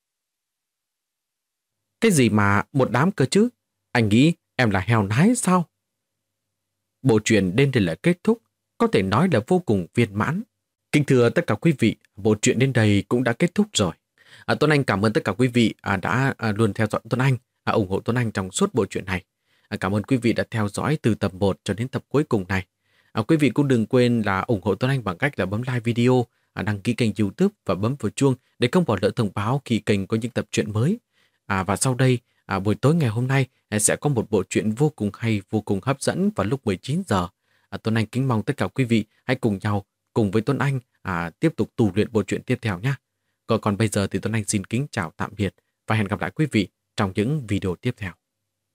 Cái gì mà một đám cơ chứ? Anh nghĩ em là heo nái sao? Bộ truyện đến đây là kết thúc, có thể nói là vô cùng viên mãn. Kính thưa tất cả quý vị, bộ truyện đến đây cũng đã kết thúc rồi. Tuấn Anh cảm ơn tất cả quý vị đã luôn theo dõi Tuấn Anh, ủng hộ Tuấn Anh trong suốt bộ truyện này. Cảm ơn quý vị đã theo dõi từ tập 1 cho đến tập cuối cùng này. Quý vị cũng đừng quên là ủng hộ Tuấn Anh bằng cách là bấm like video, đăng ký kênh YouTube và bấm vào chuông để không bỏ lỡ thông báo khi kênh có những tập truyện mới. Và sau đây, buổi tối ngày hôm nay sẽ có một bộ truyện vô cùng hay, vô cùng hấp dẫn vào lúc 19 giờ. Tuấn Anh kính mong tất cả quý vị hãy cùng nhau, cùng với Tuấn Anh tiếp tục tu luyện bộ truyện tiếp theo nhé. Còn bây giờ thì Tuấn Anh xin kính chào tạm biệt và hẹn gặp lại quý vị trong những video tiếp theo.